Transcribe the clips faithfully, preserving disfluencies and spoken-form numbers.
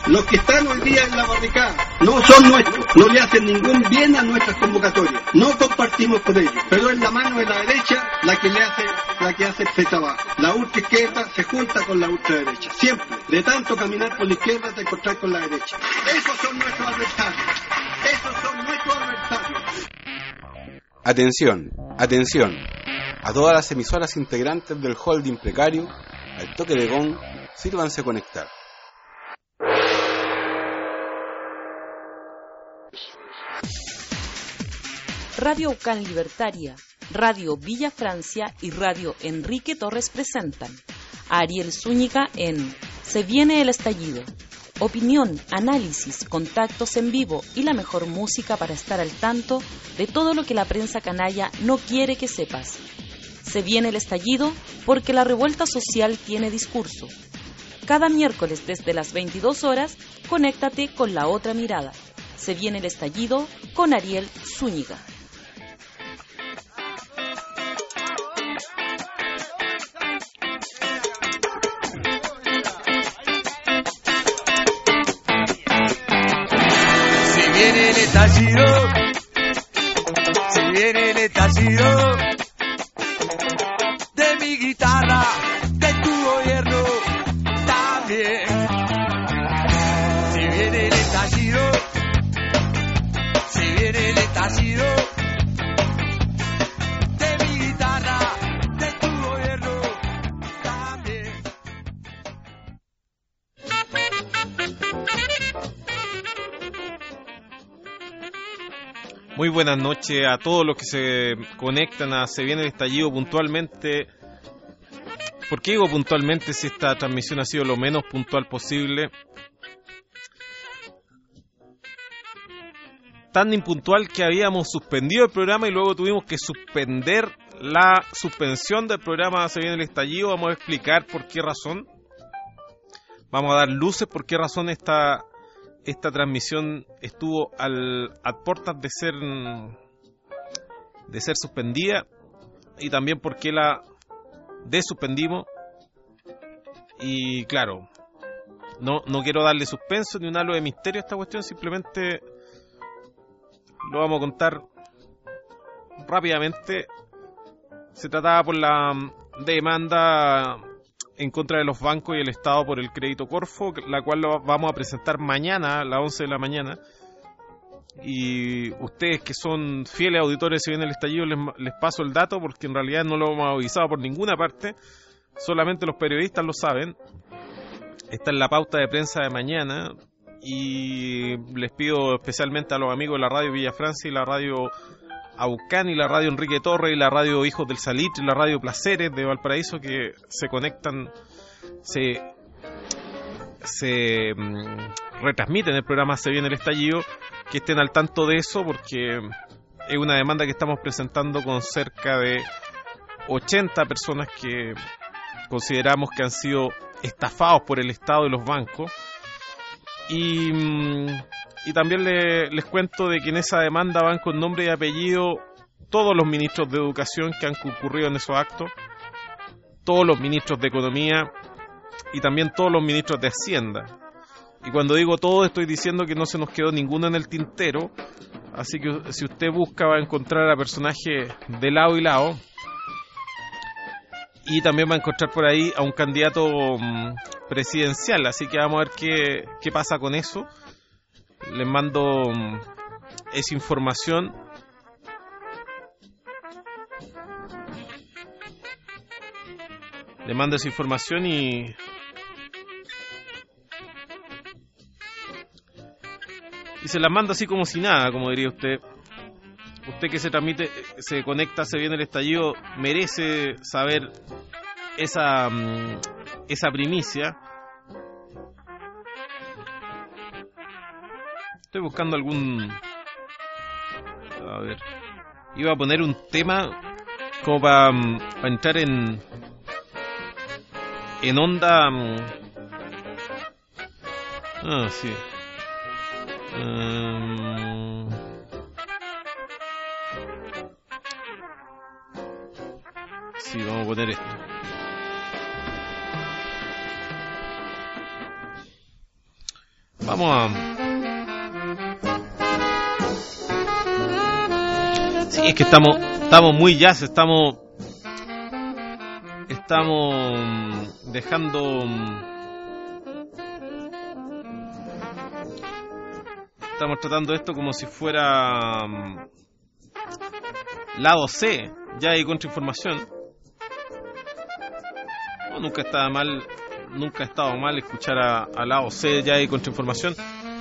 Los que están hoy día en la barricada no son nuestros, no le hacen ningún bien a nuestras convocatorias. No compartimos con ellos, pero es la mano de la derecha la que le hace, la que hace este trabajo. La ultra izquierda se junta con la ultraderecha. Siempre, de tanto caminar por la izquierda, te encontrás con la derecha. Esos son nuestros adversarios. Esos son nuestros adversarios. Atención, atención. A todas las emisoras integrantes del holding precario, al toque de gong, sírvanse conectar. Radio Ucán Libertaria, Radio Villa Francia y Radio Enrique Torres presentan a Ariel Zúñiga en Se viene el estallido. Opinión, análisis, contactos en vivo y la mejor música para estar al tanto de todo lo que la prensa canalla no quiere que sepas. Se viene el estallido porque la revuelta social tiene discurso. Cada miércoles desde las veintidós horas, conéctate con La Otra Mirada. Se viene el estallido con Ariel Zúñiga. Se viene el estallido, se viene el estallido de mi guitarra, de tu gobierno también. Se viene el estallido, se viene el estallido de mi guitarra, de tu gobierno también. Muy buenas noches a todos los que se conectan a Se Viene el Estallido puntualmente. ¿Por qué digo puntualmente si esta transmisión ha sido lo menos puntual posible? Tan impuntual que habíamos suspendido el programa y luego tuvimos que suspender la suspensión del programa Se Viene el Estallido. Vamos a explicar por qué razón. Vamos a dar luces por qué razón esta... Esta transmisión estuvo al, a puertas de ser de ser suspendida y también porque la desuspendimos. Y claro, no, no quiero darle suspenso ni un halo de misterio a esta cuestión, simplemente lo vamos a contar rápidamente. Se trataba por la demanda en contra de los bancos y el Estado por el crédito Corfo, la cual lo vamos a presentar mañana a las once de la mañana. Y ustedes que son fieles auditores, si viene el estallido, les, les paso el dato porque en realidad no lo hemos avisado por ninguna parte, solamente los periodistas lo saben. Está en la pauta de prensa de mañana y les pido especialmente a los amigos de la radio Villa Francia y la radio Aucán y la radio Enrique Torres y la radio Hijos del Salitre y la radio Placeres de Valparaíso que se conectan, se, se um, retransmiten el programa Se Viene el Estallido, que estén al tanto de eso porque es una demanda que estamos presentando con cerca de ochenta personas que consideramos que han sido estafados por el Estado y los bancos. Y... Um, Y también le, les cuento de que en esa demanda van con nombre y apellido todos los ministros de Educación que han concurrido en esos actos, todos los ministros de Economía y también todos los ministros de Hacienda. Y cuando digo todo estoy diciendo que no se nos quedó ninguno en el tintero, así que si usted busca va a encontrar a personajes de lado y lado. Y también va a encontrar por ahí a un candidato um, presidencial, así que vamos a ver qué, qué pasa con eso. Les mando um, esa información. Les mando esa información y... Y se las mando así como si nada, como diría usted. Usted que se transmite, se conecta, Se Viene el Estallido, merece saber esa, um, esa primicia. Estoy buscando algún... A ver... Iba a poner un tema como para, para entrar en... En onda... Ah, sí. Um... Sí, vamos a poner esto. Vamos a... Sí, es que estamos, estamos muy jazz, estamos... Estamos dejando... Estamos tratando esto como si fuera... Lado C, ya hay contrainformación. No, nunca estaba mal, nunca ha estado mal escuchar a, a lado C, ya hay contrainformación.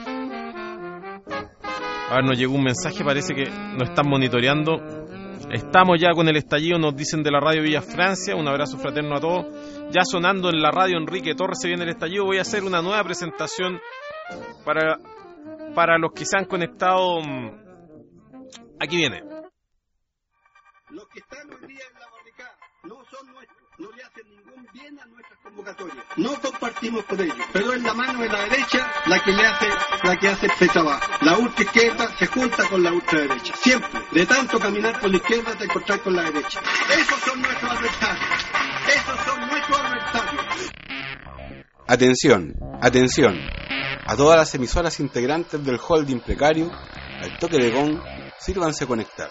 A ver, nos llegó un mensaje, parece que nos están monitoreando. Estamos ya con el estallido, nos dicen de la radio Villa Francia. Un abrazo fraterno a todos. Ya sonando en la radio Enrique Torres, se viene el estallido. Voy a hacer una nueva presentación para, para los que se han conectado. Aquí viene. Los que están hoy día en la barricada no son nuestros, no le hacen ningún bien a nuestras convocatorias. No compartimos con ellos, pero es la mano de la derecha la que le hace, la que hace el trabajo. La ultra izquierda se junta con la ultraderecha. Siempre, de tanto caminar por la izquierda te encontrás con la derecha. Esos son nuestros adversarios. Esos son nuestros adversarios. Atención, atención. A todas las emisoras integrantes del holding precario, al toque de gong, sírvanse conectar.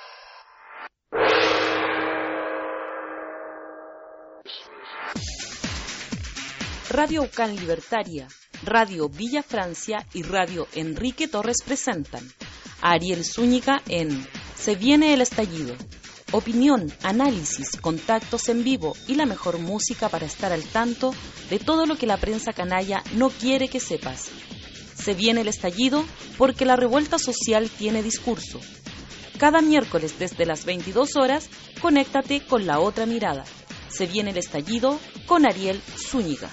Radio Ucán Libertaria, Radio Villa Francia y Radio Enrique Torres presentan a Ariel Zúñiga en Se viene el estallido. Opinión, análisis, contactos en vivo y la mejor música para estar al tanto de todo lo que la prensa canalla no quiere que sepas. Se viene el estallido porque la revuelta social tiene discurso. Cada miércoles desde las veintidós horas, conéctate con La Otra Mirada. Se viene el estallido con Ariel Zúñiga.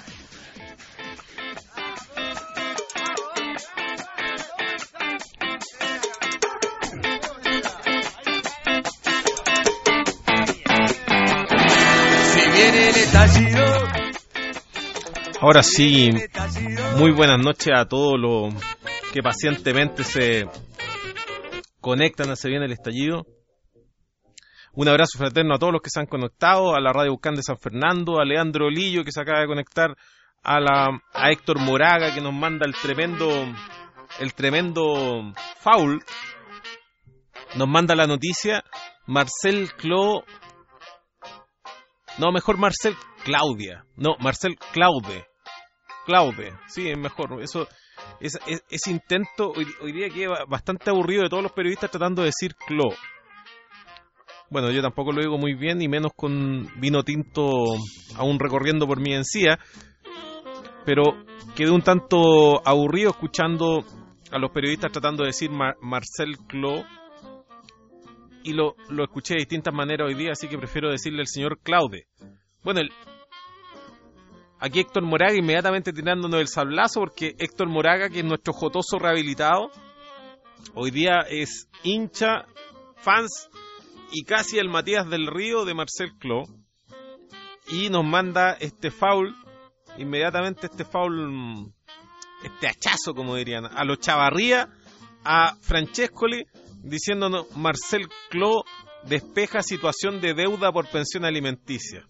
Ahora sí, muy buenas noches a todos los que pacientemente se conectan a Se viene el estallido. Un abrazo fraterno a todos los que se han conectado, a la Radio Ucán de San Fernando, a Leandro Lillo que se acaba de conectar, a la a Héctor Moraga que nos manda el tremendo el tremendo foul. Nos manda la noticia Marcel Clo No, mejor Marcel Claudia. No, Marcel Claude. Claude, sí, es mejor. Eso, es, es, ese intento hoy, hoy día queda bastante aburrido de todos los periodistas tratando de decir Clo. Bueno, yo tampoco lo digo muy bien, y menos con vino tinto aún recorriendo por mi encía. Pero quedé un tanto aburrido escuchando a los periodistas tratando de decir Mar- Marcel Clo. Y lo, lo escuché de distintas maneras hoy día, así que prefiero decirle al señor Claude. Bueno, el, aquí Héctor Moraga inmediatamente tirándonos el sablazo, porque Héctor Moraga, que es nuestro jotoso rehabilitado, hoy día es hincha, fans y casi el Matías del Río de Marcel Clo. Y nos manda este foul, inmediatamente este foul, este hachazo, como dirían, a los Chavarría, a Francescoli, diciéndonos Marcel Clo despeja situación de deuda por pensión alimenticia.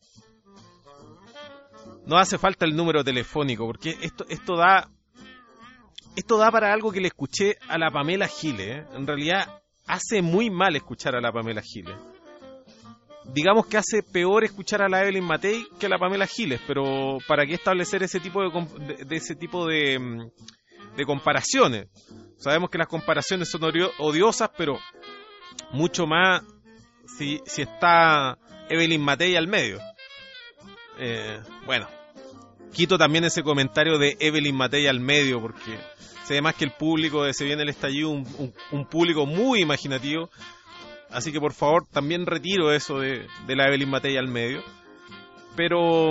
No hace falta el número telefónico, porque esto esto da esto da para algo que le escuché a la Pamela Giles, ¿eh? En realidad hace muy mal escuchar a la Pamela Giles. Digamos que hace peor escuchar a la Evelyn Matei que a la Pamela Giles, pero ¿para qué establecer ese tipo de, de, de ese tipo de, de comparaciones? Sabemos que las comparaciones son odiosas, pero mucho más si, si está Evelyn Matei al medio. Eh, bueno, quito también ese comentario de Evelyn Matei al medio, porque sé más que el público de Se viene el estallido, un, un, un público muy imaginativo. Así que por favor también retiro eso de, de la Evelyn Matei al medio. Pero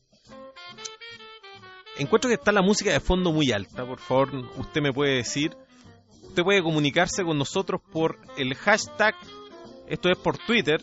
encuentro que está la música de fondo muy alta. Por favor, usted me puede decir. Usted puede comunicarse con nosotros por el hashtag, esto es por Twitter,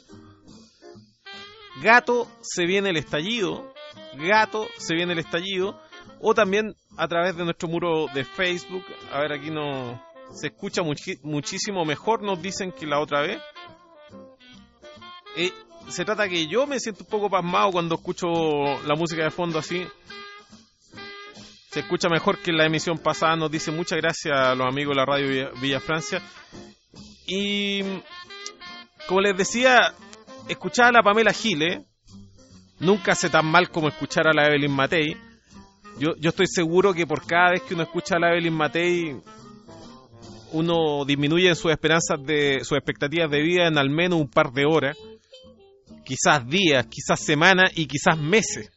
Gato se viene el estallido, Gato se viene el estallido, o también a través de nuestro muro de Facebook. A ver, aquí no se escucha muchi- muchísimo mejor, nos dicen, que la otra vez. Eh, se trata que yo me siento un poco pasmado cuando escucho la música de fondo así. Se escucha mejor que en la emisión pasada, nos dice muchas gracias a los amigos de la radio Villa, Villa Francia. Y como les decía, escuchar a la Pamela Giles nunca hace tan mal como escuchar a la Evelyn Matei. Yo, yo estoy seguro que por cada vez que uno escucha a la Evelyn Matei, uno disminuye sus esperanzas de, sus expectativas de vida en al menos un par de horas, quizás días, quizás semanas y quizás meses.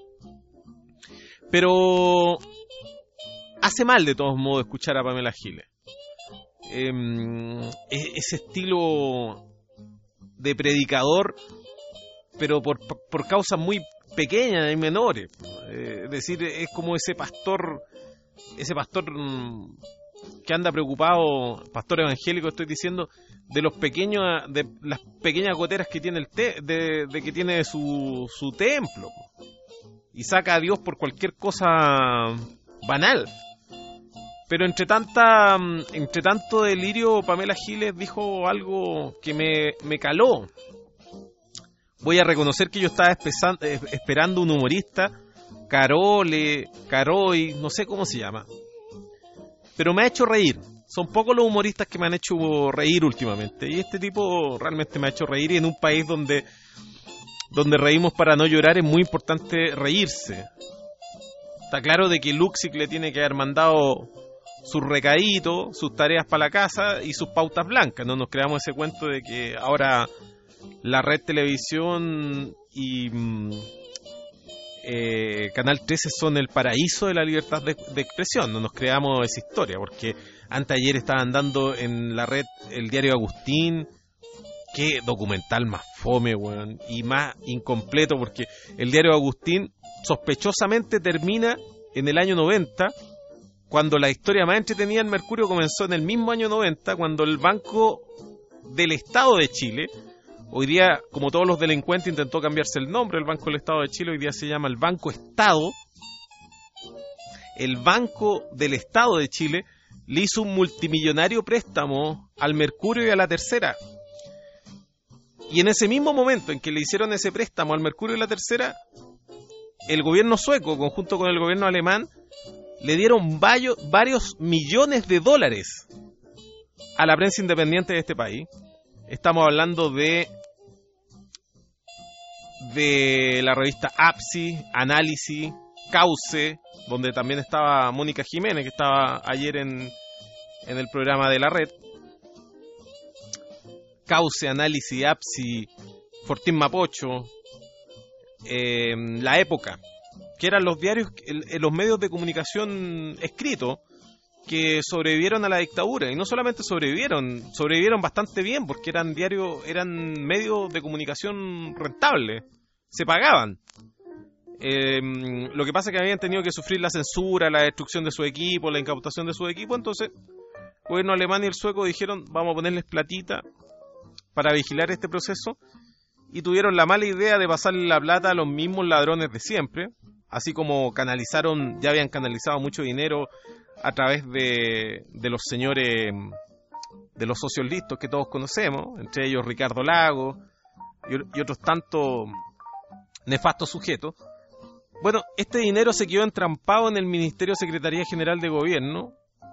Pero hace mal de todos modos escuchar a Pamela Giles. Eh, ese estilo de predicador, pero por, por causas muy pequeñas y menores. Eh, es decir, es como ese pastor, ese pastor mmm, que anda preocupado, pastor evangélico estoy diciendo, de los pequeños, de las pequeñas goteras que tiene el te, de, de que tiene su, su templo, y saca a Dios por cualquier cosa banal. Pero entre tanta, entre tanto delirio, Pamela Giles dijo algo que me, me caló. Voy a reconocer que yo estaba espesa, esperando un humorista, Carole, Caroy, no sé cómo se llama, pero me ha hecho reír. Son pocos los humoristas que me han hecho reír últimamente, y este tipo realmente me ha hecho reír, y en un país donde, donde reímos para no llorar es muy importante reírse. Está claro de que Luxic le tiene que haber mandado sus recaditos, sus tareas para la casa y sus pautas blancas. No nos creamos ese cuento de que ahora la Red Televisión y eh, Canal trece son el paraíso de la libertad de, de expresión. No nos creamos esa historia, porque antes ayer estaban dando en la red el diario Agustín. Qué documental más fome, weón, y más incompleto, porque el diario Agustín sospechosamente termina en el año noventa, cuando la historia más entretenida en Mercurio comenzó en el mismo año noventa, cuando el Banco del Estado de Chile, hoy día, como todos los delincuentes, intentó cambiarse el nombre. El Banco del Estado de Chile hoy día se llama el Banco Estado. El Banco del Estado de Chile le hizo un multimillonario préstamo al Mercurio y a la Tercera. Y en ese mismo momento en que le hicieron ese préstamo al Mercurio y la Tercera, el gobierno sueco, conjunto con el gobierno alemán, le dieron varios, varios millones de dólares a la prensa independiente de este país. Estamos hablando de de la revista APSI, Análisis, Cauce, donde también estaba Mónica Jiménez, que estaba ayer en, en el programa de la red. Cauce, Análisis, APSI, Fortín Mapocho, eh, La Época, que eran los diarios, los medios de comunicación escritos que sobrevivieron a la dictadura. Y no solamente sobrevivieron, sobrevivieron bastante bien, porque eran diarios, eran medios de comunicación rentables, se pagaban. Eh, lo que pasa es que habían tenido que sufrir la censura, la destrucción de su equipo, la incautación de su equipo. Entonces el gobierno alemán y el sueco dijeron: vamos a ponerles platita para vigilar este proceso, y tuvieron la mala idea de pasarle la plata a los mismos ladrones de siempre, así como canalizaron, ya habían canalizado mucho dinero a través de, de los señores, de los socios listos que todos conocemos, entre ellos Ricardo Lagos y, y otros tantos nefastos sujetos. Bueno, este dinero se quedó entrampado en el Ministerio Secretaría General de Gobierno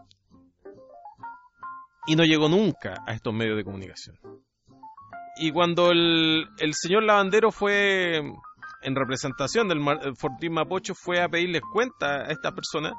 y no llegó nunca a estos medios de comunicación. Y cuando el, el señor Lavandero fue, en representación del Fortín Mapocho, fue a pedirles cuenta a esta persona,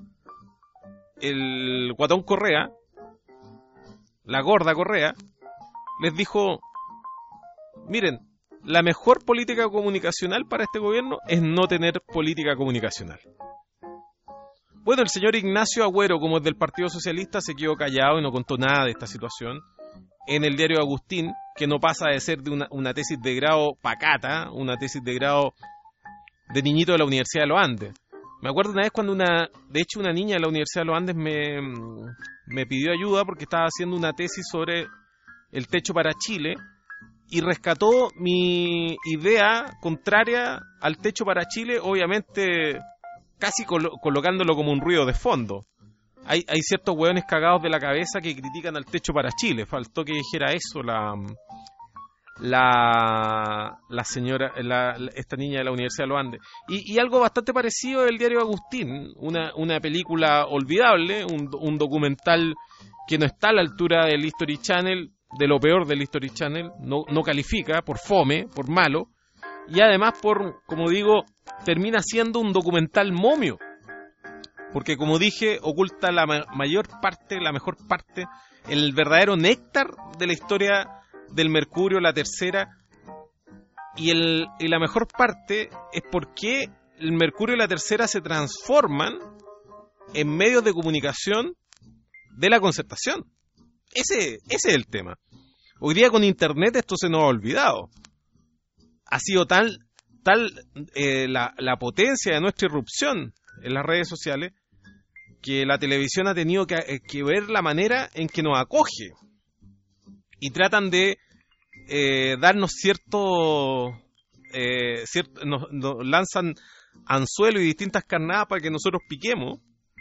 el Guatón Correa, la gorda Correa, les dijo: miren, la mejor política comunicacional para este gobierno es no tener política comunicacional. Bueno, el señor Ignacio Agüero, como es del Partido Socialista, se quedó callado y no contó nada de esta situación en el diario Agustín, que no pasa de ser de una, una tesis de grado pacata, una tesis de grado de niñito de la Universidad de los Andes. Me acuerdo una vez cuando una, de hecho una niña de la Universidad de los Andes me, me pidió ayuda porque estaba haciendo una tesis sobre el techo para Chile, y rescató mi idea contraria al techo para Chile, obviamente casi colo- colocándolo como un ruido de fondo. Hay, hay ciertos hueones cagados de la cabeza que critican al techo para Chile. Faltó que dijera eso la, la, la señora, la, la- esta niña de la Universidad de los Andes. Y, y algo bastante parecido del diario Agustín, una, una película olvidable, un, un documental que no está a la altura del History Channel, de lo peor del History Channel, no, no califica por fome, por malo, y además por, como digo, termina siendo un documental momio, porque como dije, oculta la ma- mayor parte, la mejor parte, el verdadero néctar de la historia del Mercurio, la Tercera, y, el, y la mejor parte es por qué el Mercurio y la Tercera se transforman en medios de comunicación de la Concertación. Ese, ese es el tema. Hoy día con Internet esto se nos ha olvidado. Ha sido tal, tal eh, la, la potencia de nuestra irrupción en las redes sociales que la televisión ha tenido que, eh, que ver la manera en que nos acoge. Y tratan de eh, darnos cierto... Eh, cierto nos, nos lanzan anzuelos y distintas carnadas para que nosotros piquemos.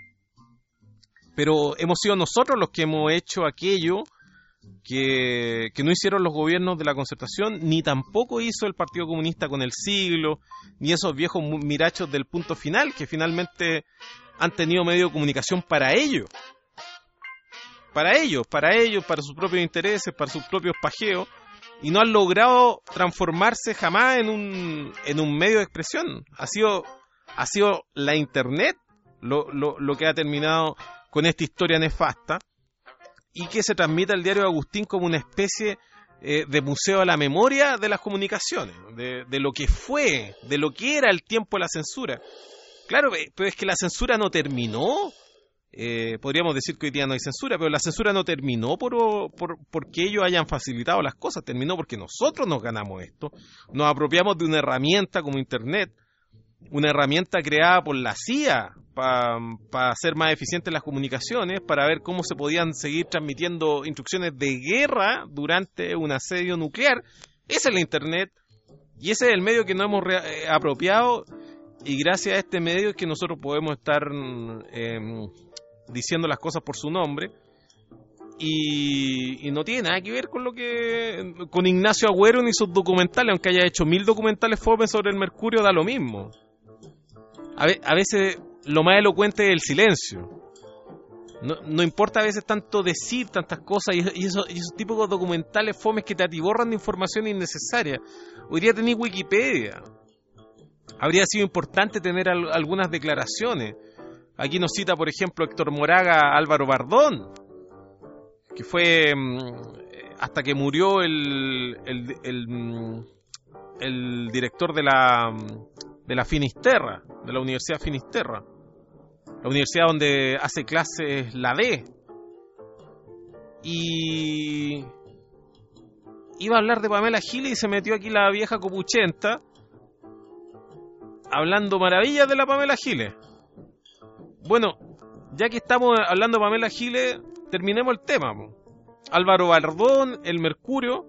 Pero hemos sido nosotros los que hemos hecho aquello que, que no hicieron los gobiernos de la Concertación, ni tampoco hizo el Partido Comunista con el Siglo, ni esos viejos mu- mirachos del Punto Final, que finalmente han tenido medio de comunicación para ellos. Para ellos, para ellos, para sus propios intereses, para sus propios pajeos, y no han logrado transformarse jamás en un, en un medio de expresión. Ha sido, ha sido la Internet lo, lo, lo que ha terminado con esta historia nefasta, y que se transmite al diario de Agustín como una especie eh, de museo a la memoria de las comunicaciones, de, de lo que fue, de lo que era el tiempo de la censura. Claro, eh, pero es que la censura no terminó, eh, podríamos decir que hoy día no hay censura, pero la censura no terminó por, por porque ellos hayan facilitado las cosas, terminó porque nosotros nos ganamos esto, nos apropiamos de una herramienta como Internet, una herramienta creada por la C I A para pa hacer más eficientes las comunicaciones, para ver cómo se podían seguir transmitiendo instrucciones de guerra durante un asedio nuclear. Esa es la Internet, y ese es el medio que nos hemos re- eh, apropiado, y gracias a este medio es que nosotros podemos estar eh, diciendo las cosas por su nombre, y, y no tiene nada que ver con lo que con Ignacio Agüero ni sus documentales, aunque haya hecho mil documentales fome sobre el Mercurio, da lo mismo. A, ve, a veces lo más elocuente es el silencio. No, no importa a veces tanto decir tantas cosas y, y, esos, y esos tipos de documentales fomes que te atiborran de información innecesaria. Hoy día tenéis Wikipedia. Habría sido importante tener al, algunas declaraciones. Aquí nos cita, por ejemplo, Héctor Moraga a Álvaro Bardón, que fue mmm, hasta que murió el, el, el, el, el director de la... de la Finisterra, de la Universidad Finisterra, la universidad donde hace clases la D. Y iba a hablar de Pamela Giles y se metió aquí la vieja copuchenta hablando maravillas de la Pamela Giles. Bueno, ya que estamos hablando de Pamela Giles, terminemos el tema. Álvaro Bardón, el Mercurio,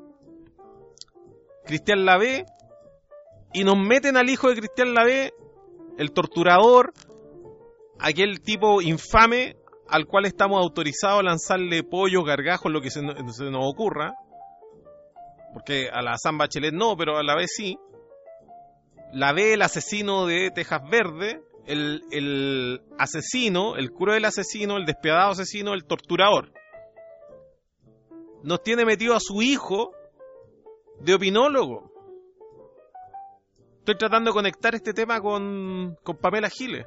Cristian Lavé, y nos meten al hijo de Cristian Lavé, el torturador, aquel tipo infame al cual estamos autorizados a lanzarle pollos, gargajos, lo que se nos, se nos ocurra, porque a la San Bachelet no, pero a la vez sí. Lavé, el asesino de Tejas Verde, el, el asesino, el cruel asesino, el despiadado asesino, el torturador. Nos tiene metido a su hijo de opinólogo. Estoy tratando de conectar este tema con, con Pamela Giles.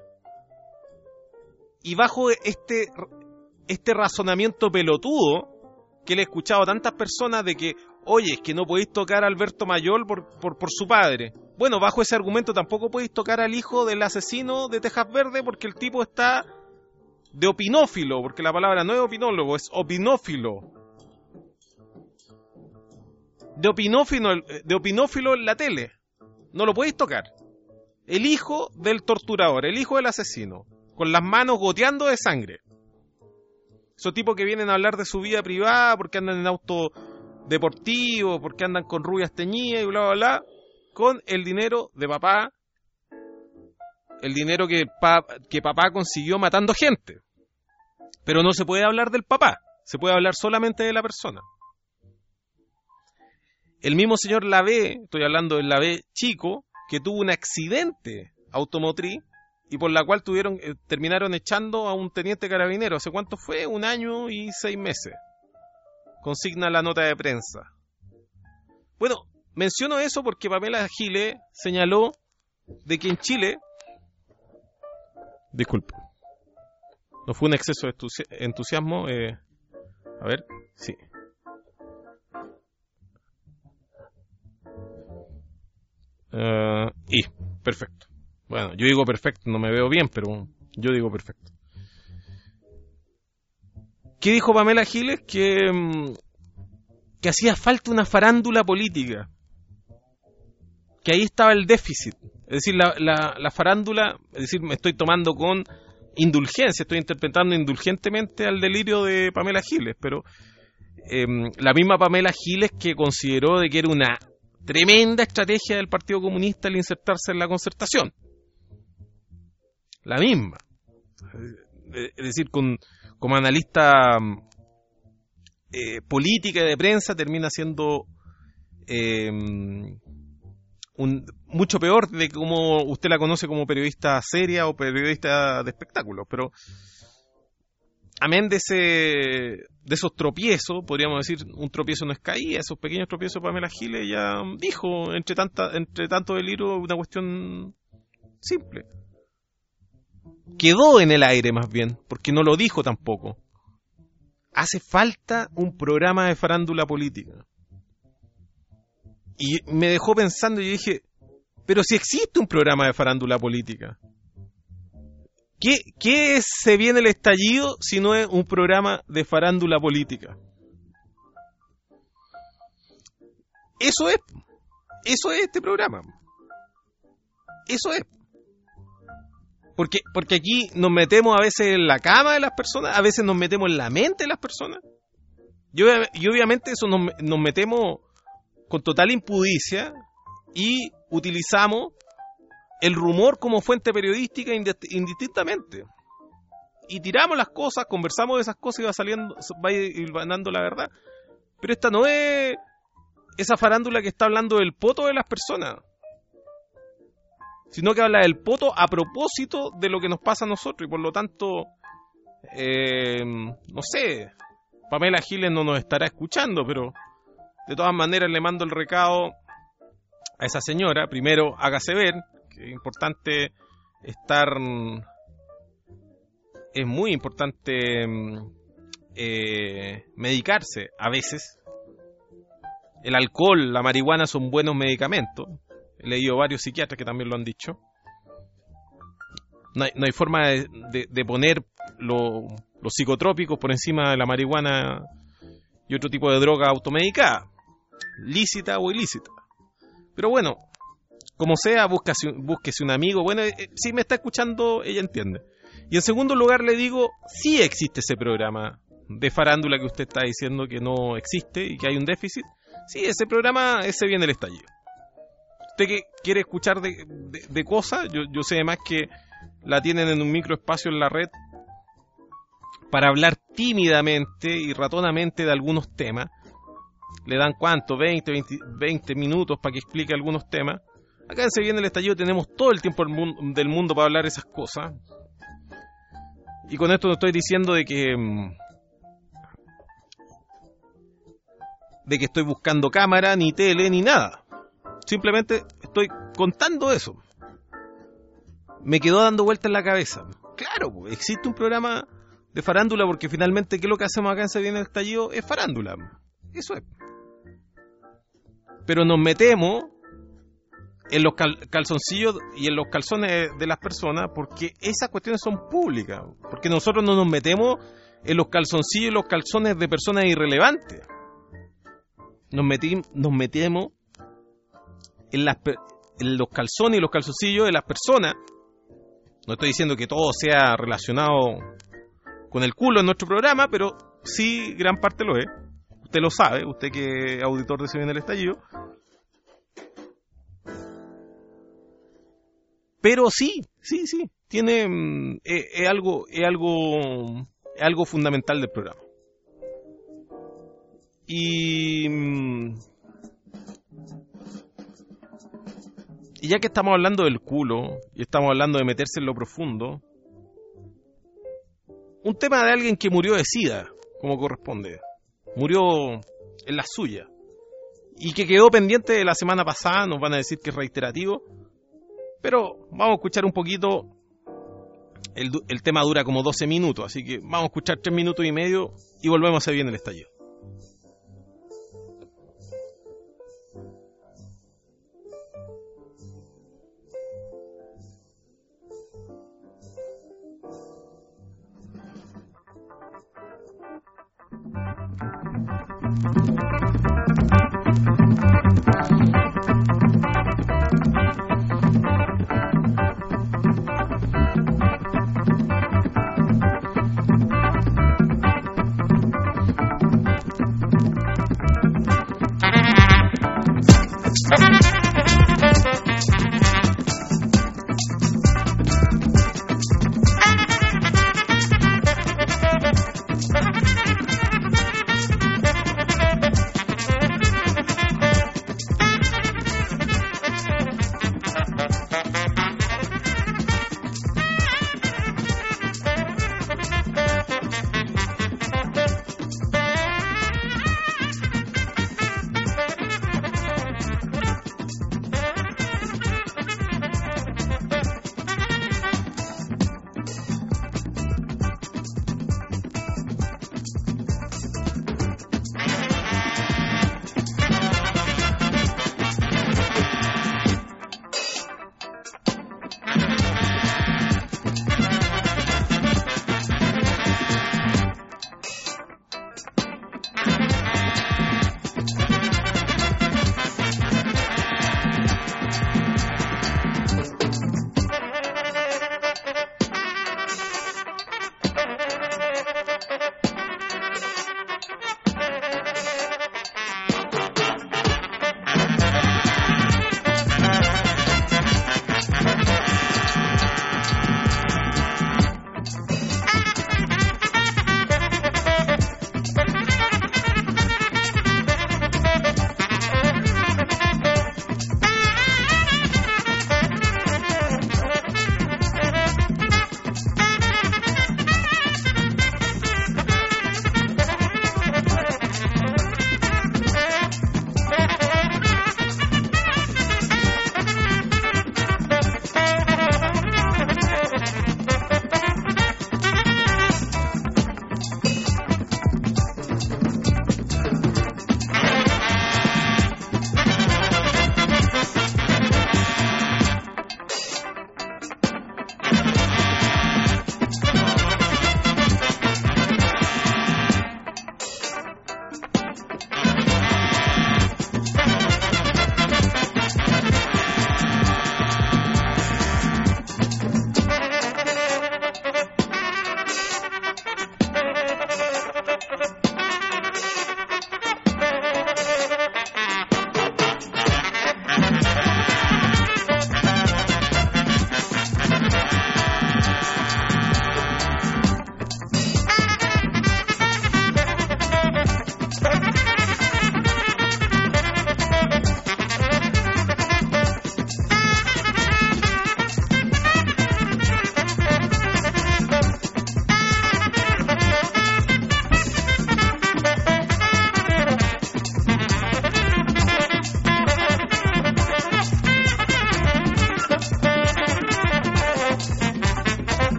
Y bajo este, este razonamiento pelotudo que le he escuchado a tantas personas de que, oye, es que no podéis tocar a Alberto Mayol por, por, por su padre. Bueno, bajo ese argumento tampoco podéis tocar al hijo del asesino de Tejas Verde porque el tipo está de opinófilo, porque la palabra no es opinólogo, es opinófilo. De opinófilo, de opinófilo en la tele. No lo podéis tocar. El hijo del torturador, el hijo del asesino, con las manos goteando de sangre. Esos tipos que vienen a hablar de su vida privada porque andan en auto deportivo, porque andan con rubias teñidas y bla, bla, bla, con el dinero de papá, el dinero que, pa, que papá consiguió matando gente. Pero no se puede hablar del papá, se puede hablar solamente de la persona. el mismo señor Lavé, estoy hablando del Lavé chico, que tuvo un accidente automotriz y por la cual tuvieron eh, terminaron echando a un teniente carabinero. ¿Hace cuánto fue? Un año y seis meses. Consigna la nota de prensa. Bueno, menciono eso porque Pamela Giles señaló de que en Chile... Disculpe. No fue un exceso de entusiasmo. Eh, a ver, sí. Uh, y, perfecto. Bueno, yo digo perfecto, no me veo bien, pero yo digo perfecto. ¿Qué dijo Pamela Giles? Que, que hacía falta una farándula política. Que ahí estaba el déficit. Es decir, la, la, la farándula, es decir, me estoy tomando con indulgencia, estoy interpretando indulgentemente al delirio de Pamela Giles, pero eh, la misma Pamela Giles que consideró de que era una tremenda estrategia del Partido Comunista el insertarse en la Concertación. La misma. Es decir, con, como analista eh, política y de prensa termina siendo eh, un, mucho peor de como usted la conoce como periodista seria o periodista de espectáculos. Pero amén de, ese, de esos tropiezos, podríamos decir, un tropiezo no es caída, esos pequeños tropiezos, Pamela Giles ya dijo, entre, tanta, entre tanto delirio, una cuestión simple. Quedó en el aire más bien, porque no lo dijo tampoco. Hace falta un programa de farándula política. Y me dejó pensando y dije, pero si existe un programa de farándula política, ¿qué, qué es Se Viene el Estallido si no es un programa de farándula política? Eso es, eso es este programa. Eso es. Porque, porque aquí nos metemos a veces en la cama de las personas, a veces nos metemos en la mente de las personas. Y, y obviamente eso nos, nos metemos con total impudicia y utilizamos el rumor como fuente periodística indistintamente. Y tiramos las cosas, conversamos de esas cosas y va saliendo, va ganando la verdad. Pero esta no es esa farándula que está hablando del poto de las personas, sino que habla del poto a propósito de lo que nos pasa a nosotros. Y por lo tanto, eh, no sé, Pamela Giles no nos estará escuchando, pero de todas maneras le mando el recado a esa señora. Primero, hágase ver, que es importante estar, es muy importante eh, medicarse a veces. El alcohol, la marihuana son buenos medicamentos. He leído varios psiquiatras que también lo han dicho. No hay, no hay forma de, de, de poner lo, los psicotrópicos por encima de la marihuana y otro tipo de droga automedicada, lícita o ilícita. Pero bueno, como sea, búsquese, búsquese un amigo. Bueno, eh, si me está escuchando, ella entiende. Y en segundo lugar le digo, sí existe ese programa de farándula que usted está diciendo que no existe y que hay un déficit. Sí, ese programa, ese viene el estallido. Usted que quiere escuchar de, de, de cosas, yo, yo sé además que la tienen en un microespacio en la red para hablar tímidamente y ratonamente de algunos temas. Le dan cuánto, veinte, veinte, veinte minutos para que explique algunos temas. Acá en Se Viene el Estallido tenemos todo el tiempo del mundo para hablar esas cosas. Y con esto no estoy diciendo de que de que estoy buscando cámara, ni tele, ni nada. Simplemente estoy contando eso. Me quedó dando vuelta en la cabeza. Claro, existe un programa de farándula porque finalmente, ¿qué es lo que hacemos acá en Se Viene el Estallido? Es farándula. Eso es. Pero nos metemos en los cal- calzoncillos y en los calzones de las personas porque esas cuestiones son públicas. Porque nosotros no nos metemos en los calzoncillos y los calzones de personas irrelevantes. Nos, meti- nos metemos en, las, en los calzones y los calzoncillos de las personas. No estoy diciendo que todo sea relacionado con el culo en nuestro programa, pero sí gran parte lo es. Usted lo sabe, usted que es auditor de Se Viene el Estallido. Pero sí, sí, sí, tiene es, es algo, es algo, es algo fundamental del programa. Y Y ya que estamos hablando del culo y estamos hablando de meterse en lo profundo, un tema de alguien que murió de SIDA, como corresponde. Murió en la suya. Y que quedó pendiente de la semana pasada, nos van a decir que es reiterativo. Pero vamos a escuchar un poquito. El, el tema dura como doce minutos, así que vamos a escuchar tres minutos y medio y volvemos a bien el estallido.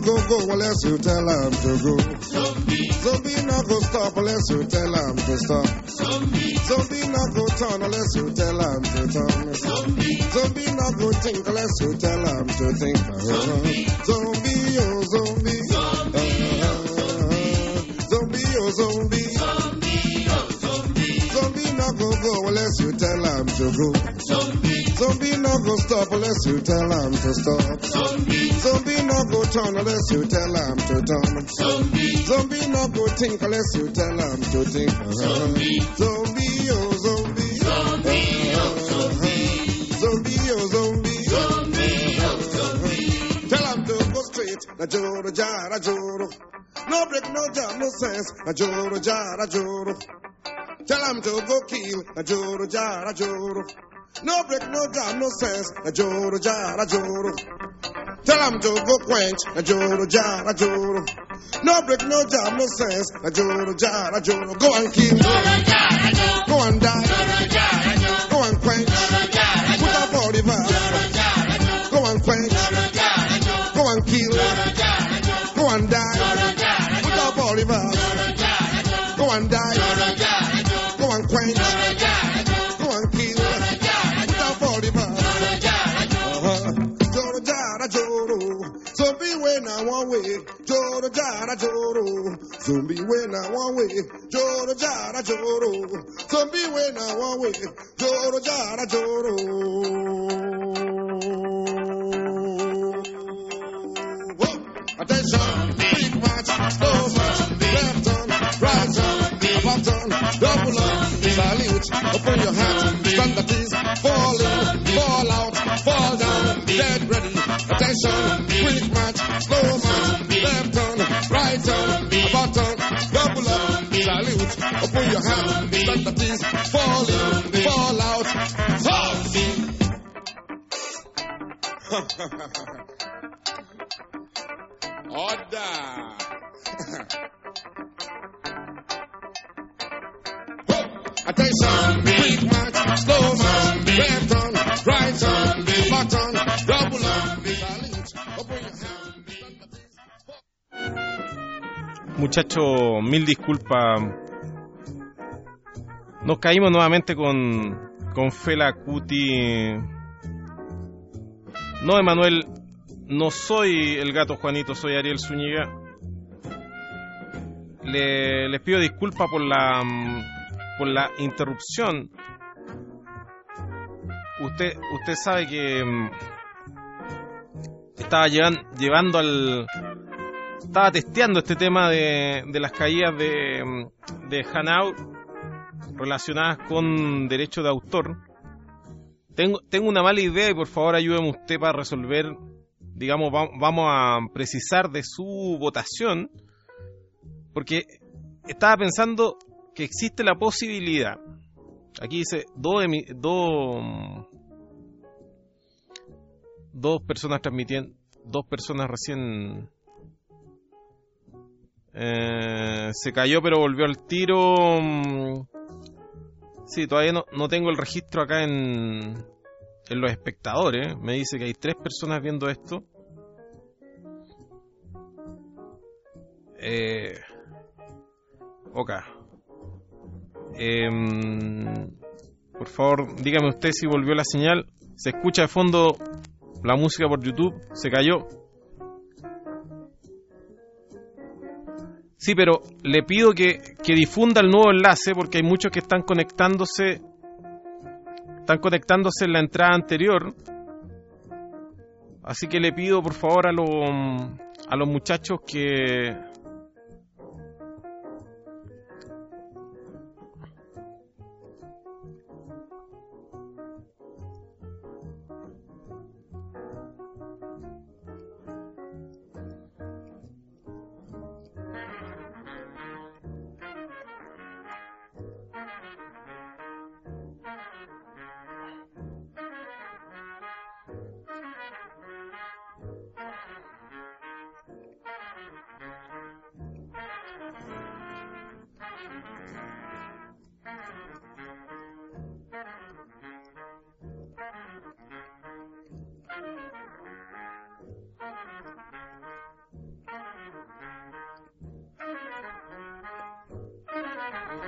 go go unless you tell him to go. Zombie no go stop unless you tell him to stop. Zombie no go turn unless you tell him to turn. Zombie no go think unless you tell him to think. Zombie, oh zombie. Zombie, oh zombie. Zombie no go go unless you tell him to go. Zombie no go stop unless you tell him to stop. Zombie no go turn unless you tell him to turn. Zombie no go think unless you tell him to think. Zombie, oh zombie. Zombie, oh zombie. Tell him to go straight. Na joro jara joro. No break, no jam, no sense. Na joro jara joro. Tell him to go kill. Na joro jara joro. No break, no jam, no sense. Na joro jara joro. Tell him to go quench. Na joro jara joro. No break, no jam, no sense. Na joro jara joro. Go and kill. Go and die. Go and quench. Put up all the verse. Go and quench. Go and kill. Go and die. Put up all the verse. Go and die. Go and quench. Go and kill. Put up all the verse. Joro jara joro. Zombie way now one way. Joro jara joro. Zombie way now one way. Joro jara joro. Zombie way now one way. Joro jara joro. Whoa. Attention, big match, slow match, left on, right on, button, double up, salute, open your hat, stand at ease, fall in, fall out, fall down, dead ready. Attention, quick match, slow match, left on, right on, button, double up, salute, open your hat, stand at ease, fall in, fall out, fall. Order. Attention, quick match, slow match, left on, right on, button, double up, salute, open your hand. Muchachos, mil disculpas. Nos caímos nuevamente con, con Fela Kuti. No, Emanuel, no soy el gato Juanito, soy Ariel Zúñiga. Le, les pido disculpas por la por la interrupción. Usted usted sabe que um, estaba llevan, llevando al estaba testeando este tema de, de las caídas de de Hanau relacionadas con derecho de autor. Tengo tengo una mala idea y por favor ayúdeme usted para resolver. Digamos, va, vamos a precisar de su votación, porque estaba pensando que existe la posibilidad. Aquí dice dos dos dos personas transmitiendo, dos personas recién eh, se cayó pero volvió al tiro. Sí, todavía no, no tengo el registro acá en en los espectadores. Me dice que hay tres personas viendo esto. Eh, ok. Eh, por favor, dígame usted si volvió la señal. Se escucha de fondo la música por YouTube. Se cayó. Sí, pero le pido que, que difunda el nuevo enlace porque hay muchos que están conectándose. Están conectándose en la entrada anterior. Así que le pido por favor a los a los muchachos que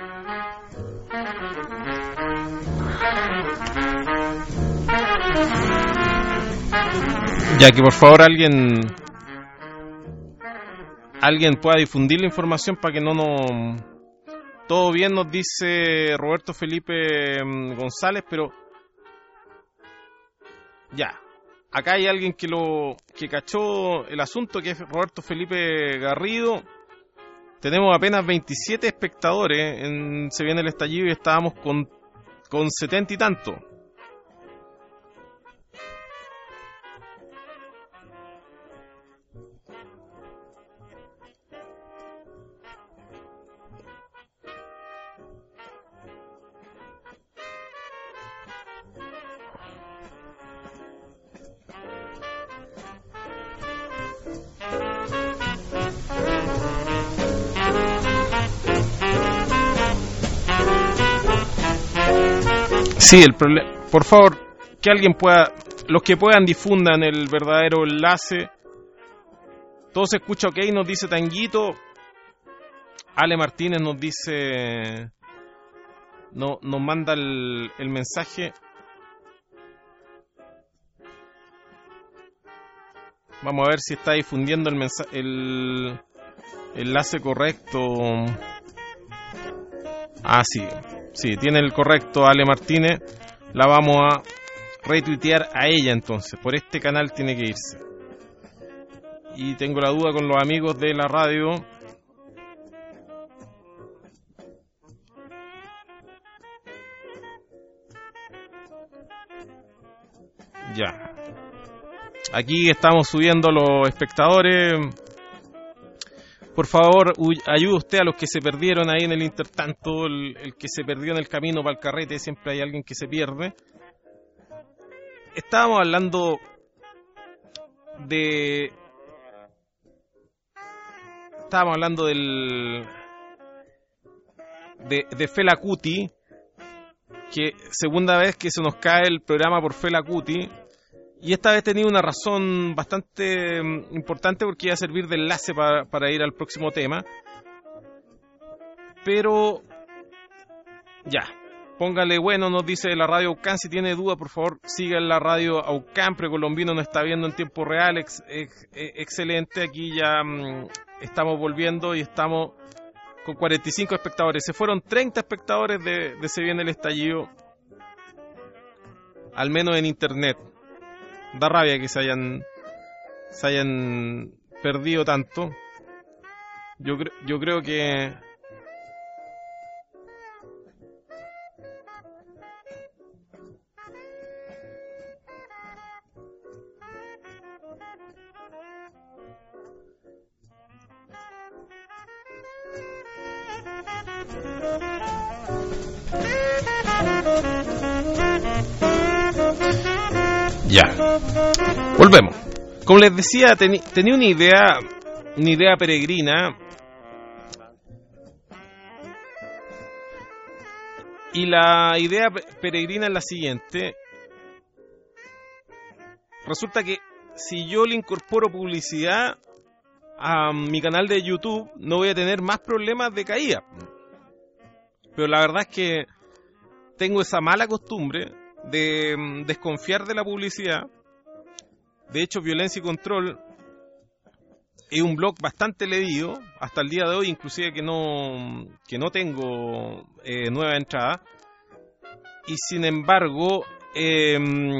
Ya que por favor alguien alguien pueda difundir la información para que no nos... Todo bien, nos dice Roberto Felipe González, pero ya, acá hay alguien que lo que cachó el asunto, que es Roberto Felipe Garrido. Tenemos apenas veintisiete espectadores en Se Viene el Estallido y estábamos con con setenta y tanto. Sí, el problema, por favor, que alguien pueda, los que puedan difundan el verdadero enlace. Todo se escucha ok, nos dice Tanguito. Ale Martínez nos dice, no, nos manda el, el mensaje. Vamos a ver si está difundiendo el mensaje, el enlace correcto. Ah, sí. Sí, tiene el correcto Ale Martínez. La vamos a retuitear a ella entonces. Por este canal tiene que irse. Y tengo la duda con los amigos de la radio. Ya. Aquí estamos subiendo los espectadores. Por favor, ayude usted a los que se perdieron ahí en el intertanto, el, el que se perdió en el camino para el carrete, siempre hay alguien que se pierde. Estábamos hablando de... Estábamos hablando del... De, de Fela Kuti, que segunda vez que se nos cae el programa por Fela Kuti. Y esta vez tenía una razón bastante importante porque iba a servir de enlace para, para ir al próximo tema. Pero, ya, póngale bueno, nos dice la radio Aucán. Si tiene duda, por favor, siga en la radio Aucán. Precolombino nos está viendo en tiempo real. Ex, ex, excelente, aquí ya mmm, estamos volviendo y estamos con cuarenta y cinco espectadores. Se fueron treinta espectadores de, de Se Viene el Estallido, al menos en internet. Da rabia que se hayan se hayan perdido tanto. Yo, cre- yo creo que ya. Volvemos. Como les decía, teni- tenía una idea, una idea peregrina. Y la idea pe- peregrina es la siguiente. Resulta que si yo le incorporo publicidad a mi canal de YouTube, no voy a tener más problemas de caída. Pero la verdad es que tengo esa mala costumbre de mm, desconfiar de la publicidad. De hecho, Violencia y Control es un blog bastante leído hasta el día de hoy, inclusive que no que no tengo eh, nueva entrada. Y sin embargo, eh,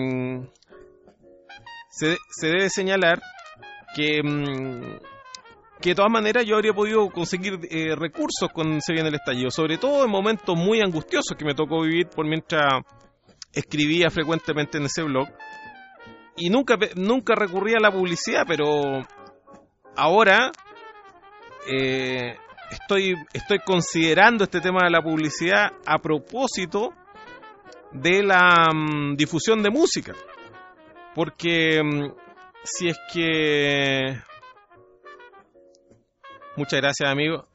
se, se debe señalar que, que de todas maneras yo habría podido conseguir eh, recursos con Se Viene el Estallido, sobre todo en momentos muy angustiosos que me tocó vivir por mientras escribía frecuentemente en ese blog. Y nunca, nunca recurría a la publicidad, pero ahora eh, estoy, estoy considerando este tema de la publicidad a propósito de la um, difusión de música. Porque um, si es que... Muchas gracias, amigo.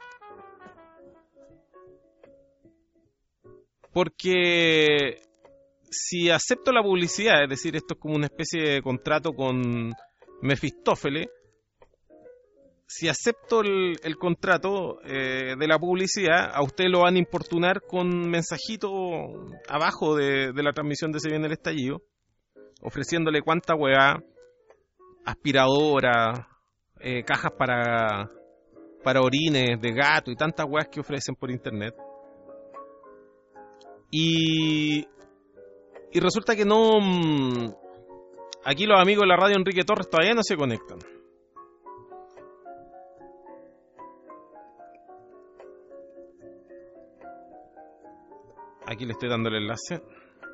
Porque si acepto la publicidad, es decir, esto es como una especie de contrato con Mefistófeles, si acepto el, el contrato eh, de la publicidad, a usted lo van a importunar con mensajito abajo de, de la transmisión de Se Viene el Estallido, ofreciéndole cuánta weá, aspiradora, eh, cajas para, para orines de gato y tantas weas que ofrecen por internet. Y, y resulta que no... Aquí los amigos de la radio Enrique Torres todavía no se conectan. Aquí le estoy dando el enlace.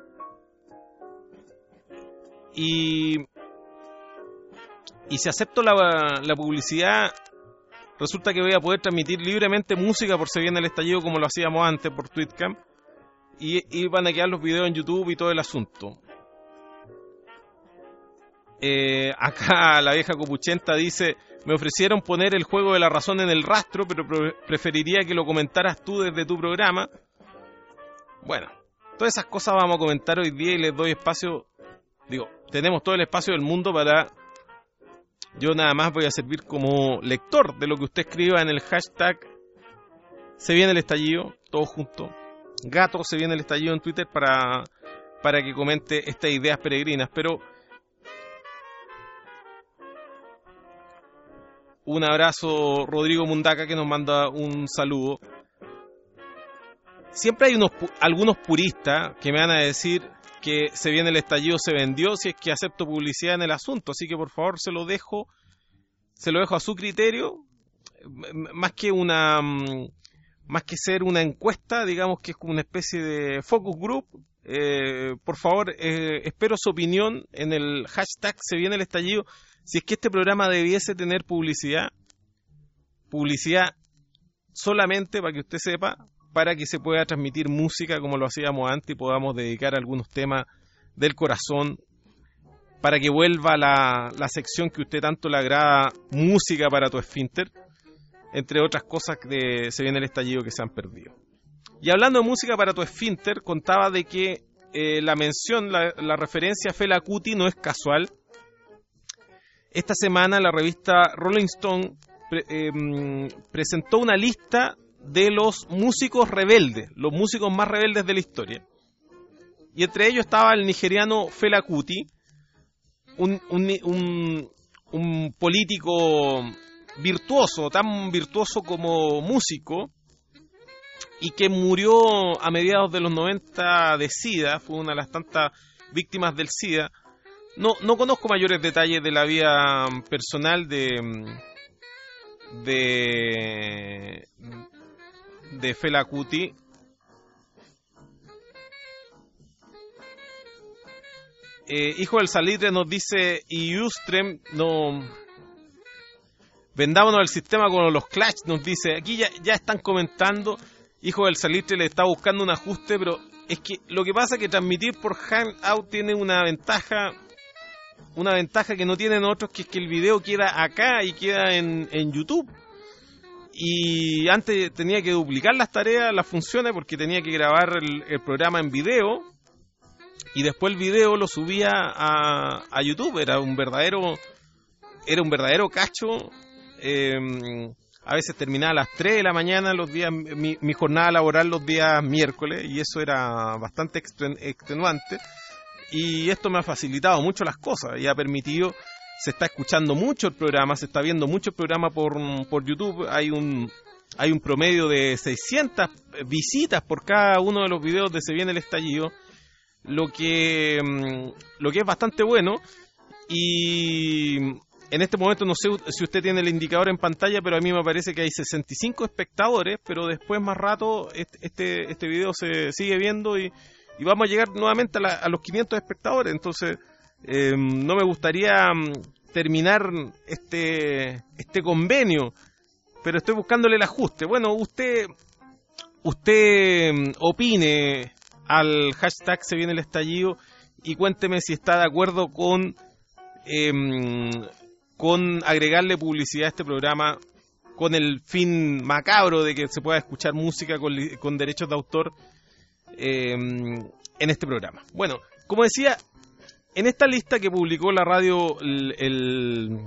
Y, y si acepto la, la publicidad, resulta que voy a poder transmitir libremente música por Se Viene el Estallido como lo hacíamos antes por Tweetcam. Y, y van a quedar los videos en YouTube y todo el asunto. Eh, acá la vieja copuchenta dice: me ofrecieron poner el juego de la razón en el rastro, pero pre- preferiría que lo comentaras tú desde tu programa. Bueno, todas esas cosas vamos a comentar hoy día y les doy espacio. Digo, tenemos todo el espacio del mundo para... Yo nada más voy a servir como lector de lo que usted escriba en el hashtag Se Viene el Estallido, todo junto. Gato Se Viene el Estallido en Twitter para, para que comente estas ideas peregrinas. Pero un abrazo, Rodrigo Mundaca, que nos manda un saludo. Siempre hay unos algunos puristas que me van a decir que Se Viene el Estallido se vendió si es que acepto publicidad en el asunto, así que por favor se lo dejo, se lo dejo a su criterio, más que una, más que ser una encuesta, digamos que es como una especie de focus group. Eh, por favor, eh, espero su opinión en el hashtag Se Viene el Estallido, si es que este programa debiese tener publicidad, publicidad solamente para que usted sepa, para que se pueda transmitir música como lo hacíamos antes y podamos dedicar algunos temas del corazón, para que vuelva la, la sección que usted tanto le agrada, música para tu esfínter, entre otras cosas de Se Viene el Estallido que se han perdido. Y hablando de música para tu esfínter, contaba de que eh, la mención, la, la referencia a Fela Kuti no es casual. Esta semana la revista Rolling Stone pre, eh, presentó una lista de los músicos rebeldes, los músicos más rebeldes de la historia. Y entre ellos estaba el nigeriano Fela Kuti, un, un, un, un político virtuoso, tan virtuoso como músico, y que murió a mediados de los noventa de SIDA, fue una de las tantas víctimas del SIDA. No, no conozco mayores detalles de la vida personal de... de de Fela Kuti. Eh, Hijo del Salitre nos dice: y Ustrem, no, vendámonos al sistema con los Clash, nos dice. Aquí ya, ya están comentando. Hijo del Salitre le está buscando un ajuste, pero es que lo que pasa es que transmitir por Hangout tiene una ventaja, una ventaja que no tienen otros, que es que el video queda acá y queda en, en YouTube. Y antes tenía que duplicar las tareas, las funciones, porque tenía que grabar el, el programa en video y después el video lo subía a, a YouTube. Era un verdadero era un verdadero cacho. Eh, a veces terminaba a las tres de la mañana los días, mi, mi jornada laboral los días miércoles, y eso era bastante extenuante. Y esto me ha facilitado mucho las cosas y ha permitido... Se está escuchando mucho el programa, se está viendo mucho el programa por, por YouTube. Hay un hay un promedio de seiscientas visitas por cada uno de los videos de Se Viene el Estallido, lo que, lo que es bastante bueno. Y en este momento no sé si usted tiene el indicador en pantalla, pero a mí me parece que hay sesenta y cinco espectadores, pero después más rato este, este video se sigue viendo y, y vamos a llegar nuevamente a, la, a los quinientos espectadores. Entonces... Eh, no me gustaría um, terminar este este convenio, pero estoy buscándole el ajuste. Bueno, usted usted um, opine al hashtag Se Viene el Estallido y cuénteme si está de acuerdo con eh, con agregarle publicidad a este programa con el fin macabro de que se pueda escuchar música con, con derechos de autor eh, en este programa. Bueno, como decía, en esta lista que publicó la radio, el, el,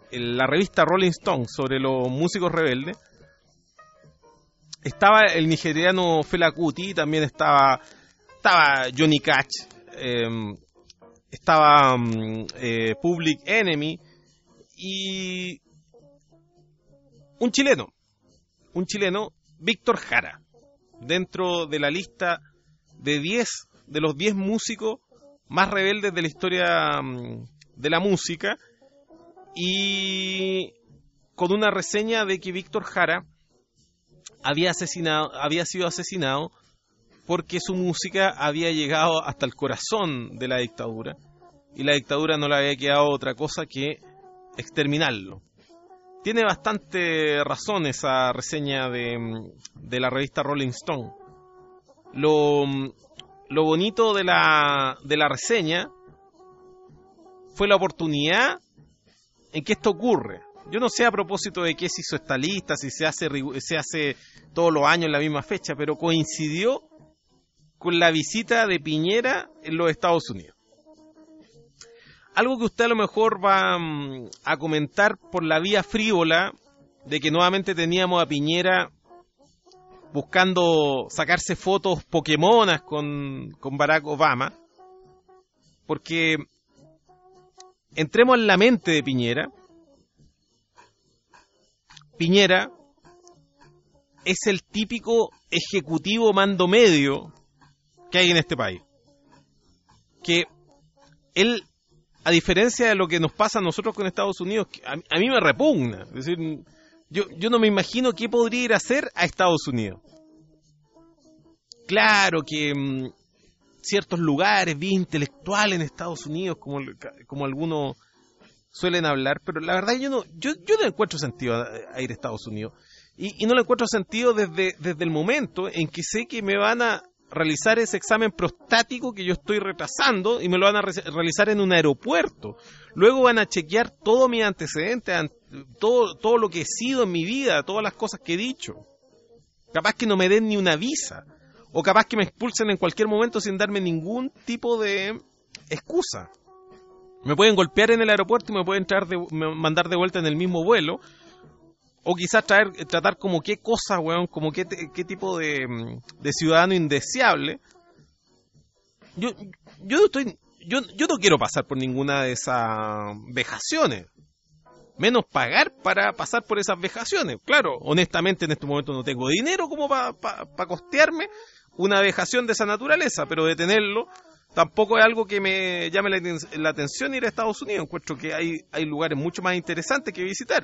en la revista Rolling Stone sobre los músicos rebeldes, estaba el nigeriano Fela Kuti, también estaba, estaba Johnny Cash, eh, estaba eh, Public Enemy y un chileno, un chileno, Víctor Jara, dentro de la lista de diez de los diez músicos más rebeldes de la historia de la música, y con una reseña de que Víctor Jara había asesinado, había sido asesinado porque su música había llegado hasta el corazón de la dictadura y la dictadura no le había quedado otra cosa que exterminarlo. Tiene bastante razón esa reseña de, de la revista Rolling Stone. Lo, lo bonito de la, de la reseña fue la oportunidad en que esto ocurre. Yo no sé a propósito de qué se hizo esta lista, si se hace, se hace todos los años en la misma fecha, pero coincidió con la visita de Piñera en los Estados Unidos. Algo que usted a lo mejor va um, a comentar por la vía frívola de que nuevamente teníamos a Piñera buscando sacarse fotos pokémonas con, con Barack Obama, porque entremos en la mente de Piñera. Piñera es el típico ejecutivo mando medio que hay en este país. Que él, a diferencia de lo que nos pasa a nosotros con Estados Unidos, a, a mí me repugna. Es decir, yo, yo no me imagino qué podría ir a hacer a Estados Unidos. Claro que mmm, ciertos lugares bien intelectuales en Estados Unidos, como, como algunos suelen hablar, pero la verdad yo no, yo, yo no encuentro sentido a, a ir a Estados Unidos. Y, y no le encuentro sentido desde, desde el momento en que sé que me van a realizar ese examen prostático que yo estoy retrasando y me lo van a re- realizar en un aeropuerto. Luego van a chequear todos mis antecedentes, todo, todo lo que he sido en mi vida, todas las cosas que he dicho. Capaz que no me den ni una visa, o capaz que me expulsen en cualquier momento sin darme ningún tipo de excusa. Me pueden golpear en el aeropuerto y me pueden traer de, mandar de vuelta en el mismo vuelo. O quizás traer, tratar como qué cosa, weón, como qué, qué tipo de, de ciudadano indeseable. Yo, yo no estoy, yo, yo no quiero pasar por ninguna de esas vejaciones. Menos pagar para pasar por esas vejaciones. Claro, honestamente en este momento no tengo dinero como para pa, pa costearme una vejación de esa naturaleza, pero de tenerlo tampoco es algo que me llame la, la atención ir a Estados Unidos. Encuentro que hay, hay lugares mucho más interesantes que visitar.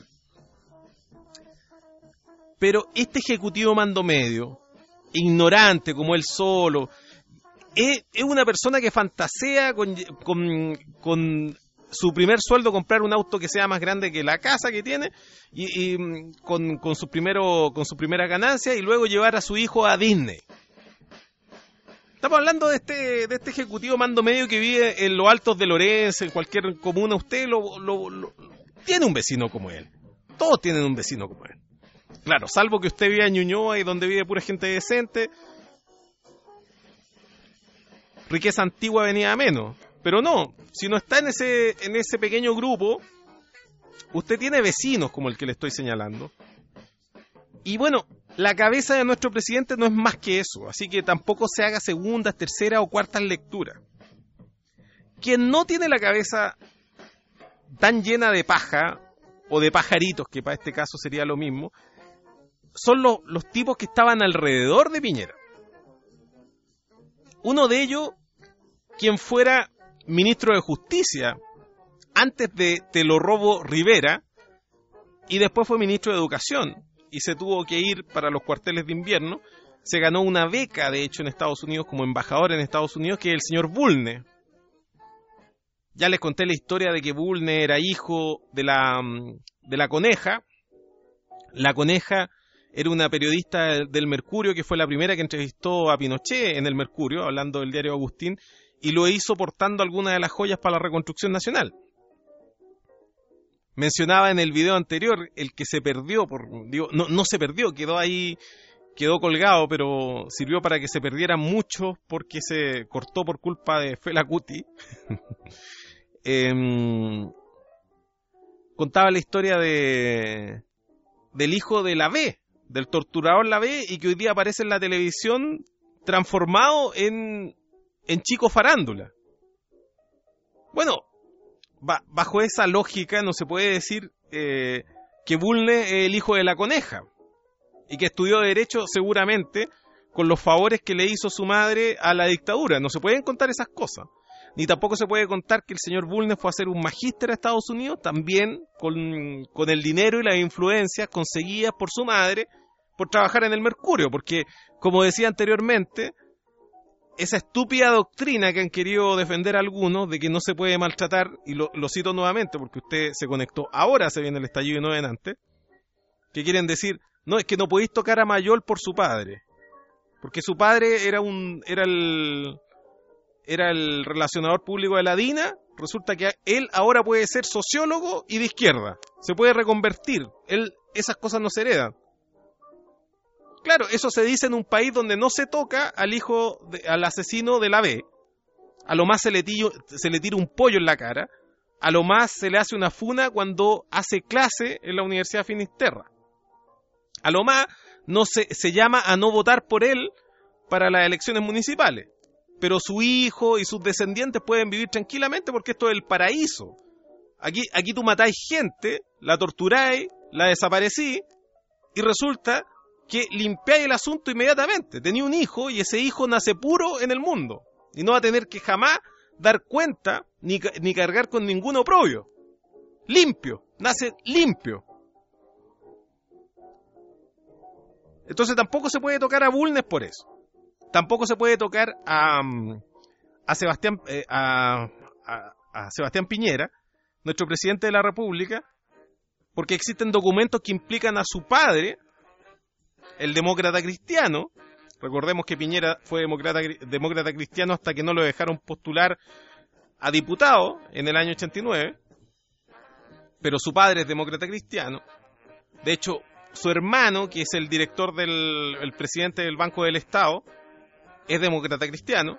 Pero este ejecutivo mando medio, ignorante como él solo, es, es una persona que fantasea con, con, con su primer sueldo comprar un auto que sea más grande que la casa que tiene y, y con, con, su primero, con su primera ganancia y luego llevar a su hijo a Disney. Estamos hablando de este, de este ejecutivo mando medio que vive en los Altos de Lorenzo, en cualquier comuna. Usted lo, lo, lo, tiene un vecino como él. Todos tienen un vecino como él. Claro, salvo que usted viva en Ñuñoa y donde vive pura gente decente. Riqueza antigua venía a menos. Pero no, si no está en ese, en ese pequeño grupo, usted tiene vecinos como el que le estoy señalando. Y bueno, la cabeza de nuestro presidente no es más que eso, así que tampoco se haga segundas, terceras o cuartas lecturas. Quien no tiene la cabeza tan llena de paja, o de pajaritos, que para este caso sería lo mismo, son los, los tipos que estaban alrededor de Piñera. Uno de ellos, quien fuera ministro de Justicia, antes de Te lo robo Rivera, y después fue ministro de Educación, y se tuvo que ir para los cuarteles de invierno. Se ganó una beca, de hecho, en Estados Unidos, como embajador en Estados Unidos, que es el señor Bulne. Ya les conté la historia de que Bulne era hijo de la, de la Coneja. La Coneja era una periodista del Mercurio que fue la primera que entrevistó a Pinochet en el Mercurio, hablando del diario Agustín, y lo hizo portando algunas de las joyas para la reconstrucción nacional. Mencionaba en el video anterior el que se perdió, por, digo, no, no se perdió, quedó ahí, quedó colgado, pero sirvió para que se perdieran muchos porque se cortó por culpa de Fela Kuti. eh, contaba la historia de del hijo de la B, del torturador la B, y que hoy día aparece en la televisión transformado en, en chico farándula. Bueno, ba, bajo esa lógica no se puede decir eh, que Bulnes es el hijo de la coneja y que estudió Derecho seguramente con los favores que le hizo su madre a la dictadura. No se pueden contar esas cosas. Ni tampoco se puede contar que el señor Bulnes fue a hacer un magíster a Estados Unidos también con, con el dinero y las influencias conseguidas por su madre por trabajar en el Mercurio, porque, como decía anteriormente, esa estúpida doctrina que han querido defender algunos de que no se puede maltratar, y lo, lo cito nuevamente porque usted se conectó ahora, se viene el estallido y no en antes, que quieren decir, no, es que no podéis tocar a Mayol por su padre, porque su padre era un era el era el relacionador público de la D I N A, resulta que él ahora puede ser sociólogo y de izquierda, se puede reconvertir, él esas cosas no se heredan. Claro, eso se dice en un país donde no se toca al hijo, de, al asesino de la B. A lo más se le, tillo, se le tira un pollo en la cara. A lo más se le hace una funa cuando hace clase en la Universidad de Finisterra. A lo más no se, se llama a no votar por él para las elecciones municipales. Pero su hijo y sus descendientes pueden vivir tranquilamente porque esto es el paraíso. Aquí, aquí tú matáis gente, la torturáis, la desaparecís y resulta que limpiáis el asunto inmediatamente. Tenía un hijo y ese hijo nace puro en el mundo y no va a tener que jamás dar cuenta ni, ni cargar con ningún oprobio. Limpio, nace limpio. Entonces tampoco se puede tocar a Bulnes por eso. Tampoco se puede tocar a, a, Sebastián, eh, a, a, a Sebastián Piñera, nuestro presidente de la República, porque existen documentos que implican a su padre, el demócrata cristiano. Recordemos que Piñera fue demócrata, demócrata cristiano hasta que no lo dejaron postular a diputado en el año ochenta y nueve, pero su padre es demócrata cristiano. De hecho, su hermano, que es el director del el presidente del Banco del Estado, es demócrata cristiano.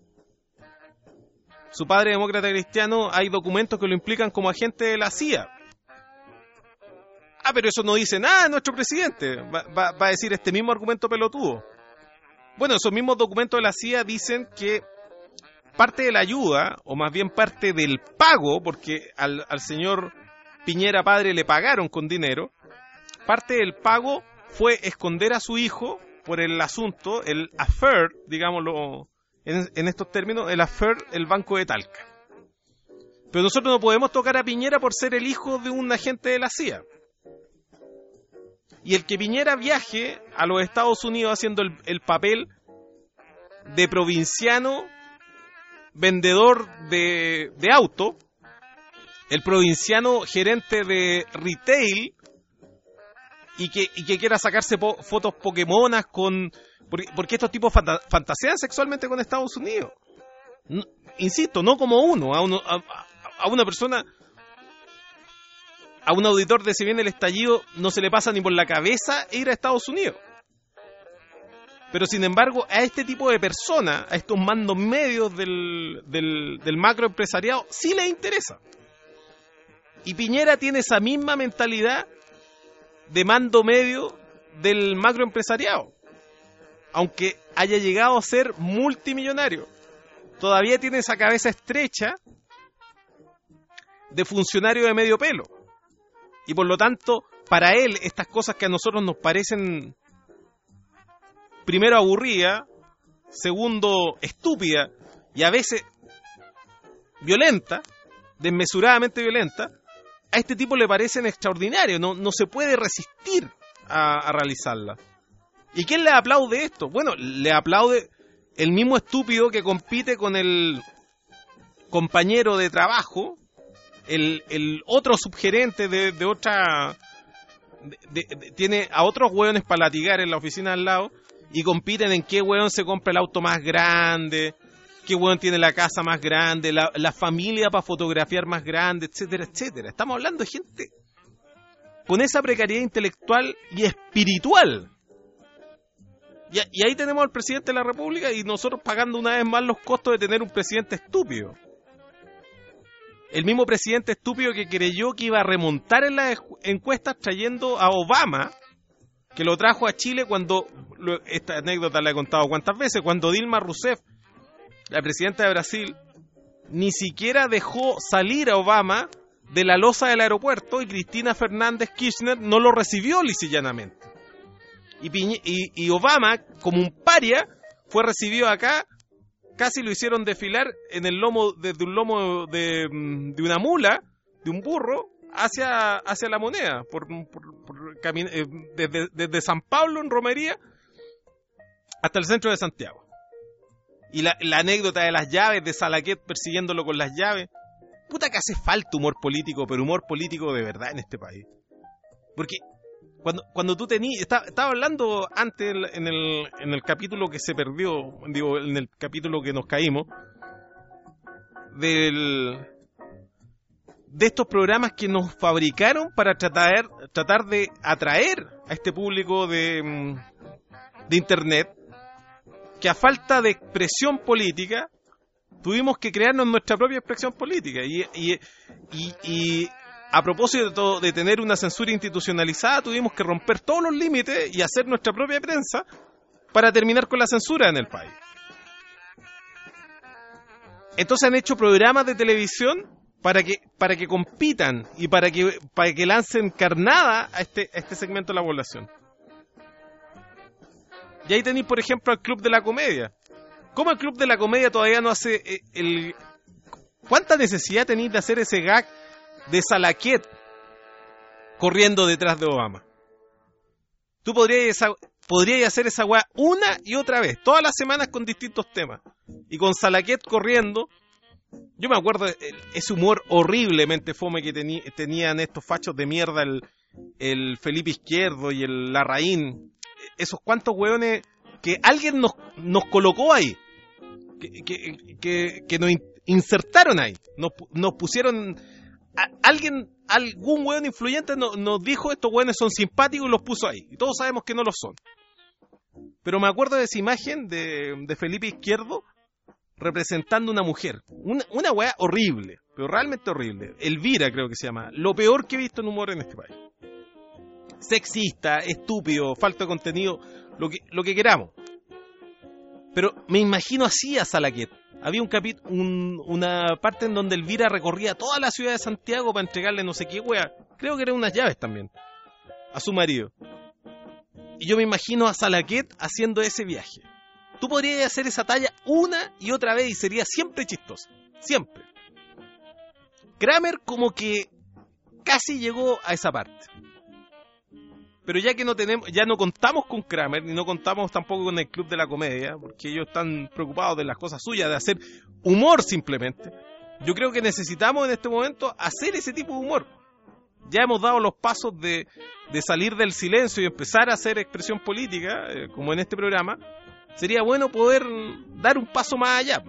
Su padre es demócrata cristiano, hay documentos que lo implican como agente de la C I A. Ah, pero eso no dice nada de nuestro presidente. Va, va, va a decir este mismo argumento pelotudo. Bueno, esos mismos documentos de la C I A dicen que parte de la ayuda, o más bien parte del pago, porque al, al señor Piñera padre le pagaron con dinero, parte del pago fue esconder a su hijo por el asunto, el affair, digámoslo en, en estos términos, el affair, el Banco de Talca. Pero nosotros no podemos tocar a Piñera por ser el hijo de un agente de la C I A. Y el que Piñera viaje a los Estados Unidos haciendo el, el papel de provinciano vendedor de, de auto, el provinciano gerente de retail, y que, y que quiera sacarse po, fotos pokémonas con... Porque, porque estos tipos fanta, fantasean sexualmente con Estados Unidos. No, insisto, no como uno, a, uno a, a una persona... A un auditor de Si Viene el Estallido no se le pasa ni por la cabeza ir a Estados Unidos. Pero sin embargo, a este tipo de personas, a estos mandos medios del, del, del macroempresariado, sí les interesa. Y Piñera tiene esa misma mentalidad de mando medio del macroempresariado. Aunque haya llegado a ser multimillonario, todavía tiene esa cabeza estrecha de funcionario de medio pelo. Y por lo tanto, para él, estas cosas que a nosotros nos parecen, primero, aburridas, segundo, estúpidas, y a veces violentas, desmesuradamente violentas, a este tipo le parecen extraordinarias, no, no se puede resistir a, a realizarlas. ¿Y quién le aplaude esto? Bueno, le aplaude el mismo estúpido que compite con el compañero de trabajo, El, el otro subgerente de, de otra... De, de, de, tiene a otros hueones para latigar en la oficina al lado y compiten en qué hueón se compra el auto más grande, qué hueón tiene la casa más grande, la, la familia para fotografiar más grande, etcétera, etcétera. Estamos hablando de gente con esa precariedad intelectual y espiritual. Y, y ahí tenemos al presidente de la República y nosotros pagando una vez más los costos de tener un presidente estúpido. El mismo presidente estúpido que creyó que iba a remontar en las encuestas trayendo a Obama, que lo trajo a Chile cuando, esta anécdota la he contado cuántas veces, cuando Dilma Rousseff, la presidenta de Brasil, ni siquiera dejó salir a Obama de la loza del aeropuerto y Cristina Fernández Kirchner no lo recibió lisa y llanamente. Y, Piñ- y, y Obama, como un paria, fue recibido acá, casi lo hicieron desfilar en el lomo, desde un lomo de, de una mula, de un burro, hacia, hacia la Moneda, por, por, por camin- eh, desde, desde San Pablo en Romería hasta el centro de Santiago. Y la, la anécdota de las llaves, de Salaquet persiguiéndolo con las llaves. Puta que hace falta humor político, pero humor político de verdad en este país. Porque cuando cuando tú tenías... Estaba, estaba hablando antes en el, en el capítulo que se perdió, digo, en el capítulo que nos caímos, del... de estos programas que nos fabricaron para tratar, tratar de atraer a este público de, de Internet, que a falta de expresión política tuvimos que crearnos nuestra propia expresión política y, y, y, y a propósito de, todo, de tener una censura institucionalizada, tuvimos que romper todos los límites y hacer nuestra propia prensa para terminar con la censura en el país. Entonces han hecho programas de televisión para que para que compitan y para que para que lancen carnada a este a este segmento de la población. Y ahí tenéis, por ejemplo, al Club de la Comedia. ¿Cómo el Club de la Comedia todavía no hace el... ¿Cuánta necesidad tenéis de hacer ese gag de Salaquet corriendo detrás de Obama? Tú podrías, esa... podrías hacer esa weá una y otra vez, todas las semanas con distintos temas. Y con Salaquet corriendo... Yo me acuerdo de ese humor horriblemente fome que teni... tenían estos fachos de mierda, el, el Felipe Izquierdo y el Larraín. Esos cuantos hueones que alguien nos, nos colocó ahí, que, que, que, que nos insertaron ahí, nos, nos pusieron, a, alguien, algún hueón influyente nos, nos dijo estos hueones son simpáticos y los puso ahí, y todos sabemos que no lo son. Pero me acuerdo de esa imagen de, de Felipe Izquierdo representando una mujer, una, una hueá horrible, pero realmente horrible, Elvira creo que se llama, lo peor que he visto en humor en este país. Sexista, estúpido, falta de contenido, lo que, lo que queramos. Pero me imagino así a Salaquet. Había un capi- un, una parte en donde Elvira recorría toda la ciudad de Santiago para entregarle no sé qué wea. Creo que eran unas llaves también. A su marido. Y yo me imagino a Salaquet haciendo ese viaje. Tú podrías hacer esa talla una y otra vez y sería siempre chistosa. Siempre. Kramer como que casi llegó a esa parte. Pero ya que no tenemos, ya no contamos con Kramer, ni no contamos tampoco con el Club de la Comedia, porque ellos están preocupados de las cosas suyas, de hacer humor simplemente. Yo creo que necesitamos en este momento hacer ese tipo de humor. Ya hemos dado los pasos de, de salir del silencio y empezar a hacer expresión política, eh, como en este programa. Sería bueno poder dar un paso más allá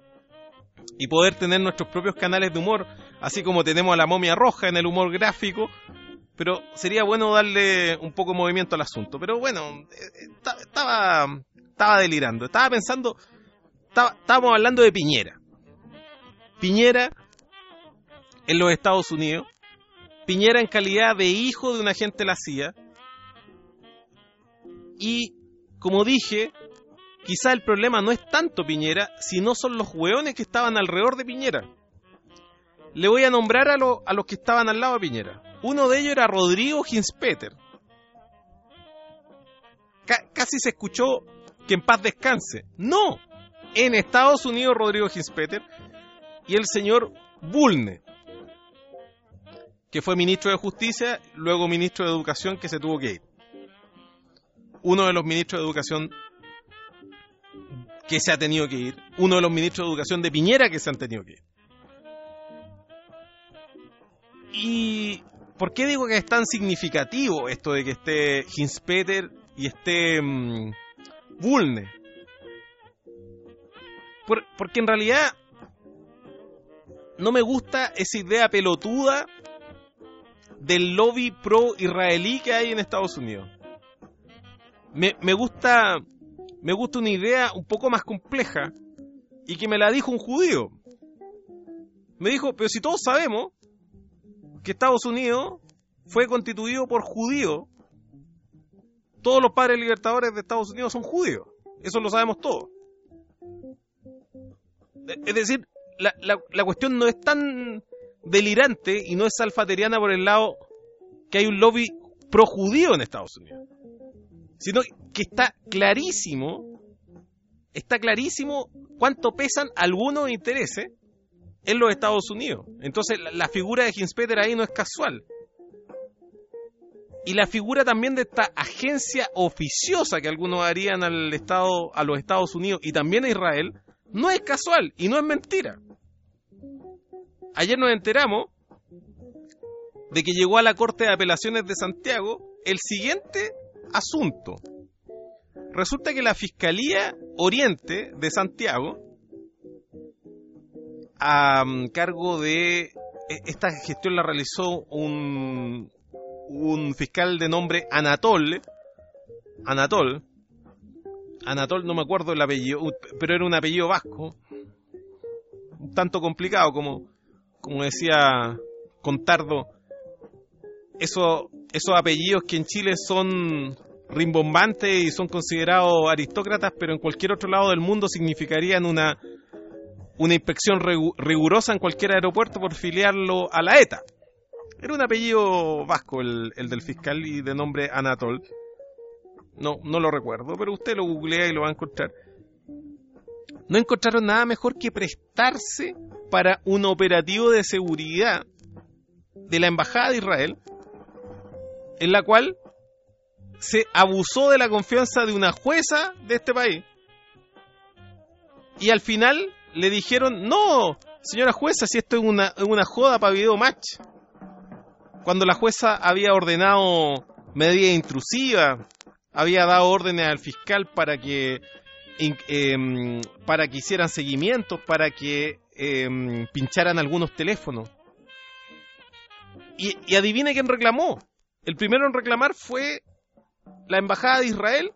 y poder tener nuestros propios canales de humor, así como tenemos a la Momia Roja en el humor gráfico. Pero sería bueno darle un poco de movimiento al asunto. Pero bueno, estaba estaba delirando. Estaba pensando, estaba, estábamos hablando de Piñera. Piñera en los Estados Unidos. Piñera en calidad de hijo de un agente de la C I A. Y, como dije, quizá el problema no es tanto Piñera, sino son los hueones que estaban alrededor de Piñera. Le voy a nombrar a, lo, a los que estaban al lado de Piñera. Uno de ellos era Rodrigo Hinspeter. C- casi se escuchó que en paz descanse. No, en Estados Unidos Rodrigo Hinspeter y el señor Bulne, que fue ministro de Justicia, luego ministro de Educación, que se tuvo que ir. Uno de los ministros de Educación que se ha tenido que ir. Uno de los ministros de Educación de Piñera que se han tenido que ir. Y... ¿por qué digo que es tan significativo esto de que esté Hinspeter y esté um, Bulne? Por, porque en realidad no me gusta esa idea pelotuda del lobby pro-israelí que hay en Estados Unidos. Me, me gusta me gusta una idea un poco más compleja y que me la dijo un judío. Me dijo, pero si todos sabemos que Estados Unidos fue constituido por judíos, todos los padres libertadores de Estados Unidos son judíos, eso lo sabemos todos. Es decir, la, la, la cuestión no es tan delirante y no es salfateriana por el lado que hay un lobby pro-judío en Estados Unidos, sino que está clarísimo, está clarísimo cuánto pesan algunos intereses en los Estados Unidos. Entonces la, la figura de Hinspeter ahí no es casual. Y la figura también de esta agencia oficiosa que algunos harían al Estado, a los Estados Unidos y también a Israel, no es casual y no es mentira. Ayer nos enteramos de que llegó a la Corte de Apelaciones de Santiago el siguiente asunto. Resulta que la Fiscalía Oriente de Santiago, a cargo de esta gestión la realizó un, un fiscal de nombre Anatol, Anatol, Anatol, no me acuerdo el apellido, pero era un apellido vasco, un tanto complicado, como, como decía Contardo, eso, esos apellidos que en Chile son rimbombantes y son considerados aristócratas, pero en cualquier otro lado del mundo significarían una, una inspección rigurosa en cualquier aeropuerto por filiarlo a la ETA. Era un apellido vasco el, el del fiscal y de nombre Anatol. No, no lo recuerdo, pero usted lo googlea y lo va a encontrar. No encontraron nada mejor que prestarse para un operativo de seguridad de la Embajada de Israel, en la cual se abusó de la confianza de una jueza de este país. Y al final le dijeron, no, señora jueza, si esto es una, una joda para video match. Cuando la jueza había ordenado medidas intrusivas, había dado órdenes al fiscal para que eh, para que hicieran seguimientos, para que eh, pincharan algunos teléfonos. Y, y adivine quién reclamó. El primero en reclamar fue la Embajada de Israel,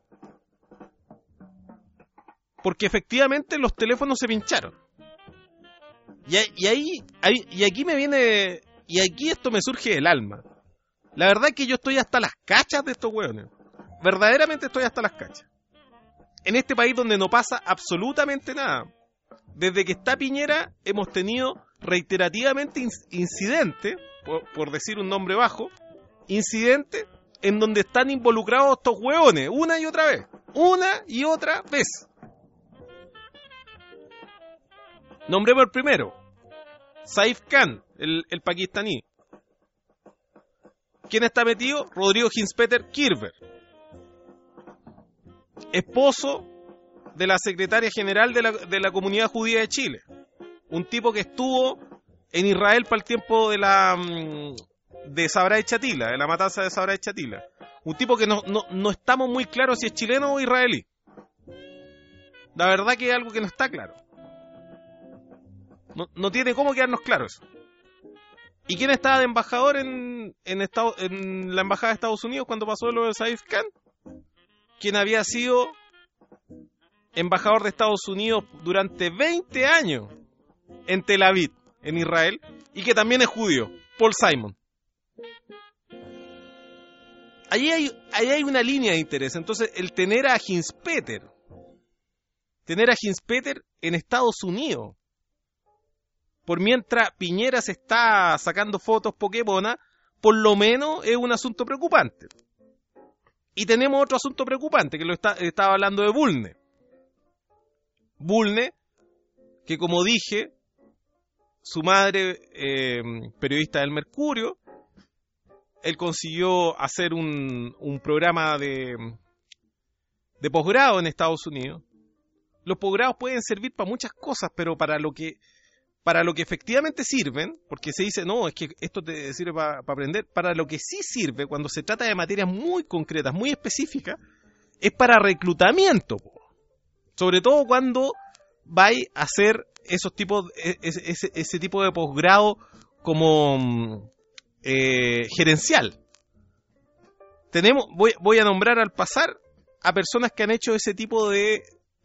porque efectivamente los teléfonos se pincharon. Y, y ahí, ahí y aquí me viene y aquí esto me surge del alma. La verdad es que yo estoy hasta las cachas de estos hueones. Verdaderamente estoy hasta las cachas. En este país donde no pasa absolutamente nada. Desde que está Piñera hemos tenido reiterativamente incidentes, por, por decir un nombre bajo, incidentes en donde están involucrados estos hueones, una y otra vez. Una y otra vez. Nombremos el primero. Saif Khan, el, el pakistaní. ¿Quién está metido? Rodrigo Hinspeter Kirber, esposo de la secretaria general de la, de la Comunidad Judía de Chile. Un tipo que estuvo en Israel para el tiempo de la de Sabra y Chatila, de la matanza de Sabra y Chatila. Un tipo que no, no, no estamos muy claros si es chileno o israelí. La verdad que es algo que no está claro. No, no tiene cómo quedarnos claro eso. ¿Y quién estaba de embajador en, en, Estado, en la embajada de Estados Unidos cuando pasó lo de Saif Khan? Quien había sido embajador de Estados Unidos durante veinte años en Tel Aviv, en Israel, y que también es judío, Paul Simon. Allí hay, allí hay una línea de interés. Entonces, el tener a Hinspeter, tener a Hinspeter en Estados Unidos, por mientras Piñera se está sacando fotos Pokémon, por lo menos es un asunto preocupante. Y tenemos otro asunto preocupante, que lo está, estaba hablando de Bulne. Bulne, que como dije, su madre, eh, periodista del Mercurio, él consiguió hacer un, un programa de, de posgrado en Estados Unidos. Los posgrados pueden servir para muchas cosas, pero para lo que para lo que efectivamente sirven, porque se dice, no, es que esto te sirve para pa aprender, para lo que sí sirve cuando se trata de materias muy concretas, muy específicas, es para reclutamiento, po. Sobre todo cuando vais a hacer esos tipos, ese, ese, ese tipo de posgrado como eh, gerencial. Tenemos, voy, voy a nombrar al pasar a personas que han hecho ese tipo de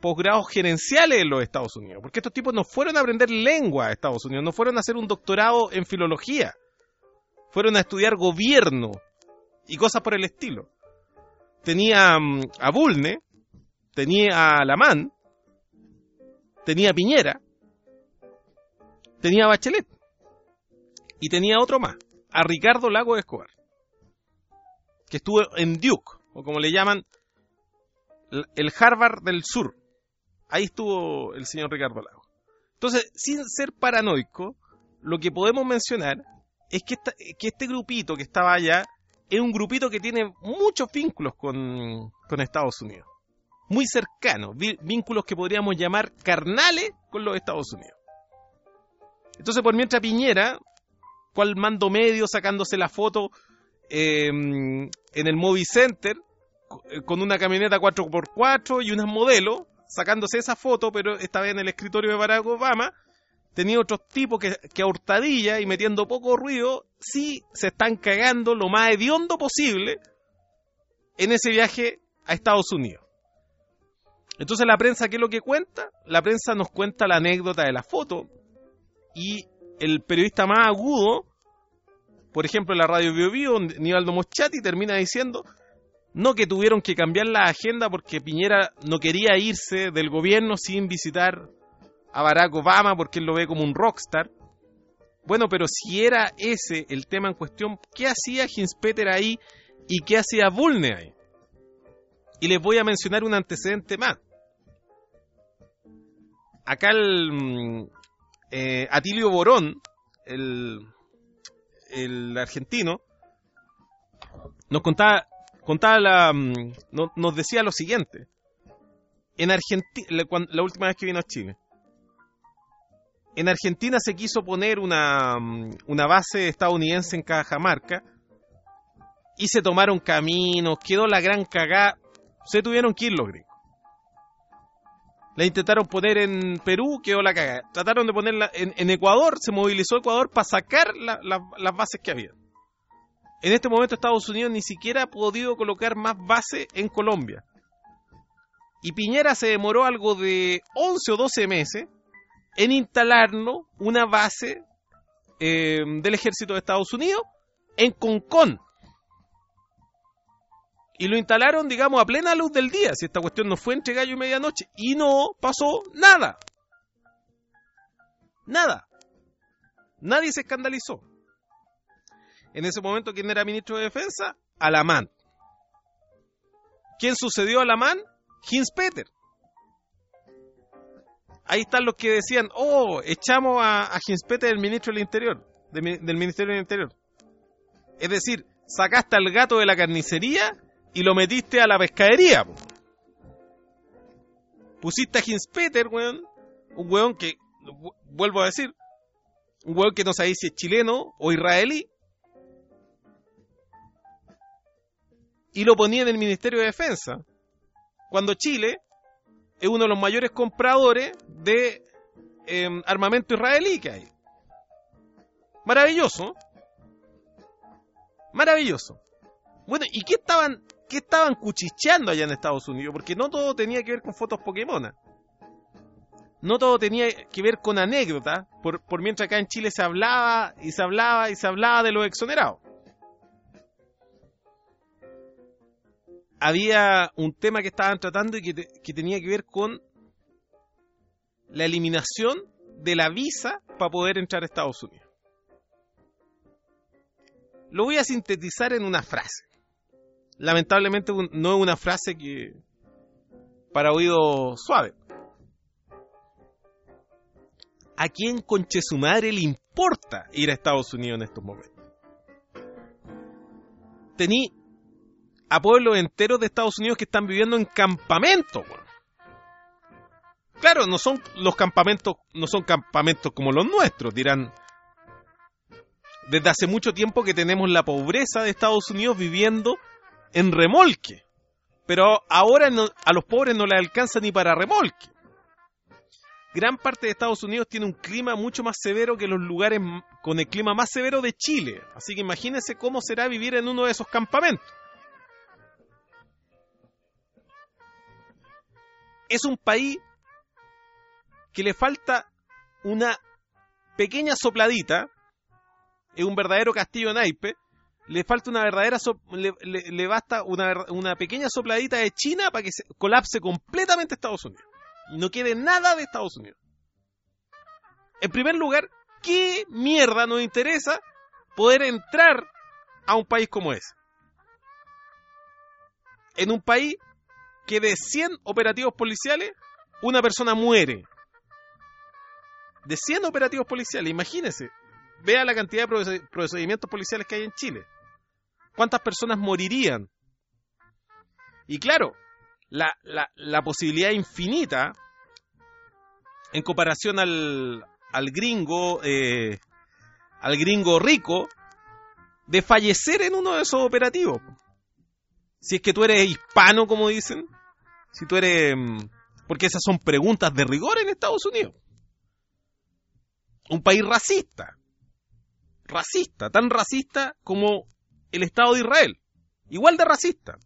posgrados gerenciales en los Estados Unidos, porque estos tipos no fueron a aprender lengua a Estados Unidos, no fueron a hacer un doctorado en filología, fueron a estudiar gobierno y cosas por el estilo. Tenía um, a Bulne, tenía a Lamán, tenía a Piñera, tenía a Bachelet y tenía otro más, a Ricardo Lagos Escobar, que estuvo en Duke, o como le llaman, el Harvard del Sur. Ahí estuvo el señor Ricardo Lagos. Entonces, sin ser paranoico, lo que podemos mencionar es que, esta, que este grupito que estaba allá es un grupito que tiene muchos vínculos con, con Estados Unidos. Muy cercanos, vínculos que podríamos llamar carnales con los Estados Unidos. Entonces, por mientras Piñera, cual mando medio sacándose la foto eh, en el Movie Center, con una camioneta cuatro por cuatro y unas modelos, sacándose esa foto, pero esta vez en el escritorio de Barack Obama, tenía otros tipos que, que a hurtadilla y metiendo poco ruido, sí se están cagando lo más hediondo posible en ese viaje a Estados Unidos. Entonces la prensa, ¿qué es lo que cuenta? La prensa nos cuenta la anécdota de la foto, y el periodista más agudo, por ejemplo en la radio Bio Bio, Nivaldo Moschati, termina diciendo no, que tuvieron que cambiar la agenda porque Piñera no quería irse del gobierno sin visitar a Barack Obama porque él lo ve como un rockstar. Bueno, pero si era ese el tema en cuestión, ¿qué hacía Hinspeter ahí y qué hacía Bulne ahí? Y les voy a mencionar un antecedente más. Acá el eh, Atilio Borón, el, el argentino, nos contaba, contaba la, no, nos decía lo siguiente. En Argentina, la, la última vez que vino a Chile, en Argentina se quiso poner una, una base estadounidense en Cajamarca y se tomaron caminos, quedó la gran cagada, se tuvieron que ir los gringos. La intentaron poner en Perú, quedó la cagada. Trataron de ponerla en, en Ecuador, se movilizó Ecuador para sacar la, la, las bases que había. En este momento Estados Unidos ni siquiera ha podido colocar más bases en Colombia. Y Piñera se demoró algo de once o doce meses en instalarnos una base eh, del ejército de Estados Unidos en Concón. Y lo instalaron, digamos, a plena luz del día, si esta cuestión no fue entre gallo y medianoche, y no pasó nada. Nada. Nadie se escandalizó. En ese momento, ¿quién era ministro de Defensa? Alamán. ¿Quién sucedió a Alamán? Hinspeter. Ahí están los que decían, oh, echamos a, a Hinspeter del ministro del Interior, de, del Ministerio del Interior. Es decir, sacaste al gato de la carnicería y lo metiste a la pescadería. Po. Pusiste a Hinspeter, weón, un weón que, vuelvo a decir, un weón que no sabéis si es chileno o israelí, y lo ponía en el Ministerio de Defensa, cuando Chile es uno de los mayores compradores de eh, armamento israelí que hay. Maravilloso. Maravilloso. Bueno, ¿y qué estaban, qué estaban cuchicheando allá en Estados Unidos? Porque no todo tenía que ver con fotos Pokémon. No todo tenía que ver con anécdotas, por, por mientras acá en Chile se hablaba y se hablaba y se hablaba de los exonerados. Había un tema que estaban tratando y que, te, que tenía que ver con la eliminación de la visa para poder entrar a Estados Unidos. Lo voy a sintetizar en una frase. Lamentablemente no es una frase que para oído suave. ¿A quién conche su madre le importa ir a Estados Unidos en estos momentos? Tení a pueblos enteros de Estados Unidos que están viviendo en campamentos. Bueno. Claro, no son los campamentos, no son campamentos como los nuestros, dirán. Desde hace mucho tiempo que tenemos la pobreza de Estados Unidos viviendo en remolque. Pero ahora no, a los pobres no les alcanza ni para remolque. Gran parte de Estados Unidos tiene un clima mucho más severo que los lugares con el clima más severo de Chile. Así que imagínense cómo será vivir en uno de esos campamentos. es un país que le falta una pequeña sopladita, es un verdadero castillo de naipes, le falta una verdadera, so, le, le, le basta una, una pequeña sopladita de China para que se colapse completamente Estados Unidos. Y no quede nada de Estados Unidos. En primer lugar, ¿qué mierda nos interesa poder entrar a un país como ese? En un país que de cien operativos policiales, una persona muere. De cien operativos policiales, imagínese. Vea la cantidad de procedimientos policiales que hay en Chile. ¿Cuántas personas morirían? Y claro, la, la, la posibilidad infinita, en comparación al, al gringo, eh, al gringo rico, de fallecer en uno de esos operativos. Si es que tú eres hispano, como dicen, si tú eres... Porque esas son preguntas de rigor en Estados Unidos. Un país racista. Racista, tan racista como el Estado de Israel. Igual de racista.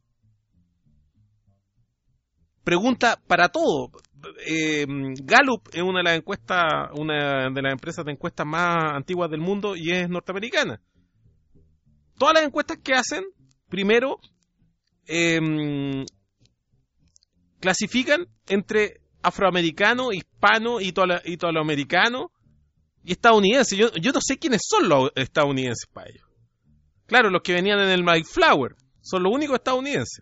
Pregunta para todo. Eh, Gallup es una de las encuestas, una de las empresas de encuestas más antiguas del mundo y es norteamericana. Todas las encuestas que hacen, primero, eh, clasifican entre afroamericano, hispano, italoamericano y estadounidense. Yo, yo no sé quiénes son los estadounidenses para ellos. Claro, los que venían en el Mayflower son los únicos estadounidenses.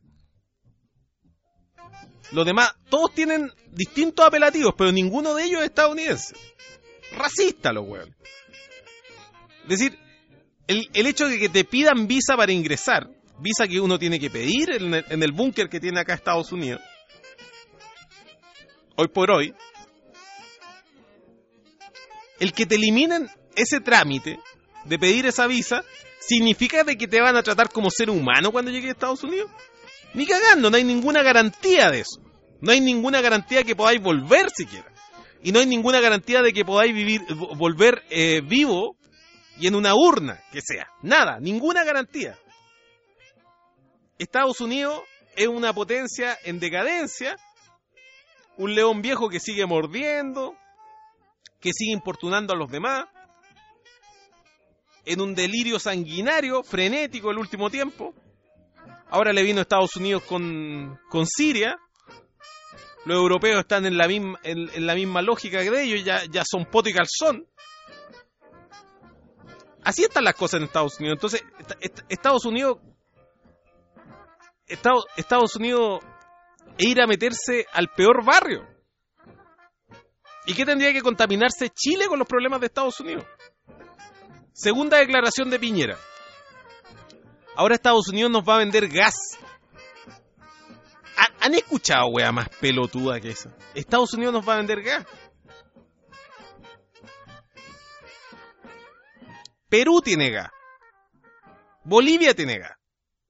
Los demás, todos tienen distintos apelativos, pero ninguno de ellos es estadounidense. Racista los huevos. Es decir, el, el hecho de que te pidan visa para ingresar, visa que uno tiene que pedir en el, en el búnker que tiene acá Estados Unidos, hoy por hoy, el que te eliminen ese trámite de pedir esa visa, ¿significa de que te van a tratar como ser humano cuando llegues a Estados Unidos? Ni cagando, no hay ninguna garantía de eso. No hay ninguna garantía que podáis volver siquiera. Y no hay ninguna garantía de que podáis vivir, volver eh, vivo y en una urna, que sea. Nada, ninguna garantía. Estados Unidos es una potencia en decadencia, un león viejo que sigue mordiendo, que sigue importunando a los demás, en un delirio sanguinario, frenético el último tiempo. Ahora le vino a Estados Unidos con, con Siria. Los europeos están en la misma, en, en la misma lógica que de ellos, ya, ya son poto y calzón. Así están las cosas en Estados Unidos. Entonces, Estados Unidos, Estados, Estados Unidos es ir a meterse al peor barrio. ¿Y qué tendría que contaminarse Chile con los problemas de Estados Unidos? Segunda declaración de Piñera. Ahora Estados Unidos nos va a vender gas. ¿Han escuchado, wea, más pelotuda que esa? Estados Unidos nos va a vender gas. Perú tiene gas. Bolivia tiene gas.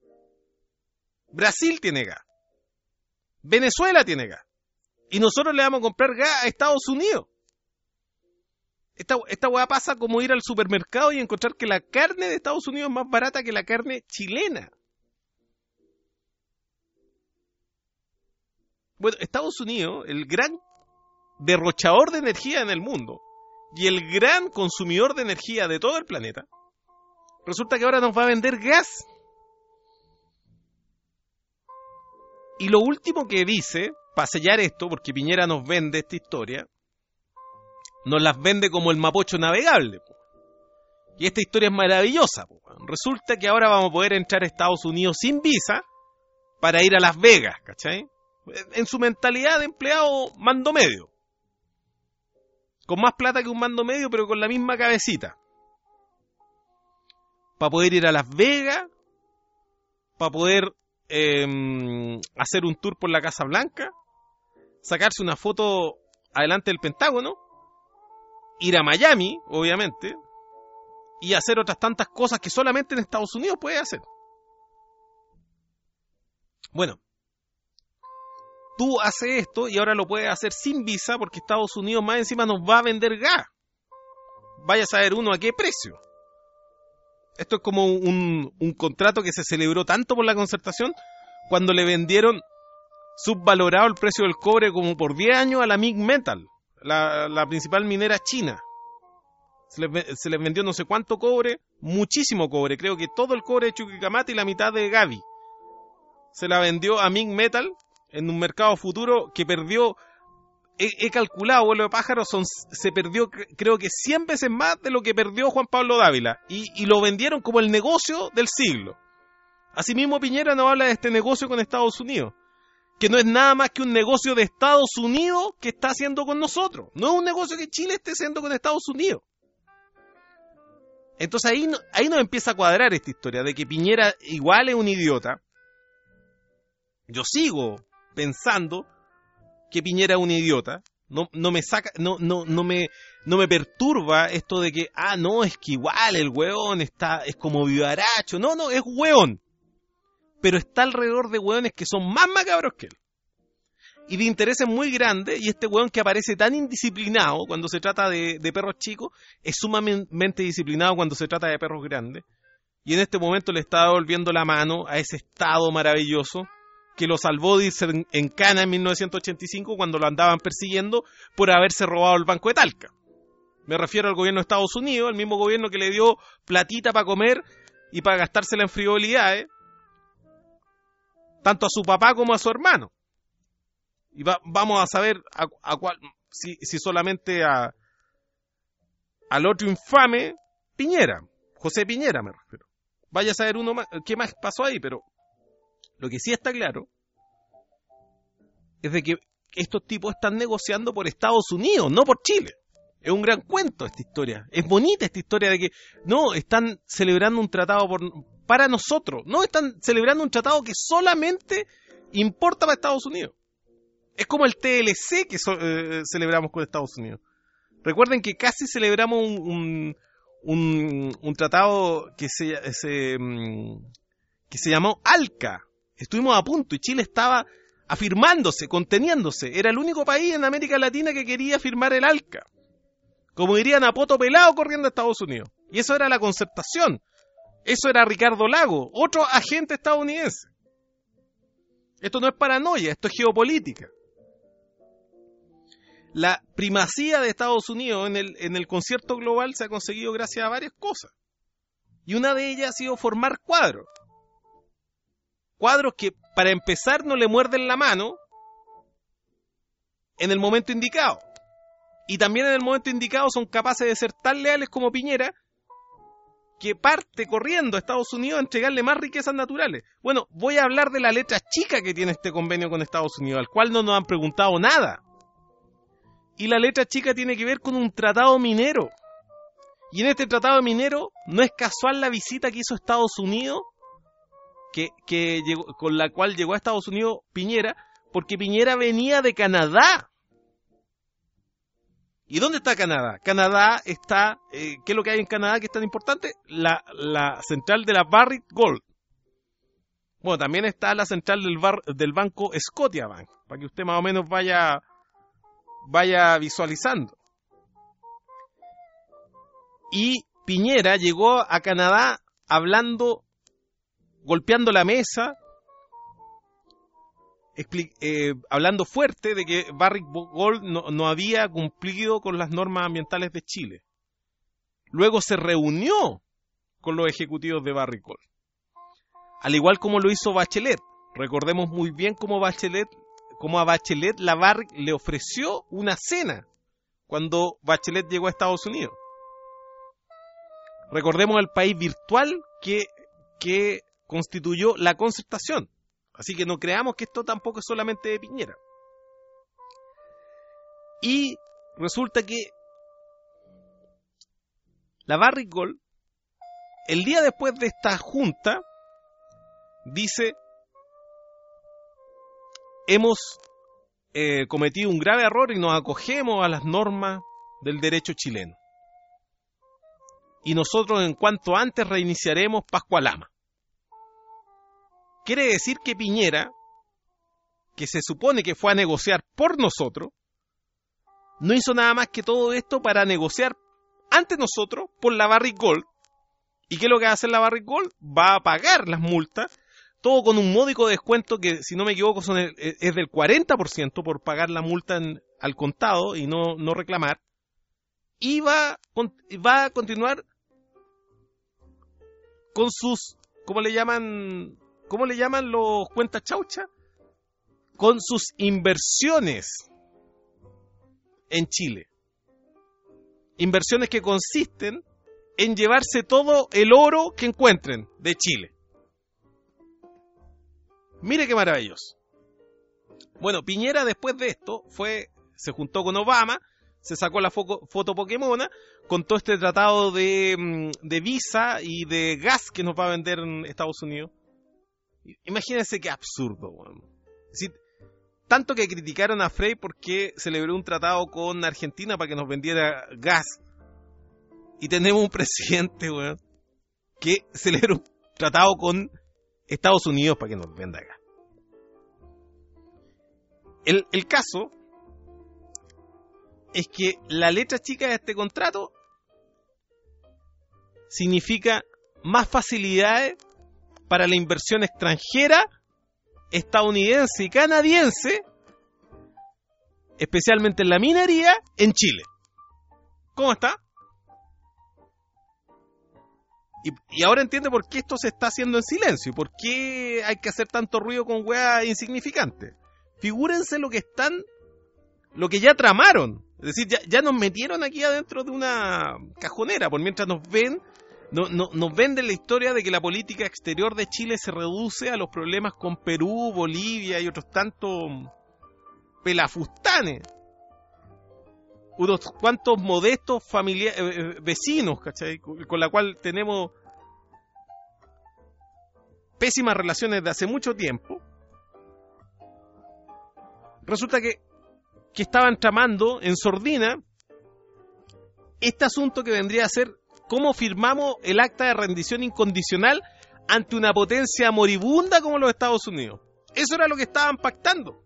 Brasil tiene gas. Venezuela tiene gas. Y nosotros le vamos a comprar gas a Estados Unidos. Esta, esta weá pasa como ir al supermercado y encontrar que la carne de Estados Unidos es más barata que la carne chilena. Bueno, Estados Unidos, el gran derrochador de energía en el mundo y el gran consumidor de energía de todo el planeta, resulta que ahora nos va a vender gas. Y lo último que dice, para sellar esto, porque Piñera nos vende esta historia, nos las vende como el Mapocho navegable. Po. Y esta historia es maravillosa. Po. Resulta que ahora vamos a poder entrar a Estados Unidos sin visa para ir a Las Vegas, ¿cachai? En su mentalidad de empleado mando medio. Con más plata que un mando medio, pero con la misma cabecita. Para poder ir a Las Vegas, para poder eh, hacer un tour por la Casa Blanca, sacarse una foto adelante del Pentágono, ir a Miami, obviamente, y hacer otras tantas cosas que solamente en Estados Unidos puede hacer. Bueno, tú haces esto y ahora lo puedes hacer sin visa porque Estados Unidos más encima nos va a vender gas. Vaya a saber uno a qué precio. Esto es como un, un contrato que se celebró tanto por la Concertación cuando le vendieron subvalorado el precio del cobre como por diez años a la Mig Metal, la, la principal minera china. Se les, se les vendió no sé cuánto cobre, muchísimo cobre, creo que todo el cobre de Chuquicamata y la mitad de Gavi. Se la vendió a Mig Metal en un mercado futuro que perdió, he, he calculado, vuelo de pájaro, son, se perdió creo que cien veces más de lo que perdió Juan Pablo Dávila. Y, y lo vendieron como el negocio del siglo. Asimismo, Piñera nos habla de este negocio con Estados Unidos, que no es nada más que un negocio de Estados Unidos que está haciendo con nosotros. No es un negocio que Chile esté haciendo con Estados Unidos. Entonces ahí, ahí nos empieza a cuadrar esta historia de que Piñera igual es un idiota. Yo sigo pensando que Piñera es un idiota. No, no me saca, no, no, no me, no me perturba esto de que, ah, no, es que igual el weón está, es como vivaracho. No, no, es weón. Pero está alrededor de weones que son más macabros que él. Y de intereses muy grandes, y este weón que aparece tan indisciplinado cuando se trata de, de perros chicos, es sumamente disciplinado cuando se trata de perros grandes. Y en este momento le está devolviendo la mano a ese Estado maravilloso que lo salvó de irse en, en cana en mil novecientos ochenta y cinco cuando lo andaban persiguiendo por haberse robado el Banco de Talca. Me refiero al gobierno de Estados Unidos, el mismo gobierno que le dio platita para comer y para gastársela en frivolidades, tanto a su papá como a su hermano. Y va, vamos a saber a, a cuál, si, si solamente a al otro infame Piñera, José Piñera me refiero. Vaya a saber uno más, qué más pasó ahí, pero lo que sí está claro es de que estos tipos están negociando por Estados Unidos, no por Chile. Es un gran cuento esta historia. Es bonita esta historia de que no, están celebrando un tratado por, para nosotros. No, están celebrando un tratado que solamente importa para Estados Unidos. Es como el T L C que so, eh, celebramos con Estados Unidos. Recuerden que casi celebramos un, un, un, un tratado que se, se, que se llamó ALCA. Estuvimos a punto y Chile estaba afirmándose, conteniéndose. Era el único país en América Latina que quería firmar el ALCA. Como dirían, a poto pelado corriendo a Estados Unidos. Y eso era la concertación. Eso era Ricardo Lago, otro agente estadounidense. Esto no es paranoia, esto es geopolítica. La primacía de Estados Unidos en el, en el concierto global se ha conseguido gracias a varias cosas. Y una de ellas ha sido formar cuadros. Cuadros que, para empezar, no le muerden la mano en el momento indicado. Y también en el momento indicado son capaces de ser tan leales como Piñera, que parte corriendo a Estados Unidos a entregarle más riquezas naturales. Bueno, voy a hablar de la letra chica que tiene este convenio con Estados Unidos, al cual no nos han preguntado nada. Y la letra chica tiene que ver con un tratado minero. Y en este tratado minero no es casual la visita que hizo Estados Unidos, que, que llegó, con la cual llegó a Estados Unidos Piñera, porque Piñera venía de Canadá. ¿Y dónde está Canadá? Canadá está, eh, ¿qué es lo que hay en Canadá que es tan importante? La, la central de la Barrick Gold. Bueno, también está la central del, bar, del banco Scotiabank, para que usted más o menos vaya, vaya visualizando. Y Piñera llegó a Canadá hablando, golpeando la mesa, expli- eh, hablando fuerte de que Barrick Gold no, no había cumplido con las normas ambientales de Chile. Luego se reunió con los ejecutivos de Barrick Gold. Al igual como lo hizo Bachelet. Recordemos muy bien cómo Bachelet, cómo a Bachelet la Barrick le ofreció una cena cuando Bachelet llegó a Estados Unidos. Recordemos el país virtual que, que constituyó la concertación. Así que no creamos que esto tampoco es solamente de Piñera. Y resulta que la Barrick Gold, el día después de esta junta, dice: hemos eh, cometido un grave error y nos acogemos a las normas del derecho chileno. Y nosotros en cuanto antes reiniciaremos Pascualama. Quiere decir que Piñera, que se supone que fue a negociar por nosotros, no hizo nada más que todo esto para negociar ante nosotros por la Barrick Gold. ¿Y qué es lo que va a hacer la Barrick Gold? Va a pagar las multas todo con un módico descuento que, si no me equivoco, son el, es del cuarenta por ciento por pagar la multa en, al contado y no, no reclamar. Y va, va a continuar con sus, ¿cómo le llaman? ¿Cómo le llaman los cuentas chaucha? Con sus inversiones en Chile. Inversiones que consisten en llevarse todo el oro que encuentren de Chile. Mire qué maravilloso. Bueno, Piñera después de esto fue, se juntó con Obama, se sacó la foto, foto Pokémona, con todo este tratado de, de visa y de gas que nos va a vender en Estados Unidos. Imagínense qué absurdo, bueno. Es decir, tanto que criticaron a Frei porque celebró un tratado con Argentina para que nos vendiera gas. Y tenemos un presidente, bueno, que celebra un tratado con Estados Unidos para que nos venda gas. El, el caso es que la letra chica de este contrato significa más facilidades para la inversión extranjera, estadounidense y canadiense, especialmente en la minería, en Chile. ¿Cómo está? Y, y ahora entiende por qué esto se está haciendo en silencio y por qué hay que hacer tanto ruido con weas insignificantes. Figúrense lo que están, lo que ya tramaron. Es decir, ya, ya nos metieron aquí adentro de una cajonera, por mientras nos ven, no, no, nos venden la historia de que la política exterior de Chile se reduce a los problemas con Perú, Bolivia y otros tantos pelafustanes. Unos cuantos modestos familia- eh, vecinos, ¿cachai? Con, con la cual tenemos pésimas relaciones de hace mucho tiempo. Resulta que, que estaban tramando en sordina este asunto que vendría a ser cómo firmamos el acta de rendición incondicional ante una potencia moribunda como los Estados Unidos. Eso era lo que estaban pactando.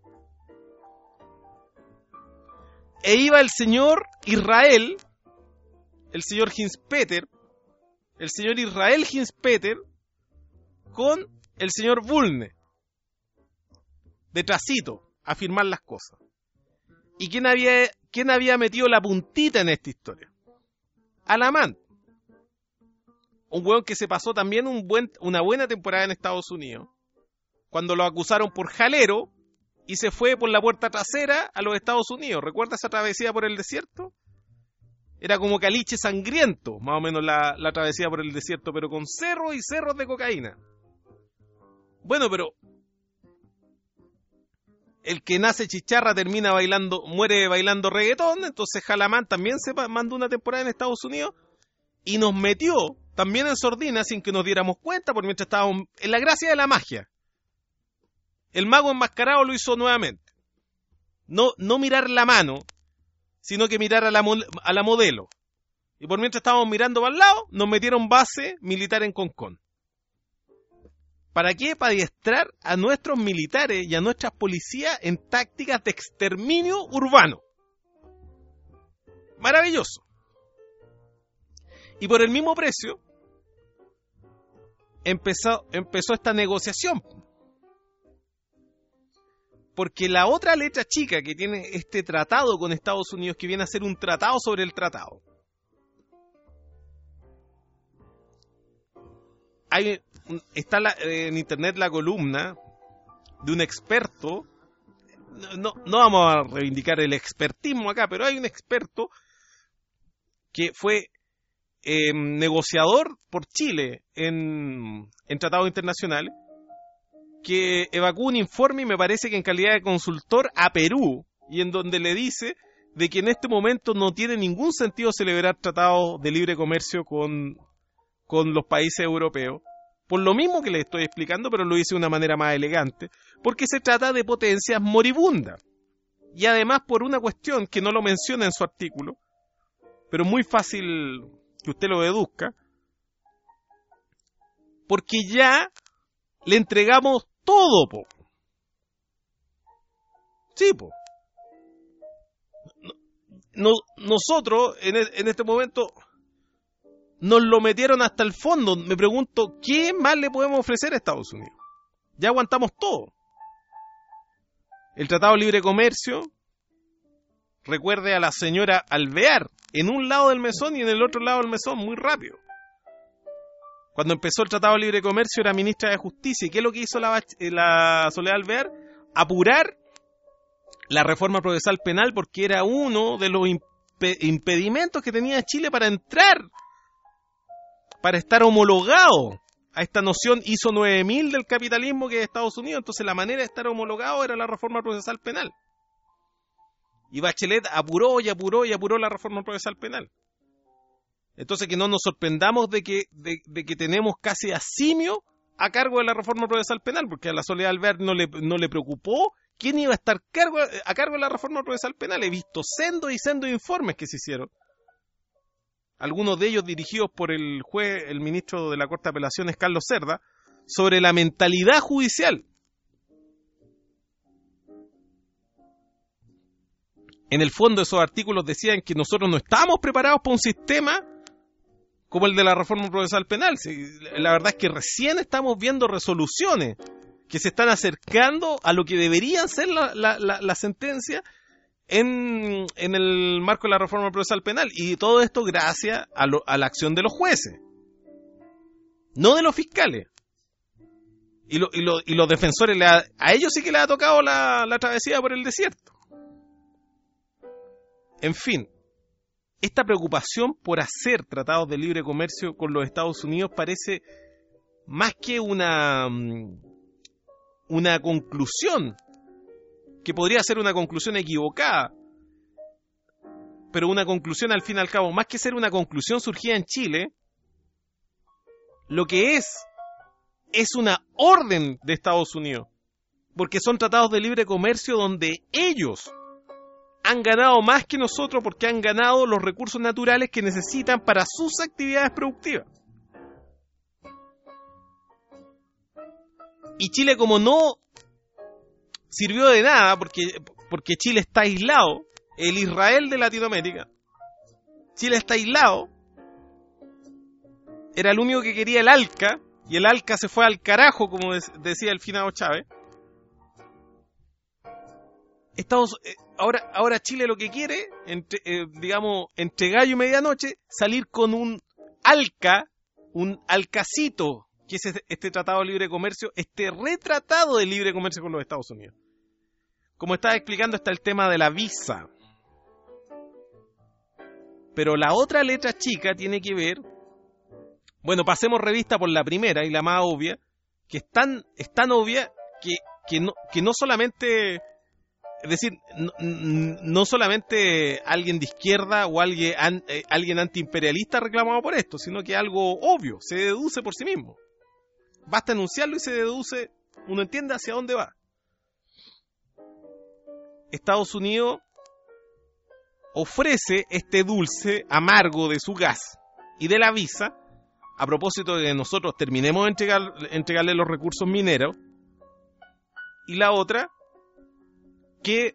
E iba el señor Israel, el señor Hinspeter, el señor Israel Hinspeter, con el señor Bulne, detrásito, a firmar las cosas. ¿Y quién había, quién había metido la puntita en esta historia? Alamán. Un hueón que se pasó también un buen, una buena temporada en Estados Unidos, cuando lo acusaron por jalero, y se fue por la puerta trasera a los Estados Unidos. ¿Recuerda esa travesía por el desierto? Era como caliche sangriento, más o menos la, la travesía por el desierto, pero con cerros y cerros de cocaína. Bueno, pero el que nace chicharra termina bailando, muere bailando reggaetón, entonces Jalamán también se mandó una temporada en Estados Unidos y nos metió también en sordina sin que nos diéramos cuenta, por mientras estábamos en la gracia de la magia. El mago enmascarado lo hizo nuevamente. No, no mirar la mano, sino que mirar a la, a la modelo. Y por mientras estábamos mirando para el lado, nos metieron base militar en Concón. ¿Para qué? Para adiestrar a nuestros militares y a nuestras policías en tácticas de exterminio urbano. Maravilloso. Y por el mismo precio, empezó, empezó esta negociación. Porque la otra letra chica que tiene este tratado con Estados Unidos, que viene a ser un tratado sobre el tratado. Hay, está la, en internet la columna de un experto. No, no vamos a reivindicar el expertismo acá, pero hay un experto que fue eh, negociador por Chile en, en tratados internacionales, que evacuó un informe, y me parece que en calidad de consultor, a Perú, y en donde le dice de que en este momento no tiene ningún sentido celebrar tratados de libre comercio con, con los países europeos, por lo mismo que le estoy explicando, pero lo hice de una manera más elegante, porque se trata de potencias moribundas, y además por una cuestión que no lo menciona en su artículo, pero muy fácil que usted lo deduzca, porque ya le entregamos todo, po. Sí, po. No, nosotros, en, en este momento, nos lo metieron hasta el fondo. Me pregunto, ¿qué más le podemos ofrecer a Estados Unidos? Ya aguantamos todo. El Tratado de Libre Comercio, recuerde a la señora Alvear, en un lado del mesón y en el otro lado del mesón, muy rápido. Cuando empezó el Tratado de Libre Comercio era ministra de Justicia. ¿Y qué es lo que hizo la, la Soledad Alvear? Apurar la reforma procesal penal, porque era uno de los imp- impedimentos que tenía Chile para entrar, para estar homologado a esta noción I S O nueve mil del capitalismo que es Estados Unidos. Entonces la manera de estar homologado era la reforma procesal penal. Y Bachelet apuró y apuró y apuró la reforma procesal penal. Entonces que no nos sorprendamos de que, de, de que tenemos casi a simio a cargo de la reforma procesal penal, porque a la Soledad Alvear no le, no le preocupó quién iba a estar cargo, a cargo de la reforma procesal penal. He visto sendos y sendos informes que se hicieron. Algunos de ellos dirigidos por el juez, el ministro de la Corte de Apelaciones, Carlos Cerda, sobre la mentalidad judicial. En el fondo esos artículos decían que nosotros no estábamos preparados para un sistema como el de la reforma procesal penal. La verdad es que recién estamos viendo resoluciones que se están acercando a lo que deberían ser la, la, la, la sentencia en, en el marco de la reforma procesal penal. Y todo esto gracias a, lo, a la acción de los jueces, no de los fiscales. Y, lo, y, lo, y los defensores, le ha, a ellos sí que les ha tocado la, la travesía por el desierto. En fin, esta preocupación por hacer tratados de libre comercio con los Estados Unidos parece más que una, una conclusión, que podría ser una conclusión equivocada, pero una conclusión al fin y al cabo, más que ser una conclusión surgida en Chile, lo que es, es una orden de Estados Unidos, porque son tratados de libre comercio donde ellos han ganado más que nosotros porque han ganado los recursos naturales que necesitan para sus actividades productivas. Y Chile, como no sirvió de nada, porque, porque Chile está aislado, el Israel de Latinoamérica, Chile está aislado, era el único que quería el ALCA, y el ALCA se fue al carajo, como decía el finado Chávez. Estados, eh, ahora, ahora Chile lo que quiere, entre, eh, digamos, entre gallo y medianoche, salir con un ALCA, un alcacito, que es este, este tratado de libre comercio, este retratado de libre comercio con los Estados Unidos. Como estaba explicando, está el tema de la visa. Pero la otra letra chica tiene que ver, bueno, pasemos revista por la primera y la más obvia, que es tan, es tan obvia que, que, no, que no solamente... Es decir, no, no solamente alguien de izquierda o alguien, an, eh, alguien antiimperialista reclamado por esto, sino que algo obvio, se deduce por sí mismo. Basta enunciarlo y se deduce, uno entiende hacia dónde va. Estados Unidos ofrece este dulce amargo de su gas y de la visa, a propósito de que nosotros terminemos de entregar, entregarle los recursos mineros, y la otra, que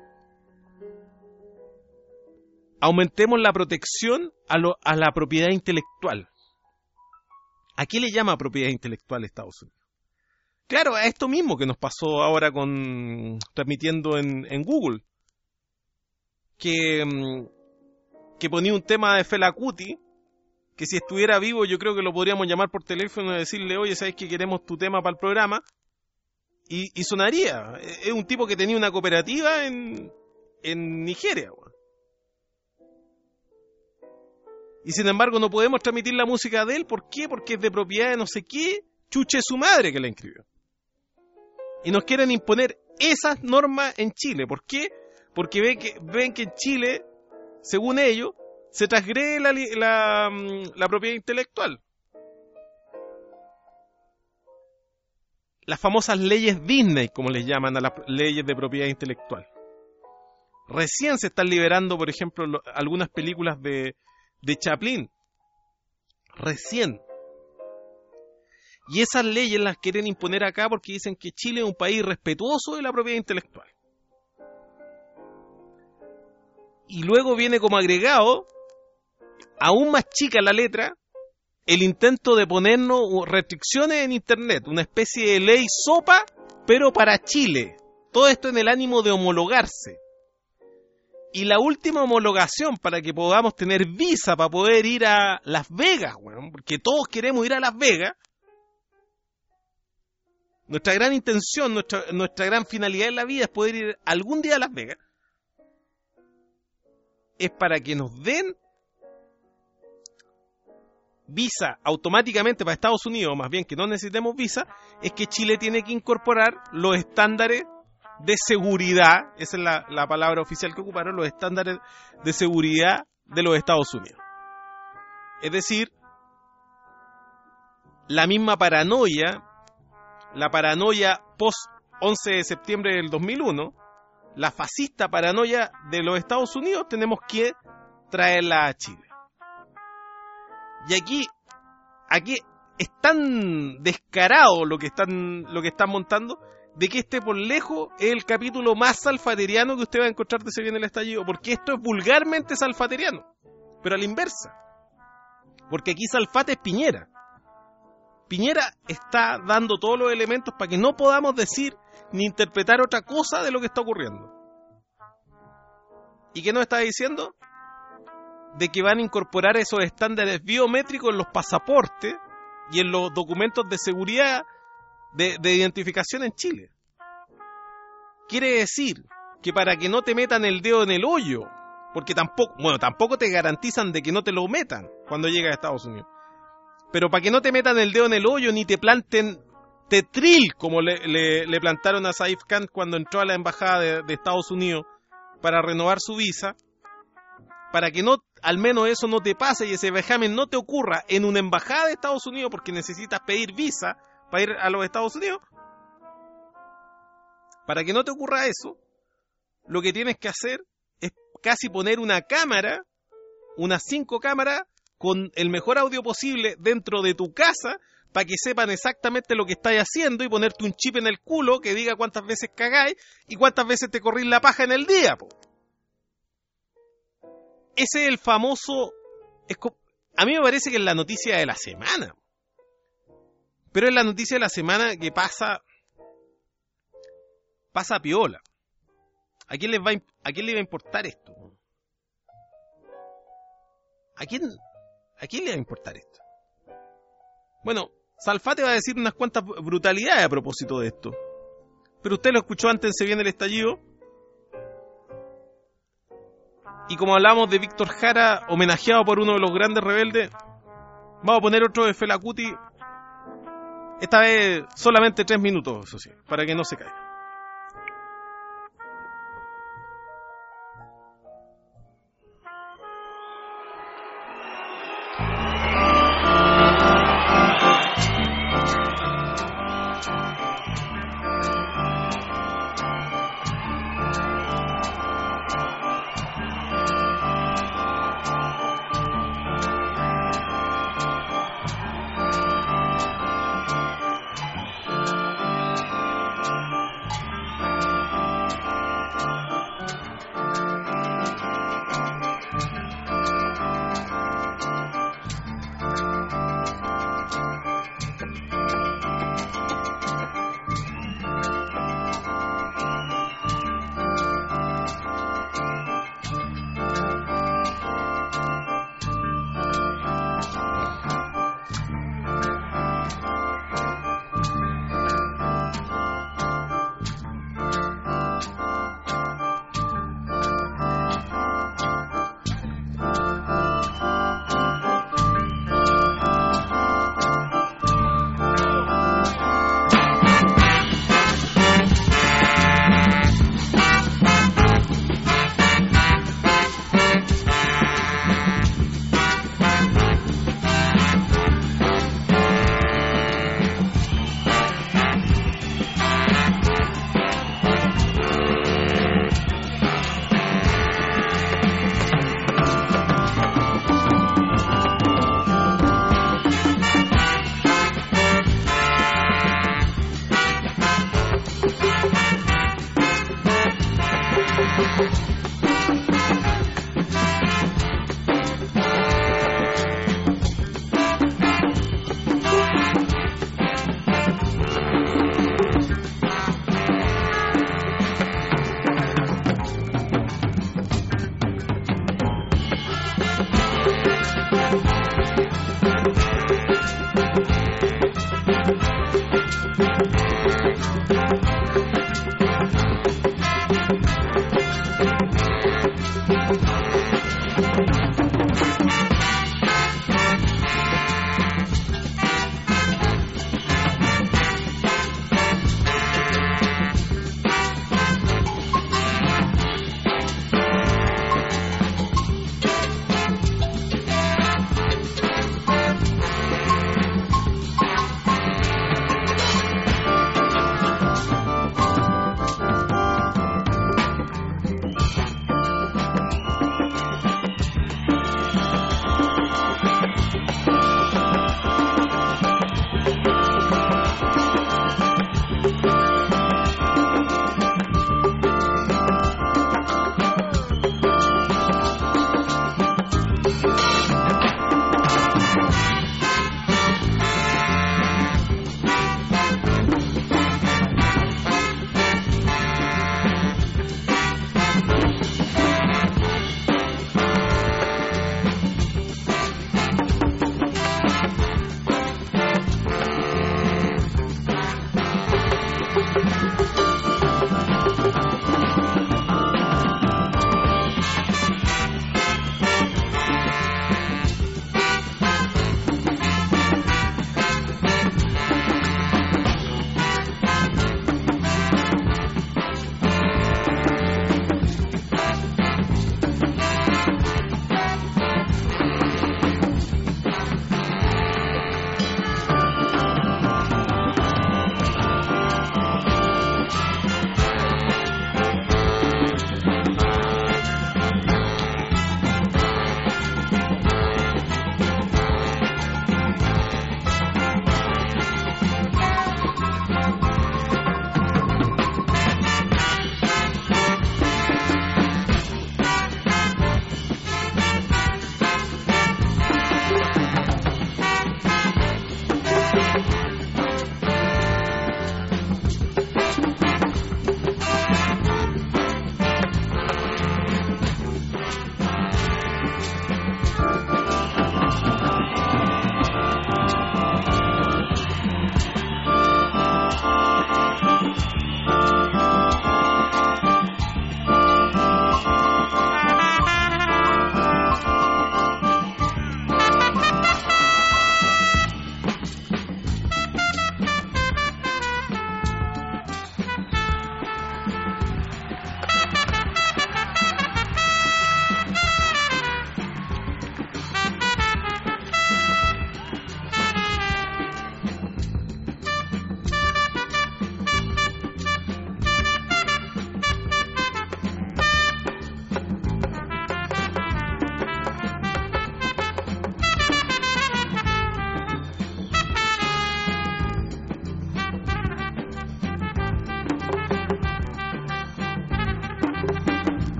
aumentemos la protección a, lo, a la propiedad intelectual. ¿A qué le llama propiedad intelectual Estados Unidos? Claro, a esto mismo que nos pasó ahora con transmitiendo en, en Google, que, que ponía un tema de Fela Kuti, que si estuviera vivo yo creo que lo podríamos llamar por teléfono y decirle, oye, ¿sabes que queremos tu tema para el programa? Y, y sonaría. Es un tipo que tenía una cooperativa en, en Nigeria. Y sin embargo no podemos transmitir la música de él. ¿Por qué? Porque es de propiedad de no sé qué chuche su madre que la inscribió. Y nos quieren imponer esas normas en Chile. ¿Por qué? Porque ven que, ven que en Chile, según ellos, se transgrede la, la, la propiedad intelectual. Las famosas leyes Disney, como les llaman a las leyes de propiedad intelectual. Recién se están liberando, por ejemplo, lo, algunas películas de, de Chaplin. Recién. Y esas leyes las quieren imponer acá porque dicen que Chile es un país respetuoso de la propiedad intelectual. Y luego viene como agregado, aún más chica la letra, el intento de ponernos restricciones en Internet, una especie de ley sopa, pero para Chile. Todo esto en el ánimo de homologarse. Y la última homologación para que podamos tener visa para poder ir a Las Vegas, bueno, porque todos queremos ir a Las Vegas. Nuestra gran intención, nuestra, nuestra gran finalidad en la vida es poder ir algún día a Las Vegas. Es para que nos den visa automáticamente para Estados Unidos, más bien que no necesitemos visa, es que Chile tiene que incorporar los estándares de seguridad, esa es la, la palabra oficial que ocuparon, los estándares de seguridad de los Estados Unidos. Es decir, la misma paranoia, la paranoia post once de septiembre del dos mil uno, la fascista paranoia de los Estados Unidos, tenemos que traerla a Chile. Y aquí, aquí es tan descarado lo que están, lo que están montando, de que este por lejos es el capítulo más salfateriano que usted va a encontrar de Se Viene el Estallido, porque esto es vulgarmente salfateriano, pero a la inversa. Porque aquí Salfate es Piñera. Piñera está dando todos los elementos para que no podamos decir ni interpretar otra cosa de lo que está ocurriendo. ¿Y qué nos está diciendo? De que van a incorporar esos estándares biométricos en los pasaportes y en los documentos de seguridad de, de identificación en Chile. Quiere decir que para que no te metan el dedo en el hoyo, porque tampoco, bueno, tampoco te garantizan de que no te lo metan cuando llegas a Estados Unidos, pero para que no te metan el dedo en el hoyo ni te planten tetril como le, le, le plantaron a Saif Khan cuando entró a la embajada de, de Estados Unidos para renovar su visa, para que no, al menos eso no te pase y ese vejamen no te ocurra en una embajada de Estados Unidos porque necesitas pedir visa para ir a los Estados Unidos, para que no te ocurra eso, lo que tienes que hacer es casi poner una cámara, unas cinco cámaras con el mejor audio posible dentro de tu casa para que sepan exactamente lo que estáis haciendo y ponerte un chip en el culo que diga cuántas veces cagáis y cuántas veces te corrís la paja en el día, po. Ese es el famoso... Es, a mí me parece que es la noticia de la semana. Pero es la noticia de la semana que pasa... Pasa piola. ¿A quién, les va, ¿A quién le va a importar esto? ¿A quién, ¿A quién le va a importar esto? Bueno, Salfate va a decir unas cuantas brutalidades a propósito de esto. Pero usted lo escuchó antes, Se Viene el Estallido. Y como hablamos de Víctor Jara, homenajeado por uno de los grandes rebeldes, vamos a poner otro de Fela Kuti. Esta vez solamente tres minutos, eso sí, para que no se caiga.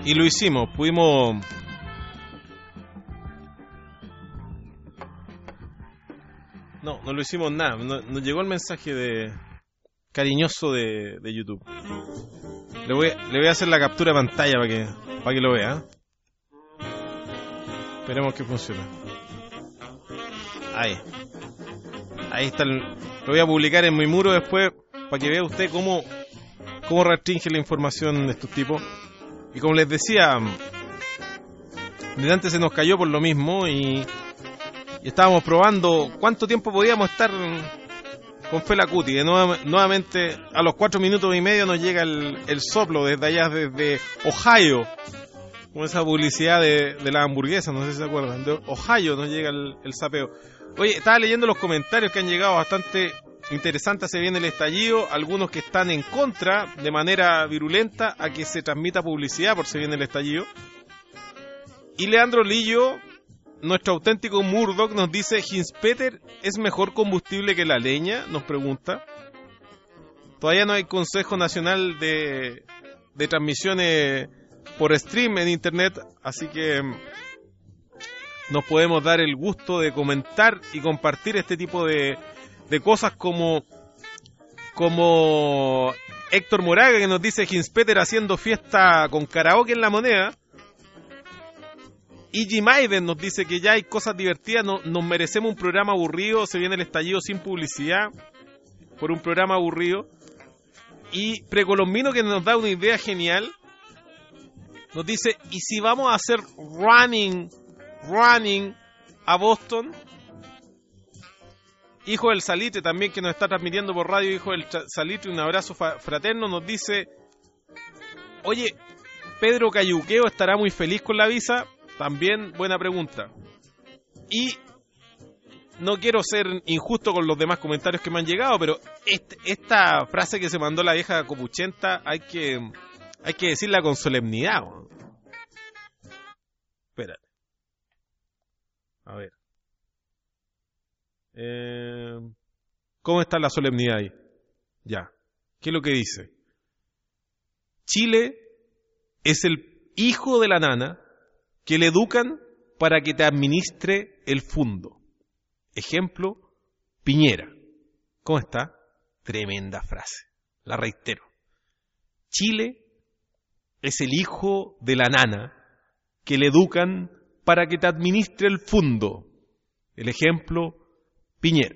Y lo hicimos, pudimos... No, no lo hicimos nada. No, nos llegó el mensaje de cariñoso de, de YouTube. Le voy, le voy a hacer la captura de pantalla para que, para que lo vea. Esperemos que funcione. Ahí. Ahí está. El, lo voy a publicar en mi muro después para que vea usted cómo, cómo restringe la información de estos tipos. Y como les decía, delante se nos cayó por lo mismo y... Y estábamos probando cuánto tiempo podíamos estar con Fela Kuti. De nueva, nuevamente, a los cuatro minutos y medio nos llega el, el soplo desde allá, desde Ohio. Con esa publicidad de, de la hamburguesa, no sé si se acuerdan. De Ohio nos llega el, el sapeo. Oye, estaba leyendo los comentarios que han llegado bastante interesantes. Se viene el estallido. Algunos que están en contra, de manera virulenta, a que se transmita publicidad por Se Viene el Estallido. Y Leandro Lillo... Nuestro auténtico Murdoch nos dice: ¿Hinspeter es mejor combustible que la leña? Nos pregunta. Todavía no hay Consejo Nacional de, de Transmisiones por stream en internet, así que nos podemos dar el gusto de comentar y compartir este tipo de, de cosas como, como Héctor Moraga, que nos dice: Hinspeter haciendo fiesta con karaoke en La Moneda. Y G. Maiden nos dice que ya hay cosas divertidas, no, nos merecemos un programa aburrido, se viene el estallido sin publicidad, por un programa aburrido. Y Precolombino, que nos da una idea genial, nos dice: ¿y si vamos a hacer running, running a Boston? Hijo del Salitre, también, que nos está transmitiendo por radio, Hijo del Salitre, un abrazo fraterno, nos dice: oye, Pedro Cayuqueo estará muy feliz con la visa. También buena pregunta. Y no quiero ser injusto con los demás comentarios que me han llegado, pero este, esta frase que se mandó la vieja copuchenta hay que hay que decirla con solemnidad, ¿no? Espérate. A ver. Eh, ¿Cómo está la solemnidad ahí? Ya. ¿Qué es lo que dice? Chile es el hijo de la nana que le educan para que te administre el fundo. Ejemplo, Piñera. ¿Cómo está? Tremenda frase. La reitero. Chile es el hijo de la nana que le educan para que te administre el fundo. El ejemplo, Piñera.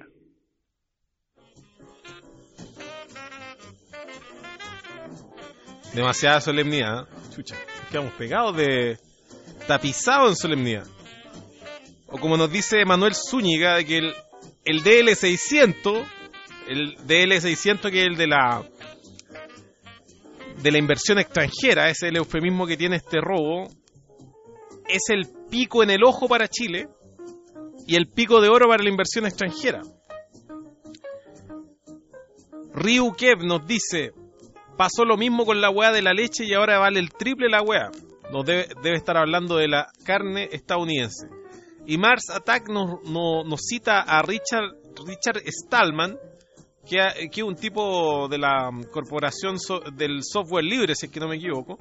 Demasiada solemnidad, ¿eh? Chucha, quedamos pegados de... tapizado en solemnidad. O como nos dice Manuel Zúñiga, de que el, el D L seiscientos, el D L seiscientos, que es el de la de la inversión extranjera, es el eufemismo que tiene este robo, es el pico en el ojo para Chile y el pico de oro para la inversión extranjera. Ryu Kev nos dice: pasó lo mismo con la hueá de la leche y ahora vale el triple la hueá. Nos debe, debe estar hablando de la carne estadounidense. Y Mars Attack nos, nos, nos cita a Richard, Richard Stallman, que, que es un tipo de la corporación so, del software libre, si es que no me equivoco.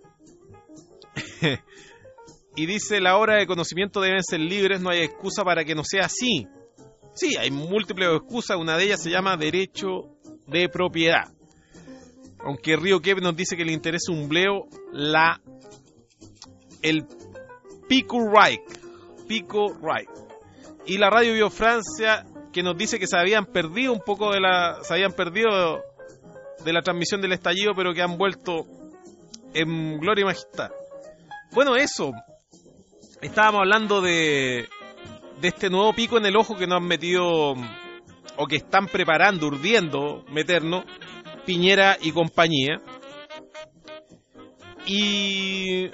Y dice: la hora de conocimiento deben ser libres, no hay excusa para que no sea así. Sí, hay múltiples excusas, una de ellas se llama derecho de propiedad. Aunque Río Kev nos dice que le interesa un bleo, la... el Pico Right, Pico Right. Y la Radio Biofrancia, que nos dice que se habían perdido un poco de la, se habían perdido de la transmisión del estallido, pero que han vuelto en gloria y majestad. Bueno, eso. Estábamos hablando de, de este nuevo pico en el ojo que nos han metido, o que están preparando, urdiendo meternos, Piñera y compañía. Y...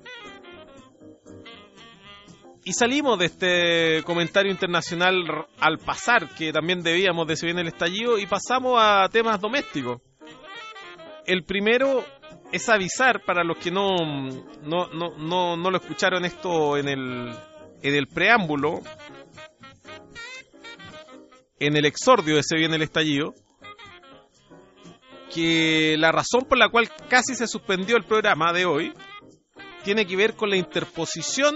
Y salimos de este comentario internacional al pasar, que también debíamos de Se Viene el Estallido, y pasamos a temas domésticos. El primero es avisar, para los que no, no, no, no, no lo escucharon esto en el, en el preámbulo, en el exordio de Se Viene el Estallido, que la razón por la cual casi se suspendió el programa de hoy tiene que ver con la interposición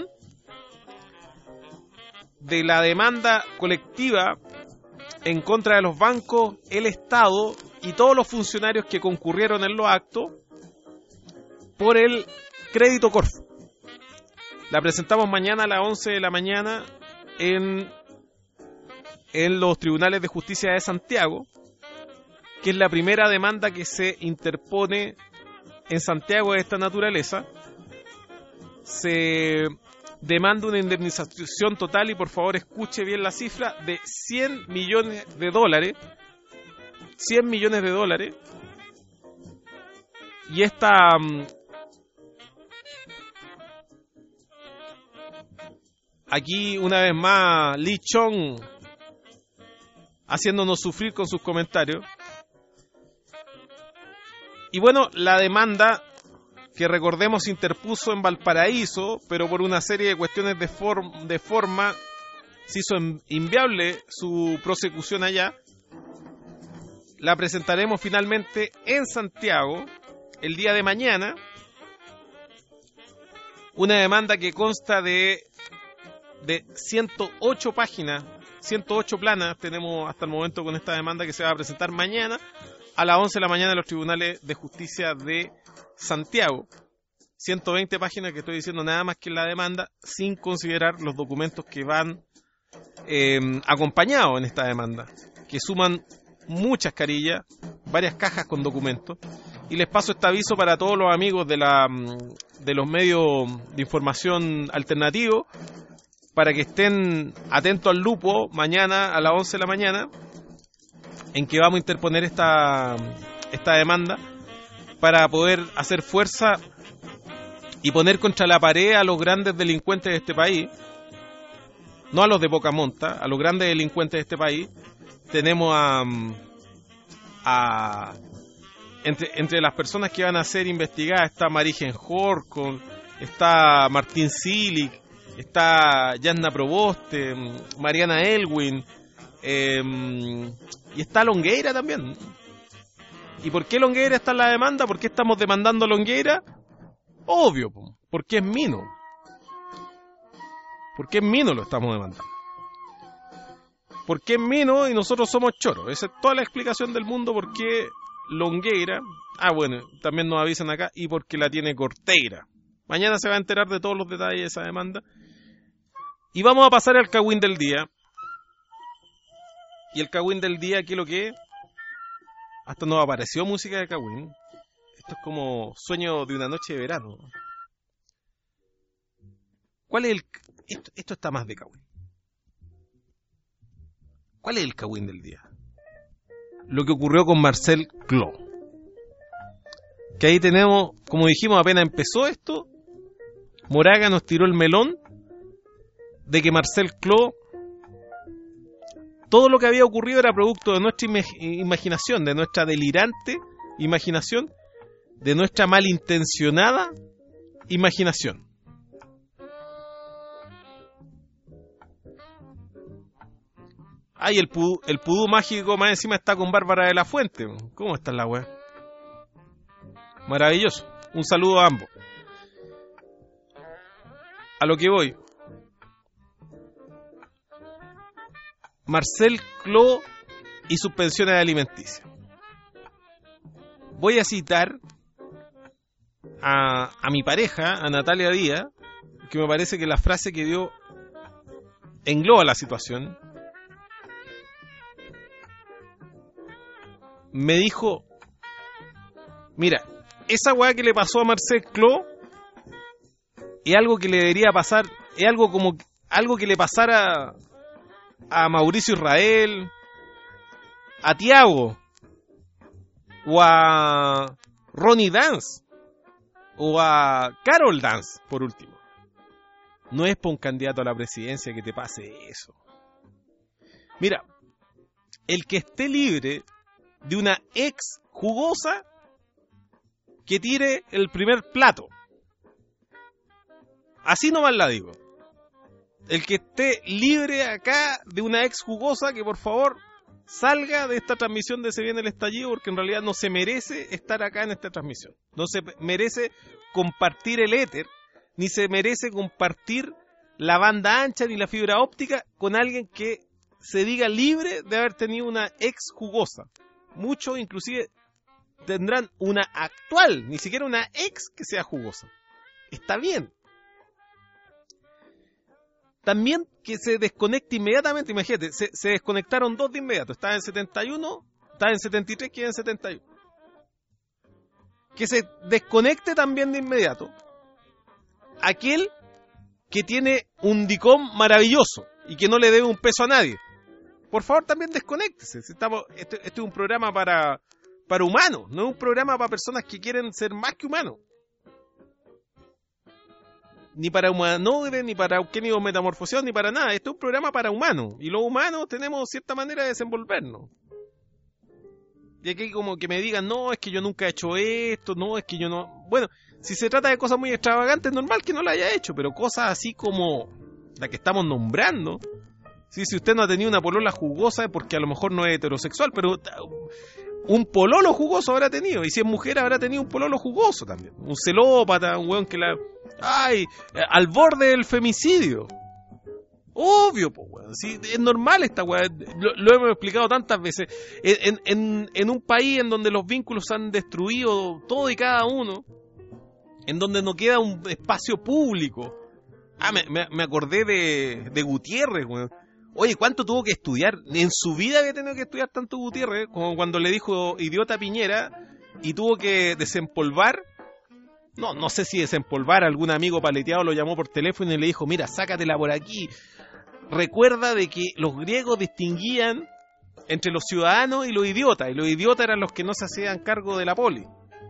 de la demanda colectiva en contra de los bancos, el Estado y todos los funcionarios que concurrieron en los actos por el crédito Corfo. La presentamos mañana a las once de la mañana en, en los tribunales de justicia de Santiago, que es la primera demanda que se interpone en Santiago de esta naturaleza. Se demanda una indemnización total, y por favor escuche bien la cifra, de cien millones de dólares. cien millones de dólares. Y esta... Aquí una vez más Lee Chong haciéndonos sufrir con sus comentarios. Y bueno, la demanda, que recordemos se interpuso en Valparaíso, pero por una serie de cuestiones de, form, de forma se hizo inviable su prosecución allá. La presentaremos finalmente en Santiago el día de mañana. Una demanda que consta de, de ciento ocho páginas, ciento ocho planas tenemos hasta el momento con esta demanda, que se va a presentar mañana a las once de la mañana en los tribunales de justicia de Santiago. ciento veinte páginas que estoy diciendo nada más que la demanda, sin considerar los documentos que van eh, acompañados en esta demanda, que suman muchas carillas, varias cajas con documentos. Y les paso este aviso para todos los amigos de, la, de los medios de información alternativos, para que estén atentos al lupo mañana a las once de la mañana, en que vamos a interponer esta, esta demanda para poder hacer fuerza y poner contra la pared a los grandes delincuentes de este país, no a los de poca monta, a los grandes delincuentes de este país. Tenemos a, a entre, entre las personas que van a ser investigadas está Marigen Horcon, está Martín Silic, está Yasna Proboste, Mariana Elwin, eh, y está Longueira también. ¿Y por qué Longueira está en la demanda? ¿Por qué estamos demandando a Longueira? Obvio, porque es Mino. Porque es Mino lo estamos demandando. Porque es Mino y nosotros somos choros. Esa es toda la explicación del mundo por qué Longueira. Ah, bueno, también nos avisan acá. Y porque la tiene Corteira. Mañana se va a enterar de todos los detalles de esa demanda. Y vamos a pasar al cagüín del día. Y el cagüín del día, ¿qué es lo que es? Hasta nos apareció música de cagüín. Esto es como sueño de una noche de verano. ¿Cuál es el...? Esto, esto está más de cagüín. ¿Cuál es el cagüín del día? Lo que ocurrió con Marcel Clos. Que ahí tenemos, como dijimos, apenas empezó esto, Moraga nos tiró el melón de que Marcel Clos, todo lo que había ocurrido era producto de nuestra imaginación, de nuestra delirante imaginación, de nuestra malintencionada imaginación. Ay, el pudú, el pudú mágico más encima está con Bárbara de la Fuente. ¿Cómo está la wea? Maravilloso. Un saludo a ambos. A lo que voy. Marcel Clos y sus pensiones alimenticias. Voy a citar a, a mi pareja, a Natalia Díaz, que me parece que la frase que dio engloba la situación. Me dijo, mira, esa weá que le pasó a Marcel Clos es algo que le debería pasar, es algo como algo que le pasara a Mauricio Israel, a Tiago, o a Ronnie Dance, o a Carol Dance, por último. No es para un candidato a la presidencia que te pase eso. Mira, el que esté libre de una ex jugosa, que tire el primer plato. Así nomás la digo. El que esté libre acá de una ex jugosa, que por favor salga de esta transmisión de Se Viene el Estallido, porque en realidad no se merece estar acá en esta transmisión. No se merece compartir el éter ni se merece compartir la banda ancha ni la fibra óptica con alguien que se diga libre de haber tenido una ex jugosa. Muchos inclusive tendrán una actual, ni siquiera una ex que sea jugosa. Está bien. También que se desconecte inmediatamente, imagínate, se, se desconectaron dos de inmediato. Estaba en setenta y uno, estaba en setenta y tres, queda en setenta y uno. Que se desconecte también de inmediato aquel que tiene un D I C O M maravilloso y que no le debe un peso a nadie. Por favor, también desconéctese. Estamos, este, este es un programa para, para humanos, no es un programa para personas que quieren ser más que humanos. Ni para humanoides, ni para euquénidos metamorfoseados, ni para nada. Este es un programa para humanos. Y los humanos tenemos cierta manera de desenvolvernos. Y aquí como que me digan, no, es que yo nunca he hecho esto, no, es que yo no... Bueno, si se trata de cosas muy extravagantes, es normal que no la haya hecho, pero cosas así como la que estamos nombrando... Sí, si usted no ha tenido una polola jugosa es porque a lo mejor no es heterosexual, pero un pololo jugoso habrá tenido. Y si es mujer habrá tenido un pololo jugoso también. Un celópata, un weón que la... ¡Ay! Al borde del femicidio. Obvio, pues, weón. Sí, es normal esta weón. Lo, lo hemos explicado tantas veces. En, en, en un país en donde los vínculos se han destruido todo y cada uno, en donde no queda un espacio público. Ah, me, me, me acordé de, de Gutiérrez, weón. Oye, ¿cuánto tuvo que estudiar? En su vida había tenido que estudiar tanto Gutiérrez, como cuando le dijo idiota a Piñera y tuvo que desempolvar. No, no sé si desempolvar, algún amigo paleteado lo llamó por teléfono y le dijo, mira, sácatela por aquí. Recuerda de que los griegos distinguían entre los ciudadanos y los idiotas, y los idiotas eran los que no se hacían cargo de la poli.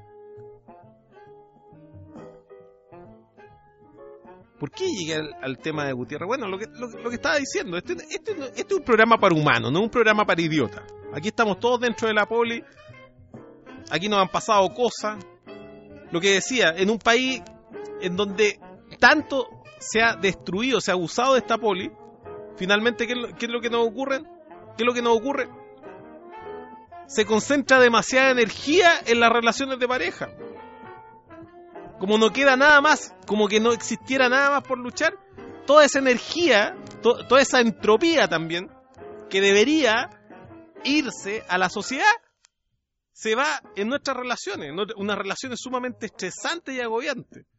¿Por qué llegué al, al tema de Gutiérrez? Bueno, lo que, lo, lo que estaba diciendo, este, este, este es un programa para humanos, no es un programa para idiotas. Aquí estamos todos dentro de la poli, aquí nos han pasado cosas. Lo que decía, en un país en donde tanto se ha destruido, se ha abusado de esta poli, finalmente, ¿qué es lo, qué es lo que nos ocurre? ¿Qué es lo que nos ocurre? Se concentra demasiada energía en las relaciones de pareja. Como no queda nada más, como que no existiera nada más por luchar, toda esa energía, to, toda esa entropía también, que debería irse a la sociedad, se va en nuestras relaciones, ¿no? Unas relaciones sumamente estresantes y agobiantes.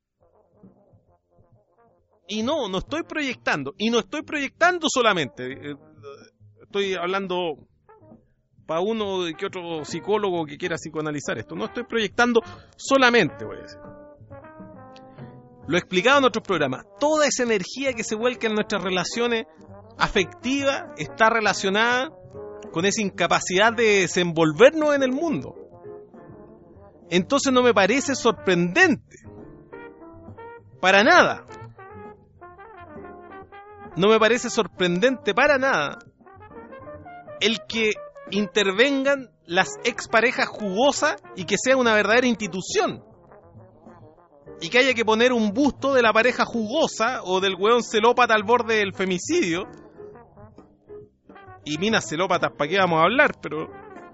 Y no, no estoy proyectando, y no estoy proyectando solamente, eh, estoy hablando para uno que otro psicólogo que quiera psicoanalizar esto, no estoy proyectando solamente, voy a decir. Lo he explicado en otros programas, toda esa energía que se vuelca en nuestras relaciones afectivas está relacionada con esa incapacidad de desenvolvernos en el mundo. Entonces no me parece sorprendente, para nada, no me parece sorprendente para nada el que intervengan las exparejas jugosas y que sea una verdadera institución. Y que haya que poner un busto de la pareja jugosa o del hueón celópata al borde del femicidio. Y minas celópatas, ¿para qué vamos a hablar? Pero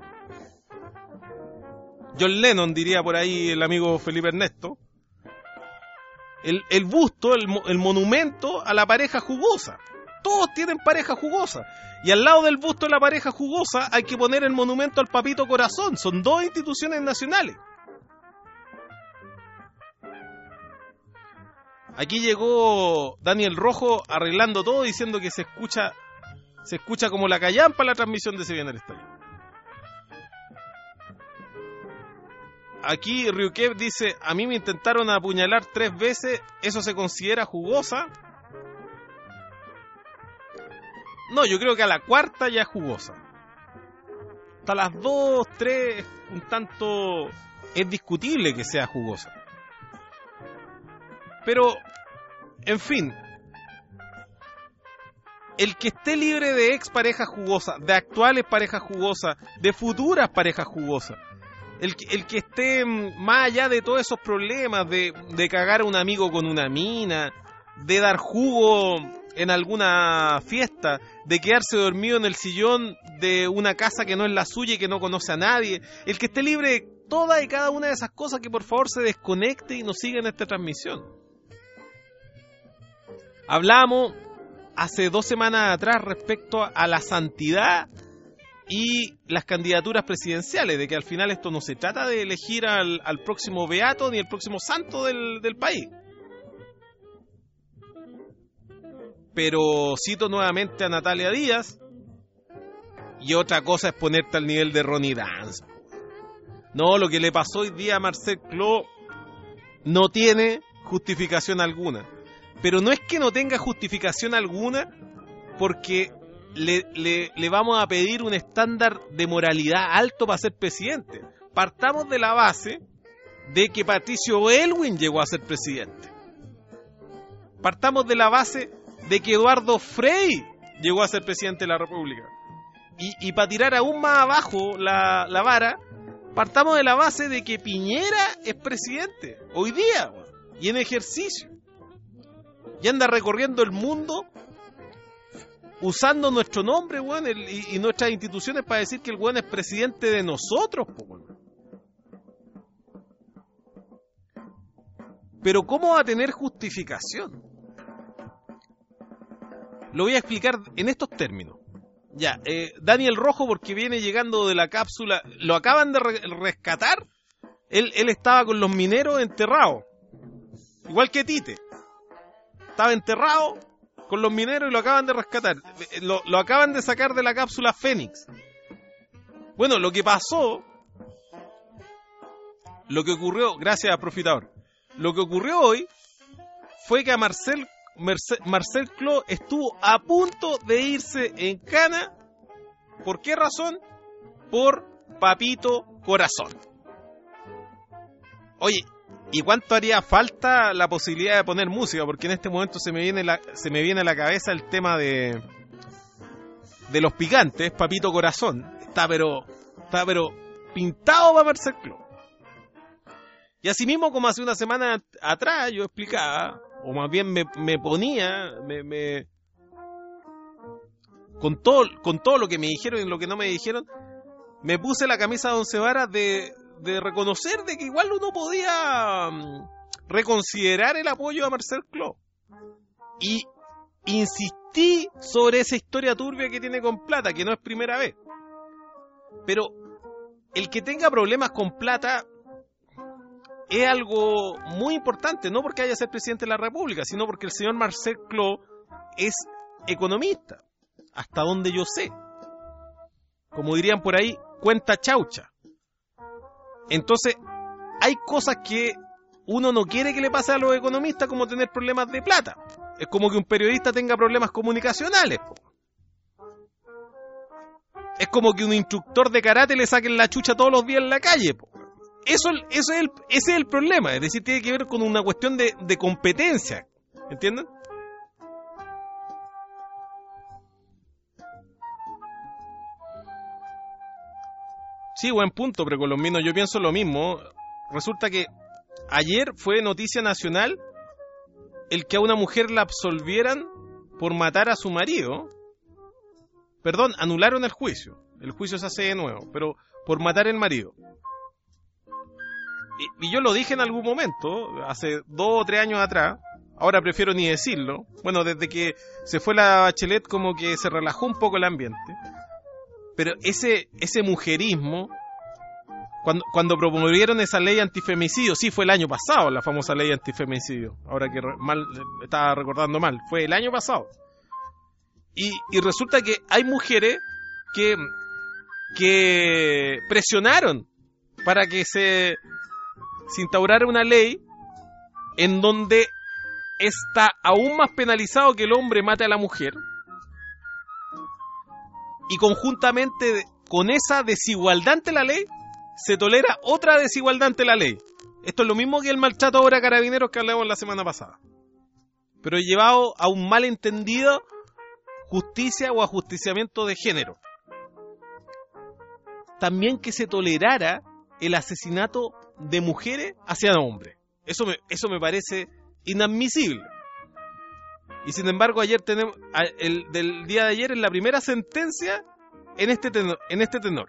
John Lennon diría por ahí el amigo Felipe Ernesto. El, el busto, el, el monumento a la pareja jugosa. Todos tienen pareja jugosa. Y al lado del busto de la pareja jugosa hay que poner el monumento al Papito Corazón. Son dos instituciones nacionales. Aquí llegó Daniel Rojo arreglando todo, diciendo que se escucha se escucha como la callampa la transmisión de Se Viene el Estallido. Aquí Ryukev dice, a mí me intentaron apuñalar tres veces, ¿eso se considera jugosa? No, yo creo que a la cuarta ya es jugosa. Hasta las dos, tres, un tanto es discutible que sea jugosa. Pero, en fin, el que esté libre de ex parejas jugosas, de actuales parejas jugosas, de futuras parejas jugosas, el que, el que esté más allá de todos esos problemas de, de cagar a un amigo con una mina, de dar jugo en alguna fiesta, de quedarse dormido en el sillón de una casa que no es la suya y que no conoce a nadie, el que esté libre de todas y cada una de esas cosas, que por favor se desconecte y nos siga en esta transmisión. Hablamos hace dos semanas atrás respecto a la santidad y las candidaturas presidenciales, de que al final esto no se trata de elegir al, al próximo beato ni el próximo santo del, del país. Pero cito nuevamente a Natalia Díaz, y otra cosa es ponerte al nivel de Ronnie Dance. No, lo que le pasó hoy día a Marcel Clos no tiene justificación alguna. Pero no es que no tenga justificación alguna porque le, le, le vamos a pedir un estándar de moralidad alto para ser presidente. Partamos de la base de que Patricio Aylwin llegó a ser presidente. Partamos de la base de que Eduardo Frei llegó a ser presidente de la República. Y, y para tirar aún más abajo la, la vara, partamos de la base de que Piñera es presidente hoy día y en ejercicio. Y anda recorriendo el mundo usando nuestro nombre, weón, el, y, y nuestras instituciones para decir que el weón es presidente de nosotros, po, weón. Pero ¿cómo va a tener justificación? Lo voy a explicar en estos términos. Ya, eh, Daniel Rojo, porque viene llegando de la cápsula, lo acaban de re- rescatar. Él, él estaba con los mineros enterrados, igual que Tite. Estaba enterrado con los mineros y lo acaban de rescatar. Lo, lo acaban de sacar de la cápsula Fénix. Bueno, lo que pasó, lo que ocurrió, gracias a Profitador, lo que ocurrió hoy fue que a Marcel, Marcel, Marcel Clos estuvo a punto de irse en cana. ¿Por qué razón? Por Papito Corazón. Oye, ¿y cuánto haría falta la posibilidad de poner música? Porque en este momento se me viene la, se me viene a la cabeza el tema de de los picantes, Papito Corazón. Está pero, está pero pintado para Marcel Clos. Y asimismo, como hace una semana atrás yo explicaba, o más bien me, me ponía, me, me con todo, con todo lo que me dijeron y lo que no me dijeron, me puse la camisa de once varas de de reconocer de que igual uno podía um, reconsiderar el apoyo a Marcel Clos. Y insistí sobre esa historia turbia que tiene con Plata, que no es primera vez. Pero el que tenga problemas con Plata es algo muy importante, no porque haya sido presidente de la República, sino porque el señor Marcel Clos es economista, hasta donde yo sé. Como dirían por ahí, cuenta chaucha. Entonces, hay cosas que uno no quiere que le pase a los economistas, como tener problemas de plata. Es como que un periodista tenga problemas comunicacionales, po. Es como que un instructor de karate le saquen la chucha todos los días en la calle, po. Eso, eso es el, ese es el problema. Es decir, tiene que ver con una cuestión de, de competencia. ¿Entienden? Sí, buen punto, precolombino. Yo pienso lo mismo. Resulta que ayer fue noticia nacional el que a una mujer la absolvieran por matar a su marido. Perdón, anularon el juicio. El juicio se hace de nuevo, pero por matar al marido. Y, y yo lo dije en algún momento, hace dos o tres años atrás. Ahora prefiero ni decirlo. Bueno, desde que se fue la Bachelet como que se relajó un poco el ambiente. Pero ese ese mujerismo, cuando, cuando promovieron esa ley antifemicidio, sí, fue el año pasado, la famosa ley antifemicidio, ahora que re, mal estaba recordando mal, fue el año pasado. Y, y resulta que hay mujeres que, que presionaron para que se, se instaurara una ley en donde está aún más penalizado que el hombre mate a la mujer. Y conjuntamente con esa desigualdad ante la ley, se tolera otra desigualdad ante la ley. Esto es lo mismo que el maltrato ahora a carabineros que hablamos la semana pasada. Pero llevado a un malentendido justicia o ajusticiamiento de género. También que se tolerara el asesinato de mujeres hacia hombres. Eso me, eso me parece inadmisible. Y sin embargo, ayer tenemos el del día de ayer es la primera sentencia en este tenor, en este tenor.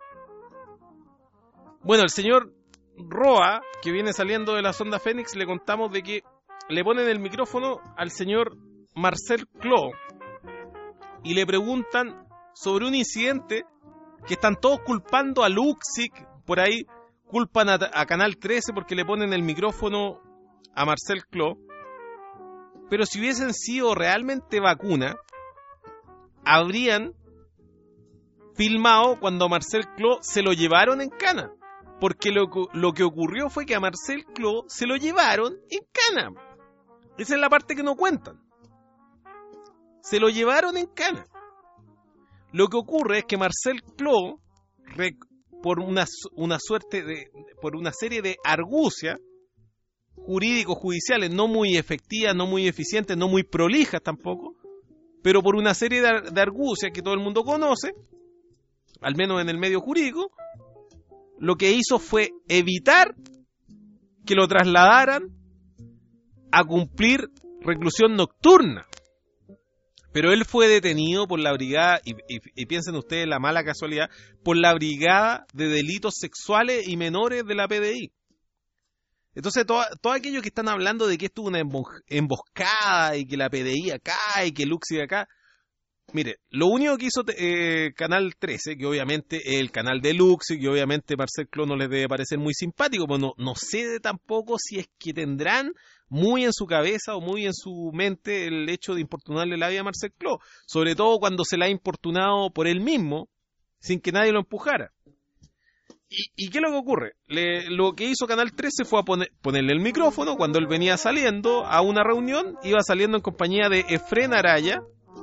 Bueno, el señor Roa, que viene saliendo de la sonda Fénix, le contamos de que le ponen el micrófono al señor Marcel Cló y le preguntan sobre un incidente que están todos culpando a Luksic, por ahí culpan a, a Canal trece porque le ponen el micrófono a Marcel Cló. Pero si hubiesen sido realmente vacuna, habrían filmado cuando a Marcel Cló se lo llevaron en cana. Porque lo, lo que ocurrió fue que a Marcel Cló se lo llevaron en cana. Esa es la parte que no cuentan. Se lo llevaron en cana. Lo que ocurre es que Marcel Cló, por una, una suerte de, por una serie de argucias jurídicos judiciales no muy efectivas, no muy eficientes, no muy prolijas tampoco, pero por una serie de, de argucias que todo el mundo conoce, al menos en el medio jurídico, lo que hizo fue evitar que lo trasladaran a cumplir reclusión nocturna. Pero él fue detenido por la brigada, y, y, y piensen ustedes la mala casualidad, por la brigada de delitos sexuales y menores de la P D I. Entonces, todos todo aquellos que están hablando de que esto es una emboscada y que la P D I acá y que Luksic acá, mire, lo único que hizo eh, Canal trece, que obviamente es el canal de Luksic, y obviamente Marcel Cló no les debe parecer muy simpático, pero no, no sé tampoco si es que tendrán muy en su cabeza o muy en su mente el hecho de importunarle la vida a Marcel Cló, sobre todo cuando se la ha importunado por él mismo, sin que nadie lo empujara. ¿Y, y qué es lo que ocurre? Le, lo que hizo Canal trece fue a poner, ponerle el micrófono cuando él venía saliendo a una reunión, iba saliendo en compañía de Efrén Araya,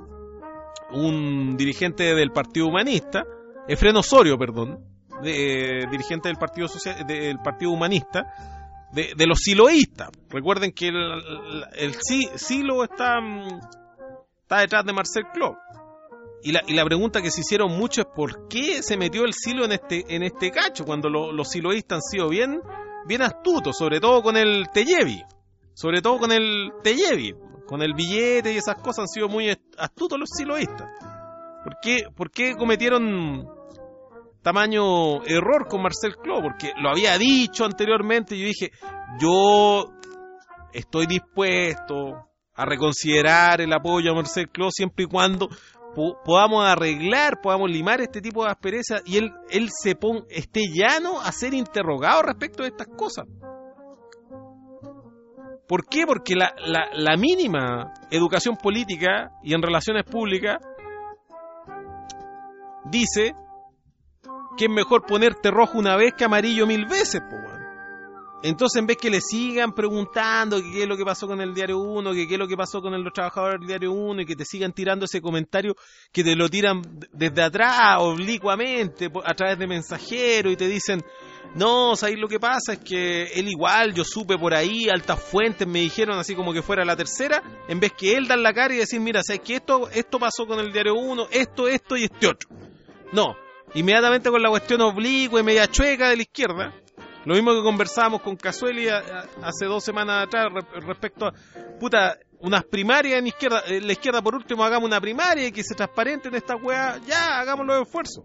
un dirigente del Partido Humanista, Efrén Osorio, perdón, de, eh, dirigente del Partido Social, del Partido Humanista, de, de los siloístas. Recuerden que el, el, el silo está, está detrás de Marcel Cló. Y la, y la pregunta que se hicieron mucho es por qué se metió el silo en este, en este cacho, cuando lo, los siloístas han sido bien, bien astutos, sobre todo con el Tellevi, sobre todo con el Tellevi. Con el billete y esas cosas han sido muy astutos los siloístas. ¿Por qué, ¿Por qué cometieron tamaño error con Marcel Cló? Porque lo había dicho anteriormente y yo dije, yo estoy dispuesto a reconsiderar el apoyo a Marcel Cló siempre y cuando po- podamos arreglar, podamos limar este tipo de asperezas y él, él se pon, esté llano a ser interrogado respecto de estas cosas. ¿Por qué? Porque la, la, la mínima educación política y en relaciones públicas dice que es mejor ponerte rojo una vez que amarillo mil veces, po, bueno. Entonces, en vez que le sigan preguntando qué es lo que pasó con el Diario uno, que qué es lo que pasó con los trabajadores del Diario uno, y que te sigan tirando ese comentario que te lo tiran desde atrás, oblicuamente, a través de mensajeros, y te dicen, no, ¿sabes lo que pasa? Es que él igual, yo supe por ahí, altas fuentes me dijeron así como que fuera la tercera, en vez que él dar la cara y decir, mira, ¿sabes que esto, esto pasó con el Diario uno, esto, esto y este otro? No, inmediatamente con la cuestión oblicua y media chueca de la izquierda, lo mismo que conversábamos con Casueli a, a, hace dos semanas atrás re, respecto a, puta, unas primarias en izquierda, en la izquierda por último hagamos una primaria y que se transparente en esta weá, ya, hagamos los esfuerzos.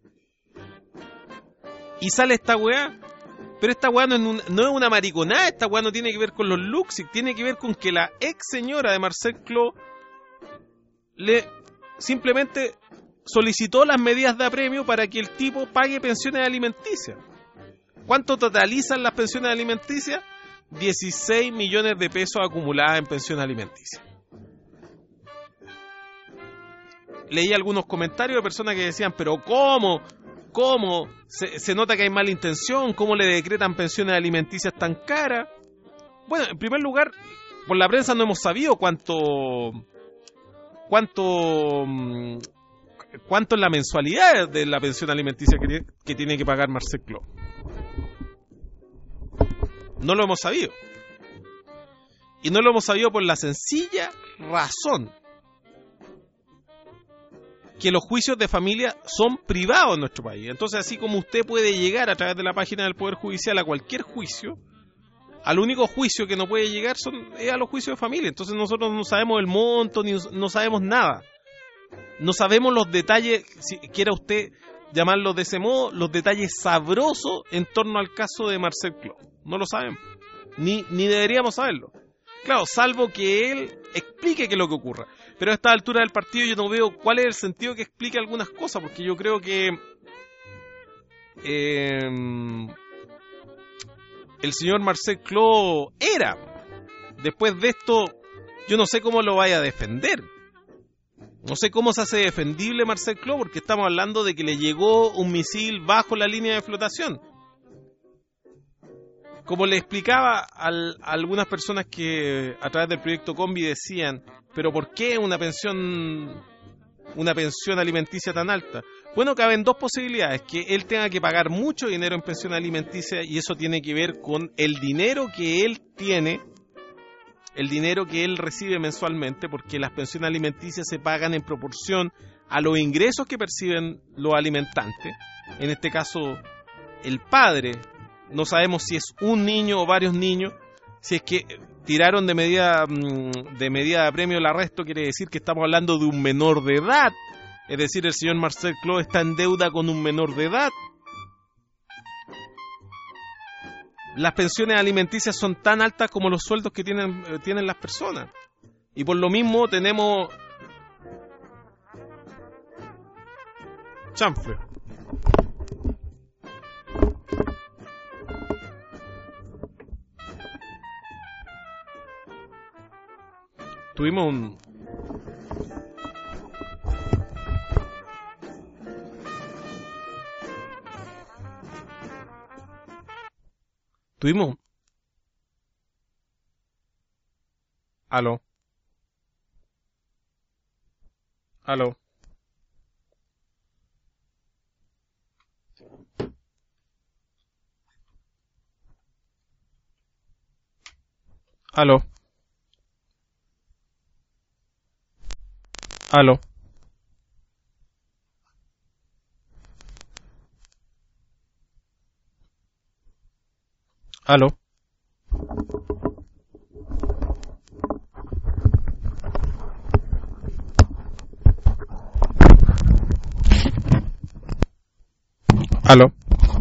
Y sale esta weá, pero esta weá no es, un, no es una mariconada, esta weá no tiene que ver con los Luksic, tiene que ver con que la ex señora de Marcel Cló le simplemente solicitó las medidas de apremio para que el tipo pague pensiones alimenticias. ¿Cuánto totalizan las pensiones alimenticias? dieciséis millones de pesos acumuladas en pensiones alimenticias. Leí algunos comentarios de personas que decían, pero ¿cómo? ¿Cómo? Se, se nota que hay mala intención, ¿cómo le decretan pensiones alimenticias tan caras? Bueno, en primer lugar, por la prensa no hemos sabido cuánto... cuánto... cuánto es la mensualidad de la pensión alimenticia que, que tiene que pagar Marcel Cló. No lo hemos sabido. Y no lo hemos sabido por la sencilla razón que los juicios de familia son privados en nuestro país. Entonces, así como usted puede llegar a través de la página del Poder Judicial a cualquier juicio, al único juicio que no puede llegar son, es a los juicios de familia. Entonces nosotros no sabemos el monto, ni no sabemos nada. No sabemos los detalles, si quiera usted llamarlos de ese modo, los detalles sabrosos en torno al caso de Marcel Cló. No lo sabemos, ni, ni deberíamos saberlo. Claro, salvo que él explique qué es lo que ocurra. Pero a esta altura del partido yo no veo cuál es el sentido que explique algunas cosas, porque yo creo que eh, el señor Marcel Clos era. Después de esto, yo no sé cómo lo vaya a defender. No sé cómo se hace defendible Marcel Clos, porque estamos hablando de que le llegó un misil bajo la línea de flotación. Como le explicaba al, a algunas personas que a través del proyecto Combi decían, pero ¿por qué una pensión una pensión alimenticia tan alta? Bueno, caben dos posibilidades, que él tenga que pagar mucho dinero en pensión alimenticia y eso tiene que ver con el dinero que él tiene, el dinero que él recibe mensualmente, porque las pensiones alimenticias se pagan en proporción a los ingresos que perciben los alimentantes. En este caso, el padre. No sabemos si es un niño o varios niños. Si es que tiraron de medida de medida de premio el arresto, quiere decir que estamos hablando de un menor de edad. Es decir, el señor Marcel Clos está en deuda con un menor de edad. Las pensiones alimenticias son tan altas como los sueldos que tienen, tienen las personas. Y por lo mismo tenemos... chanfle. Tuvimos un... Tuvimos... Aló. Aló. Aló. Aló. Aló. Aló.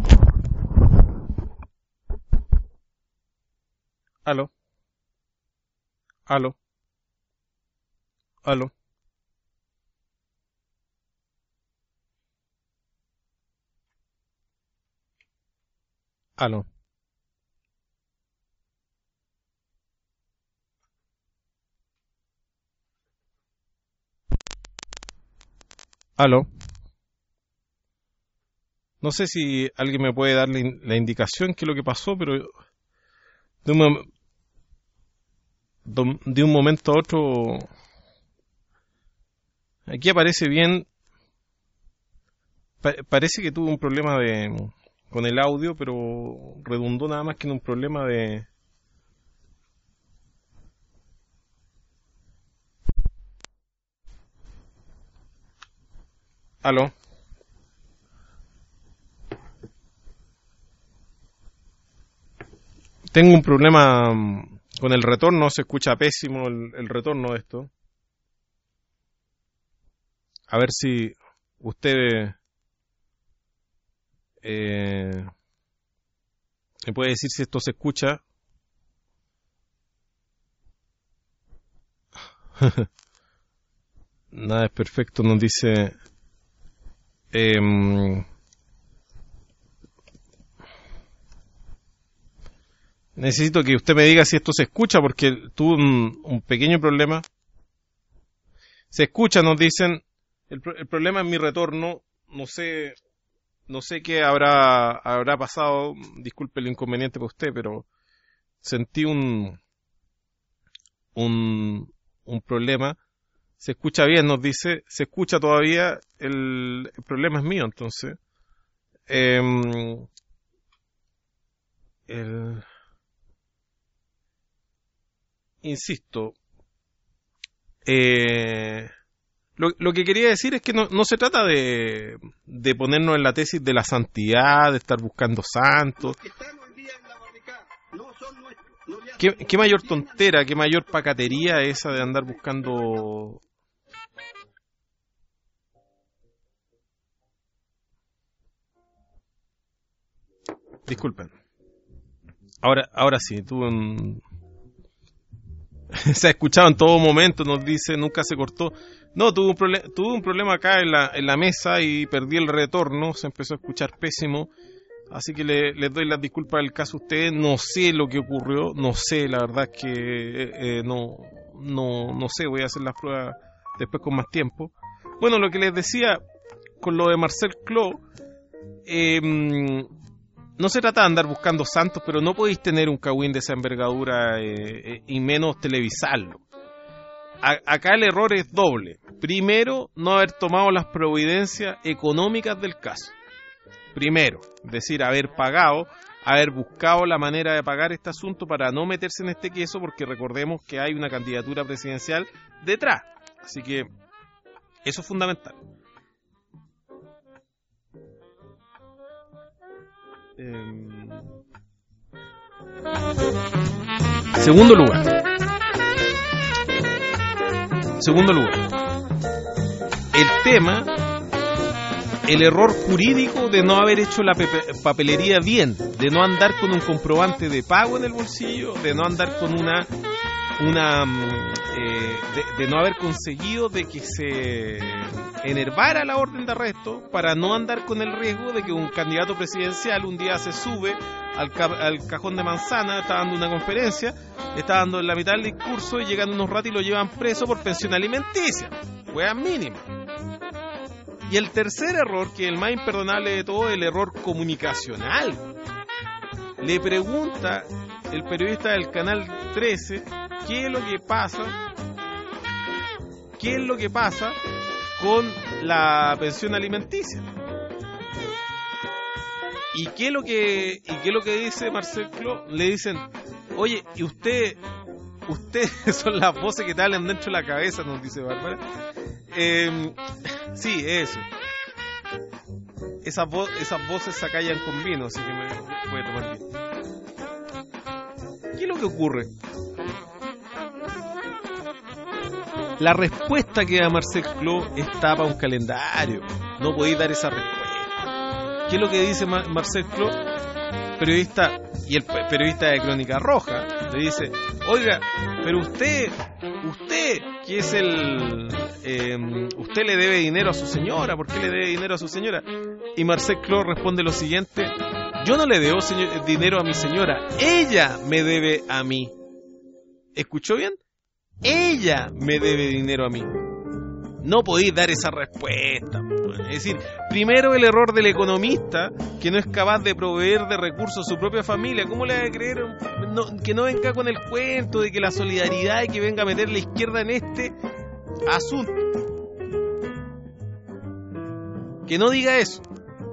Aló. Aló. Aló. Aló. Aló. No sé si alguien me puede dar la, in- la indicación qué es lo que pasó, pero de un, mom- dom- de un momento a otro, aquí aparece bien, pa- parece que tuvo un problema de con el audio, pero redundó nada más que en un problema de... Aló. Tengo un problema mm, con el retorno, se escucha pésimo el, el retorno de esto. A ver si usted eh, me puede decir si esto se escucha. Nada es perfecto, nos dice... em, necesito que usted me diga si esto se escucha porque tuve un, un pequeño problema. Se escucha, nos dicen. El, pro- el problema es mi retorno. No sé, no sé qué habrá habrá pasado. Disculpe el inconveniente para usted, pero sentí un un un problema. Se escucha bien, nos dice. Se escucha todavía. El, el problema es mío, entonces. Em, el Insisto, eh, lo, lo que quería decir es que no, no se trata de, de ponernos en la tesis de la santidad, de estar buscando santos. Los que están hoy día en la barricada no son nuestros. No le hacen ¿Qué, qué mayor bien a nuestra- tontera, qué mayor pacatería esa de andar buscando... Disculpen. Ahora, ahora sí, tuve un... se ha escuchado en todo momento, nos dice, nunca se cortó. No, tuve un, prole- tuve un problema acá en la, en la mesa y perdí el retorno, se empezó a escuchar pésimo. Así que le, les doy las disculpas del caso a ustedes. No sé lo que ocurrió, no sé, la verdad es que eh, no, no, no sé, voy a hacer las pruebas después con más tiempo. Bueno, lo que les decía con lo de Marcel Clos, eh, no se trata de andar buscando santos, pero no podéis tener un cagüín de esa envergadura eh, eh, y menos televisarlo. A, acá el error es doble. Primero, no haber tomado las providencias económicas del caso. Primero, es decir, haber pagado, haber buscado la manera de pagar este asunto para no meterse en este queso, porque recordemos que hay una candidatura presidencial detrás. Así que eso es fundamental. Eh... Segundo lugar. Segundo lugar. El tema, el error jurídico de no haber hecho la papelería bien, de no andar con un comprobante de pago en el bolsillo, de no andar con una, una eh, de, de no haber conseguido de que se enervara la orden de arresto, para no andar con el riesgo de que un candidato presidencial un día se sube al, ca al cajón de manzana, está dando una conferencia, está dando en la mitad del discurso y llegan unos ratos y lo llevan preso por pensión alimenticia, wea mínima. Y el tercer error, que es el más imperdonable de todo, el error comunicacional. Le pregunta el periodista del Canal trece qué es lo que pasa, qué es lo que pasa con la pensión alimenticia. ¿Y qué es lo que, y qué es lo que dice Marcel Clos? Le dicen, oye, ¿y usted, ustedes son las voces que te hablan dentro de la cabeza? Nos dice Bárbara. Eh, sí, eso. Esas, vo esas voces se acallan con vino, así que me puede tomar vino. ¿Qué es lo que ocurre? La respuesta que da Marcel Clos está para un calendario. No podéis dar esa respuesta. ¿Qué es lo que dice Mar Marcel Clos? Periodista, y el periodista de Crónica Roja le dice, oiga, pero usted, usted, que es el... Eh, usted le debe dinero a su señora, ¿por qué le debe dinero a su señora? Y Marcel Clos responde lo siguiente, yo no le debo dinero a mi señora, ella me debe a mí. ¿Escuchó bien? Ella me debe dinero a mí. No podéis dar esa respuesta. Es decir, primero el error del economista, que no es capaz de proveer de recursos a su propia familia. ¿Cómo le va a creer no, que no venga con el cuento de que la solidaridad y que venga a meter la izquierda en este asunto? Que no diga eso.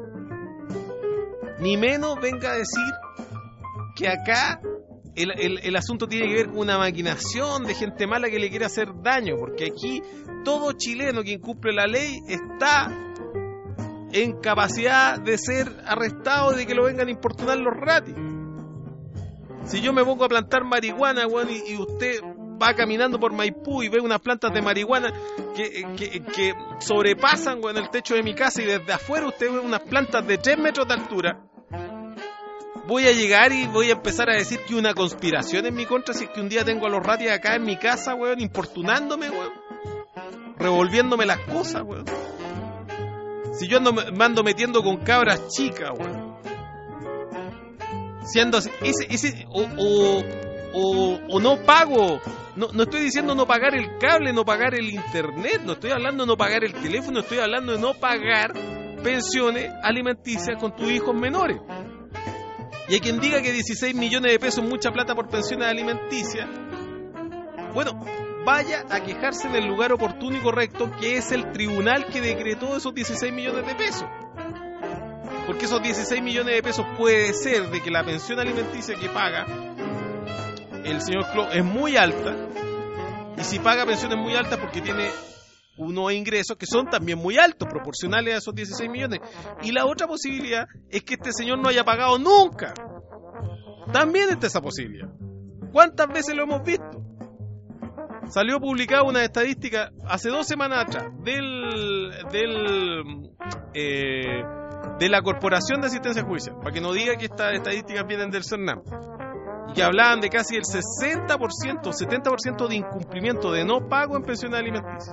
Ni menos venga a decir que acá el, el, el asunto tiene que ver con una maquinación de gente mala que le quiere hacer daño, porque aquí todo chileno que incumple la ley está en capacidad de ser arrestado, de que lo vengan a importunar los ratis. Si yo me pongo a plantar marihuana, bueno, y, y usted va caminando por Maipú y ve unas plantas de marihuana que, que, que sobrepasan, bueno, el techo de mi casa, y desde afuera usted ve unas plantas de tres metros de altura, voy a llegar y voy a empezar a decir que una conspiración en mi contra, si es que un día tengo a los ratis acá en mi casa, weón, importunándome, weón, revolviéndome las cosas, weón. Si yo ando, me ando metiendo con cabras chicas, weón. Si ando así, ese, ese, o, o, o, o no pago, no, no estoy diciendo no pagar el cable, no pagar el internet, no estoy hablando de no pagar el teléfono, estoy hablando de no pagar pensiones alimenticias con tus hijos menores. Y hay quien diga que dieciséis millones de pesos es mucha plata por pensiones alimenticias. Bueno, vaya a quejarse en el lugar oportuno y correcto, que es el tribunal que decretó esos dieciséis millones de pesos. Porque esos dieciséis millones de pesos puede ser de que la pensión alimenticia que paga el señor Clos es muy alta, y si paga pensiones muy altas porque tiene unos ingresos que son también muy altos, proporcionales a esos dieciséis millones. Y la otra posibilidad es que este señor no haya pagado nunca. También está esa posibilidad. ¿Cuántas veces lo hemos visto? Salió publicada una estadística hace dos semanas atrás del, del eh, de la Corporación de Asistencia Judicial, para que no diga que estas estadísticas vienen del CERNAM. y que hablaban de casi el sesenta por ciento, setenta por ciento de incumplimiento, de no pago en pensiones alimenticias.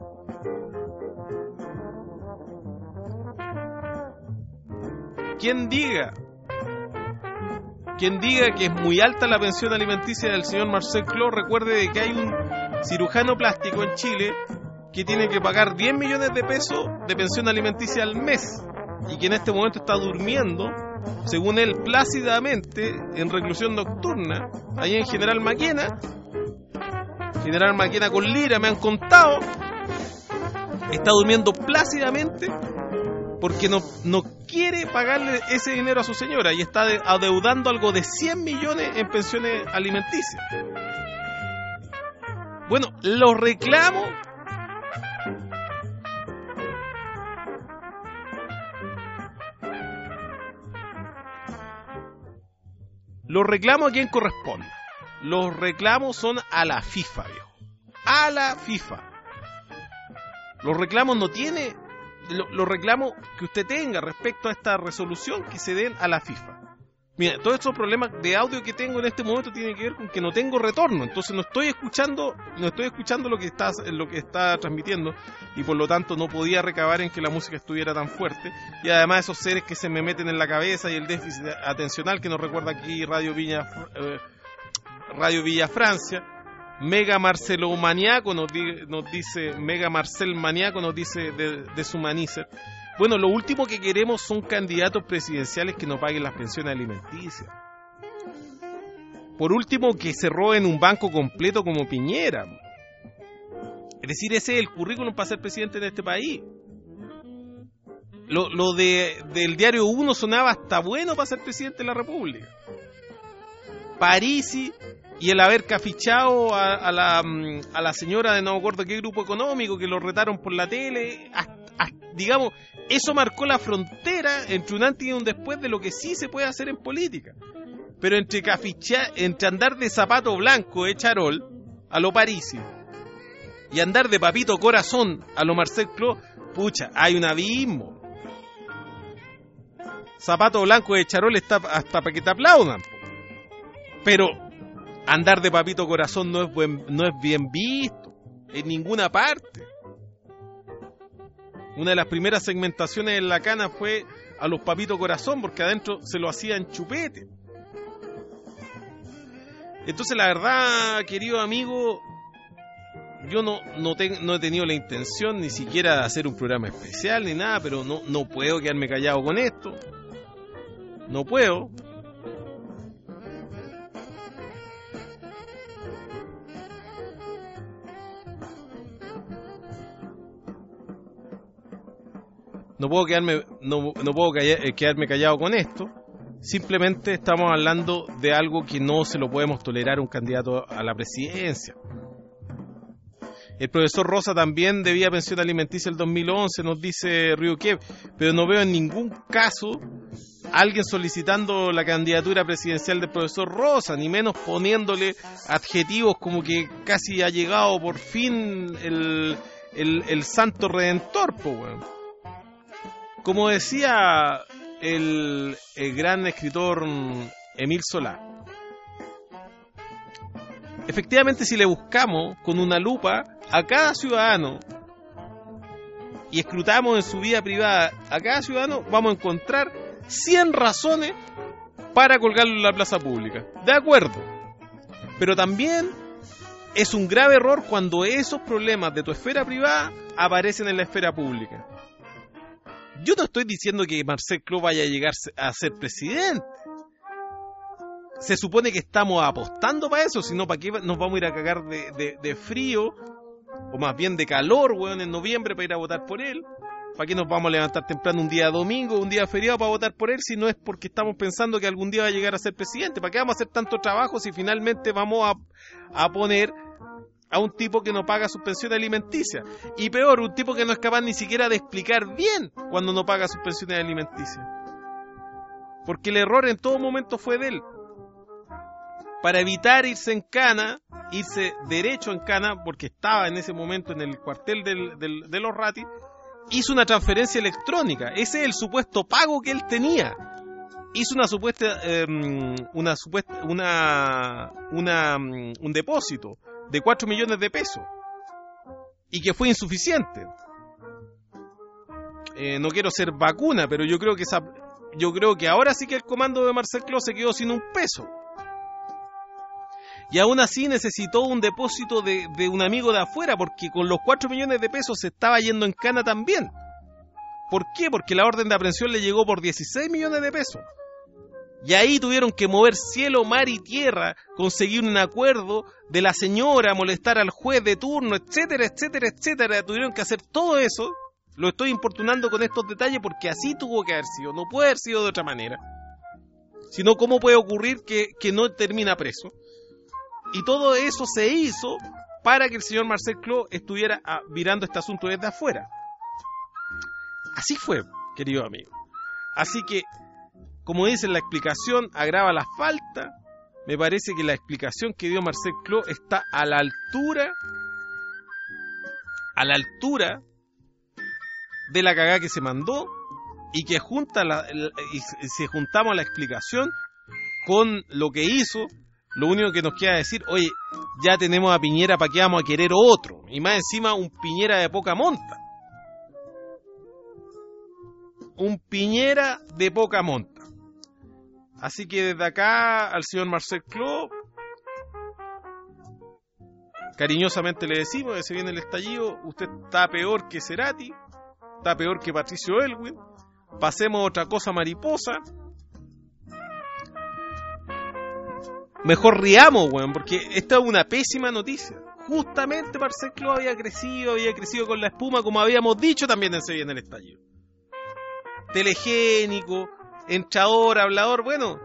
Quien diga, quien diga que es muy alta la pensión alimenticia del señor Marcel Clos, recuerde de que hay un cirujano plástico en Chile que tiene que pagar diez millones de pesos de pensión alimenticia al mes y que en este momento está durmiendo, según él, plácidamente en reclusión nocturna, ahí en General Maquena. General Maquena con Lira, me han contado, está durmiendo plácidamente porque no, no quiere pagarle ese dinero a su señora y está de, adeudando algo de cien millones en pensiones alimenticias. Bueno, los reclamos los reclamos a quien corresponde. Los reclamos son a la FIFA, viejo. A la FIFA. Los reclamos no tiene lo, los reclamos que usted tenga respecto a esta resolución que se den a la FIFA. Mira, todos estos problemas de audio que tengo en este momento tienen que ver con que no tengo retorno, entonces no estoy escuchando, no estoy escuchando lo que está, lo que está transmitiendo y por lo tanto no podía recabar en que la música estuviera tan fuerte y además esos seres que se me meten en la cabeza y el déficit atencional que nos recuerda aquí Radio Villa, eh, Radio Villa Francia. Mega Marcelo Maniaco nos, di, nos dice, Mega Marcel Maniaco nos dice de, de su Manicer. Bueno, lo último que queremos son candidatos presidenciales que no paguen las pensiones alimenticias. Por último, que se roben un banco completo como Piñera. Es decir, ese es el currículum para ser presidente de este país. Lo, lo de, del diario Uno sonaba hasta bueno para ser presidente de la República. Parisi y el haber cafichado a, a, la, a la señora de no me acuerdo qué grupo económico que lo retaron por la tele, hasta, hasta, digamos, eso marcó la frontera entre un antes y un después de lo que sí se puede hacer en política. Pero entre cafichar, entre andar de zapato blanco de charol a lo Parisi y andar de papito corazón a lo Marcel Clos, pucha, hay un abismo. Zapato blanco de charol está hasta para que te aplaudan. Pero andar de papito corazón no es buen, no es bien visto en ninguna parte. Una de las primeras segmentaciones en la cana fue a los papitos corazón, porque adentro se lo hacían chupete. Entonces, la verdad, querido amigo, yo no, no, te, no he tenido la intención ni siquiera de hacer un programa especial ni nada, pero no, no puedo quedarme callado con esto. No puedo. No puedo quedarme, no, no puedo callar, quedarme callado con esto. Simplemente estamos hablando de algo que no se lo podemos tolerar a un candidato a la presidencia. El profesor Rosa también debía pensión alimenticia el dos mil once, nos dice Río Kiev, pero no veo en ningún caso a alguien solicitando la candidatura presidencial del profesor Rosa, ni menos poniéndole adjetivos como que casi ha llegado por fin el, el, el santo redentor, po, bueno. Como decía el, el gran escritor Emil Solá, efectivamente si le buscamos con una lupa a cada ciudadano y escrutamos en su vida privada a cada ciudadano, vamos a encontrar cien razones para colgarlo en la plaza pública. De acuerdo. Pero también es un grave error cuando esos problemas de tu esfera privada aparecen en la esfera pública. Yo no estoy diciendo que Marcel Clos vaya a llegar a ser presidente. Se supone que estamos apostando para eso, si no, ¿para qué nos vamos a ir a cagar de, de, de frío? O más bien de calor, weón, en noviembre para ir a votar por él. ¿Para qué nos vamos a levantar temprano un día domingo, un día feriado para votar por él, si no es porque estamos pensando que algún día va a llegar a ser presidente? ¿Para qué vamos a hacer tanto trabajo si finalmente vamos a, a poner a un tipo que no paga su pensión alimenticia? Y peor, un tipo que no es capaz ni siquiera de explicar bien cuando no paga sus pensiones alimenticias. Porque el error en todo momento fue de él. Para evitar irse en cana, irse derecho en cana, porque estaba en ese momento en el cuartel del, del, de los Ratis, hizo una transferencia electrónica. Ese es el supuesto pago que él tenía. hizo una supuesta, eh, una supuesta, una, una, un depósito de cuatro millones de pesos y que fue insuficiente. Eh, no quiero ser vacuna, pero yo creo que esa, yo creo que ahora sí que el comando de Marcel Clos se quedó sin un peso. Y aún así necesitó un depósito de, de un amigo de afuera, porque con los cuatro millones de pesos se estaba yendo en cana también. ¿Por qué? Porque la orden de aprehensión le llegó por dieciséis millones de pesos. Y ahí tuvieron que mover cielo, mar y tierra, conseguir un acuerdo de la señora, molestar al juez de turno, etcétera, etcétera, etcétera. Tuvieron que hacer todo eso. Lo estoy importunando con estos detalles porque así tuvo que haber sido. No puede haber sido de otra manera. Sino, ¿cómo puede ocurrir que, que no termina preso? Y todo eso se hizo para que el señor Marcel Clos estuviera ah, mirando este asunto desde afuera. Así fue, querido amigo. Así que, como dice la explicación, agrava la falta. Me parece que la explicación que dio Marcel Clos está a la altura, a la altura de la cagada que se mandó y que junta la, la, y si juntamos la explicación con lo que hizo, lo único que nos queda decir, oye, ya tenemos a Piñera, ¿para qué vamos a querer otro? Y más encima un Piñera de poca monta. Un Piñera de poca monta. Así que desde acá al señor Marcel Clos, cariñosamente le decimos que se viene el estallido, usted está peor que Cerati, está peor que Patricio Elwin, pasemos a otra cosa mariposa. Mejor riamos, weón, porque esta es una pésima noticia. Justamente Marcel Clos había crecido, había crecido con la espuma, como habíamos dicho también en Se Viene el Estallido. Telegénico, entrador, hablador, bueno,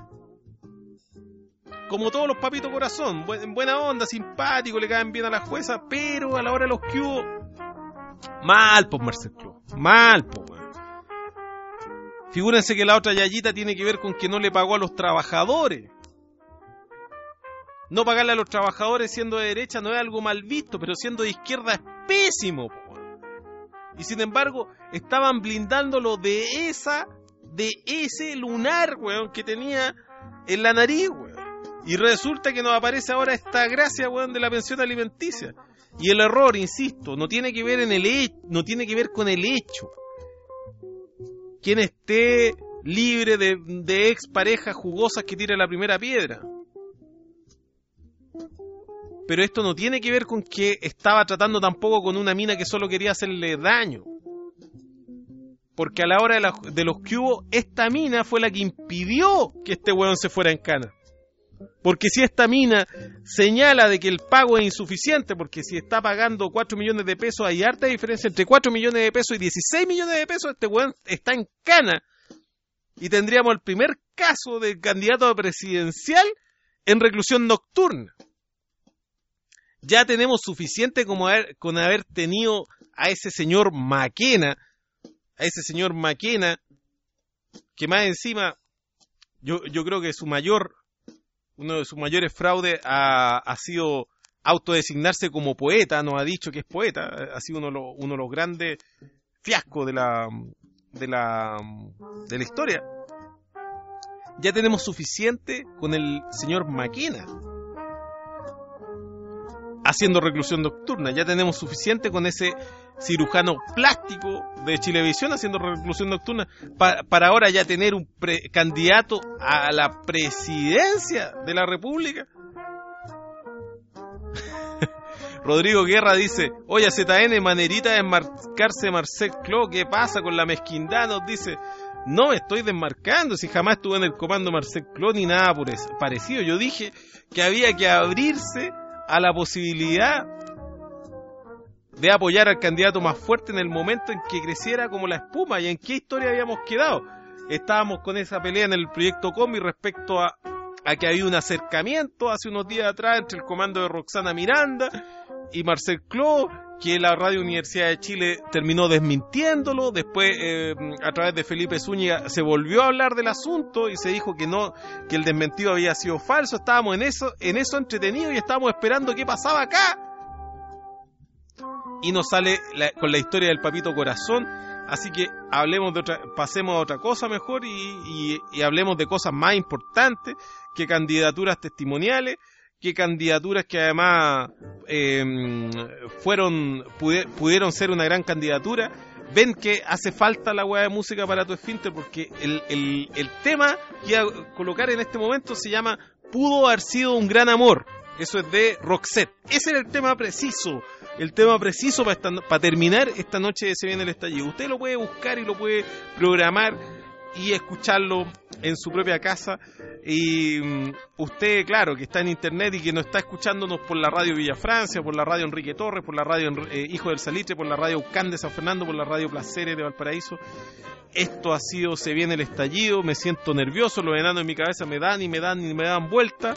como todos los papitos corazón, en buena onda, simpático, le caen bien a la jueza, pero a la hora de los que hubo, mal, pues Marcel Clos, mal, pues, weón. Figúrense que la otra yayita tiene que ver con que no le pagó a los trabajadores. No pagarle a los trabajadores siendo de derecha no es algo mal visto, pero siendo de izquierda es pésimo, po. Y sin embargo, estaban blindándolo de esa, de ese lunar, weón, que tenía en la nariz, weón. Y resulta que nos aparece ahora esta gracia, weón, de la pensión alimenticia. Y el error, insisto, no tiene que ver en el he- no tiene que ver con el hecho. Quien esté libre de, de ex parejas jugosas que tire la primera piedra. Pero esto no tiene que ver con que estaba tratando tampoco con una mina que solo quería hacerle daño. Porque a la hora de, la, de los que hubo, esta mina fue la que impidió que este weón se fuera en cana. Porque si esta mina señala de que el pago es insuficiente, porque si está pagando cuatro millones de pesos, hay harta diferencia entre cuatro millones de pesos y dieciséis millones de pesos, este weón está en cana. Y tendríamos el primer caso del candidato presidencial en reclusión nocturna. Ya tenemos suficiente como haber, con haber tenido a ese señor Maquena, a ese señor Maquena, que más encima, yo, yo creo que su mayor, uno de sus mayores fraudes ha, ha sido autodesignarse como poeta, nos ha dicho que es poeta, ha sido uno de los, uno de los grandes fiascos de la, de la, de la historia. Ya tenemos suficiente con el señor Maquena haciendo reclusión nocturna. Ya tenemos suficiente con ese cirujano plástico de Chilevisión haciendo reclusión nocturna pa, para ahora ya tener un pre- candidato a la presidencia de la República. Rodrigo Guerra dice, oye, Z N, manerita de enmarcarse Marcel Clos, ¿qué pasa con la mezquindad? Nos dice, no me estoy desmarcando, si jamás estuve en el comando Marcel Clos ni nada por eso, parecido. Yo dije que había que abrirse a la posibilidad de apoyar al candidato más fuerte en el momento en que creciera como la espuma. ¿Y en qué historia habíamos quedado? Estábamos con esa pelea en el proyecto Combi respecto a, a que había un acercamiento hace unos días atrás entre el comando de Roxana Miranda y Marcel Clos, que la Radio Universidad de Chile terminó desmintiéndolo. Después, eh, a través de Felipe Zúñiga, se volvió a hablar del asunto y se dijo que no, que el desmentido había sido falso. Estábamos en eso, en eso entretenidos y estábamos esperando qué pasaba acá. Y nos sale la, con la historia del Papito Corazón, Así que hablemos de otra, pasemos a otra cosa mejor y, y, y hablemos de cosas más importantes que candidaturas testimoniales, que candidaturas que además eh, fueron pudieron ser una gran candidatura. Ven que hace falta la hueá de música para tu esfínter, porque el, el, el tema que iba a colocar en este momento se llama Pudo haber sido un gran amor. Eso es de Roxette. Ese era el tema preciso, el tema preciso para, esta, para terminar esta noche de Se Viene el Estallido. Usted lo puede buscar y lo puede programar y escucharlo en su propia casa. Y um, usted, claro, que está en internet y que no está escuchándonos por la radio Villa Francia, por la radio Enrique Torres, por la radio eh, Hijo del Salitre, por la radio Ucán de San Fernando, por la radio Placeres de Valparaíso. Esto ha sido Se Viene el Estallido. Me siento nervioso, los enanos en mi cabeza me dan y me dan y me dan vuelta.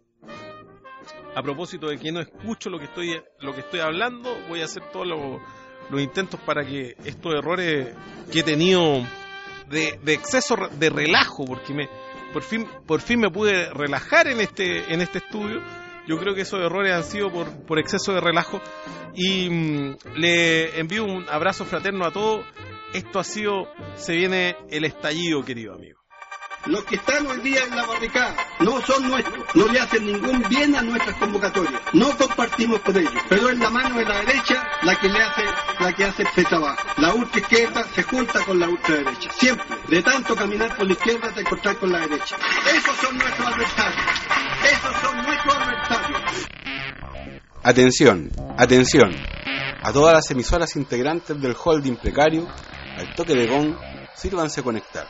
A propósito de que no escucho lo que estoy lo que estoy hablando, voy a hacer todos los, los intentos para que estos errores que he tenido de, de exceso de relajo, porque me por fin por fin me pude relajar en este en este estudio. Yo creo que esos errores han sido por, por exceso de relajo y mmm, le envío un abrazo fraterno a todos. Esto ha sido Se Viene el Estallido, querido amigo. Los que están hoy día en la barricada no son nuestros, no le hacen ningún bien a nuestras convocatorias, no compartimos con ellos, pero es la mano de la derecha la que le hace, la que hace este trabajo. La ultraizquierda se junta con la ultraderecha, siempre. De tanto caminar por la izquierda te encontrar con la derecha. Esos son nuestros adversarios, esos son nuestros adversarios. Atención, atención, a todas las emisoras integrantes del holding precario, al toque de gong, sírvanse conectar.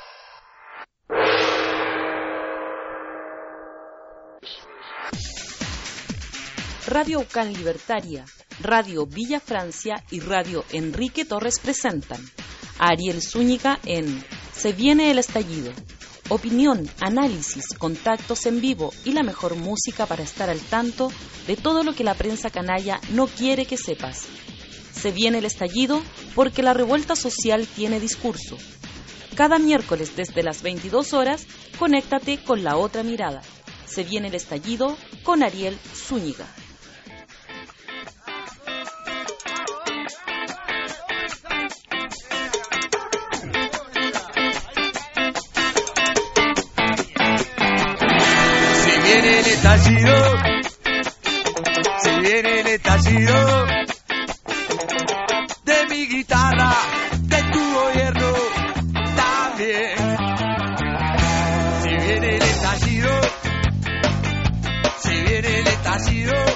Radio Ucán Libertaria, Radio Villa Francia y Radio Enrique Torres presentan a Ariel Zúñiga en Se Viene el Estallido. Opinión, análisis, contactos en vivo y la mejor música para estar al tanto de todo lo que la prensa canalla no quiere que sepas. Se viene el estallido porque la revuelta social tiene discurso. Cada miércoles desde las veintidós horas, conéctate con La Otra Mirada. Se viene el estallido con Ariel Zúñiga. Se viene el estallido, se viene el estallido de mi guitarra, de tu gobierno también. Se viene el estallido, se viene el estallido.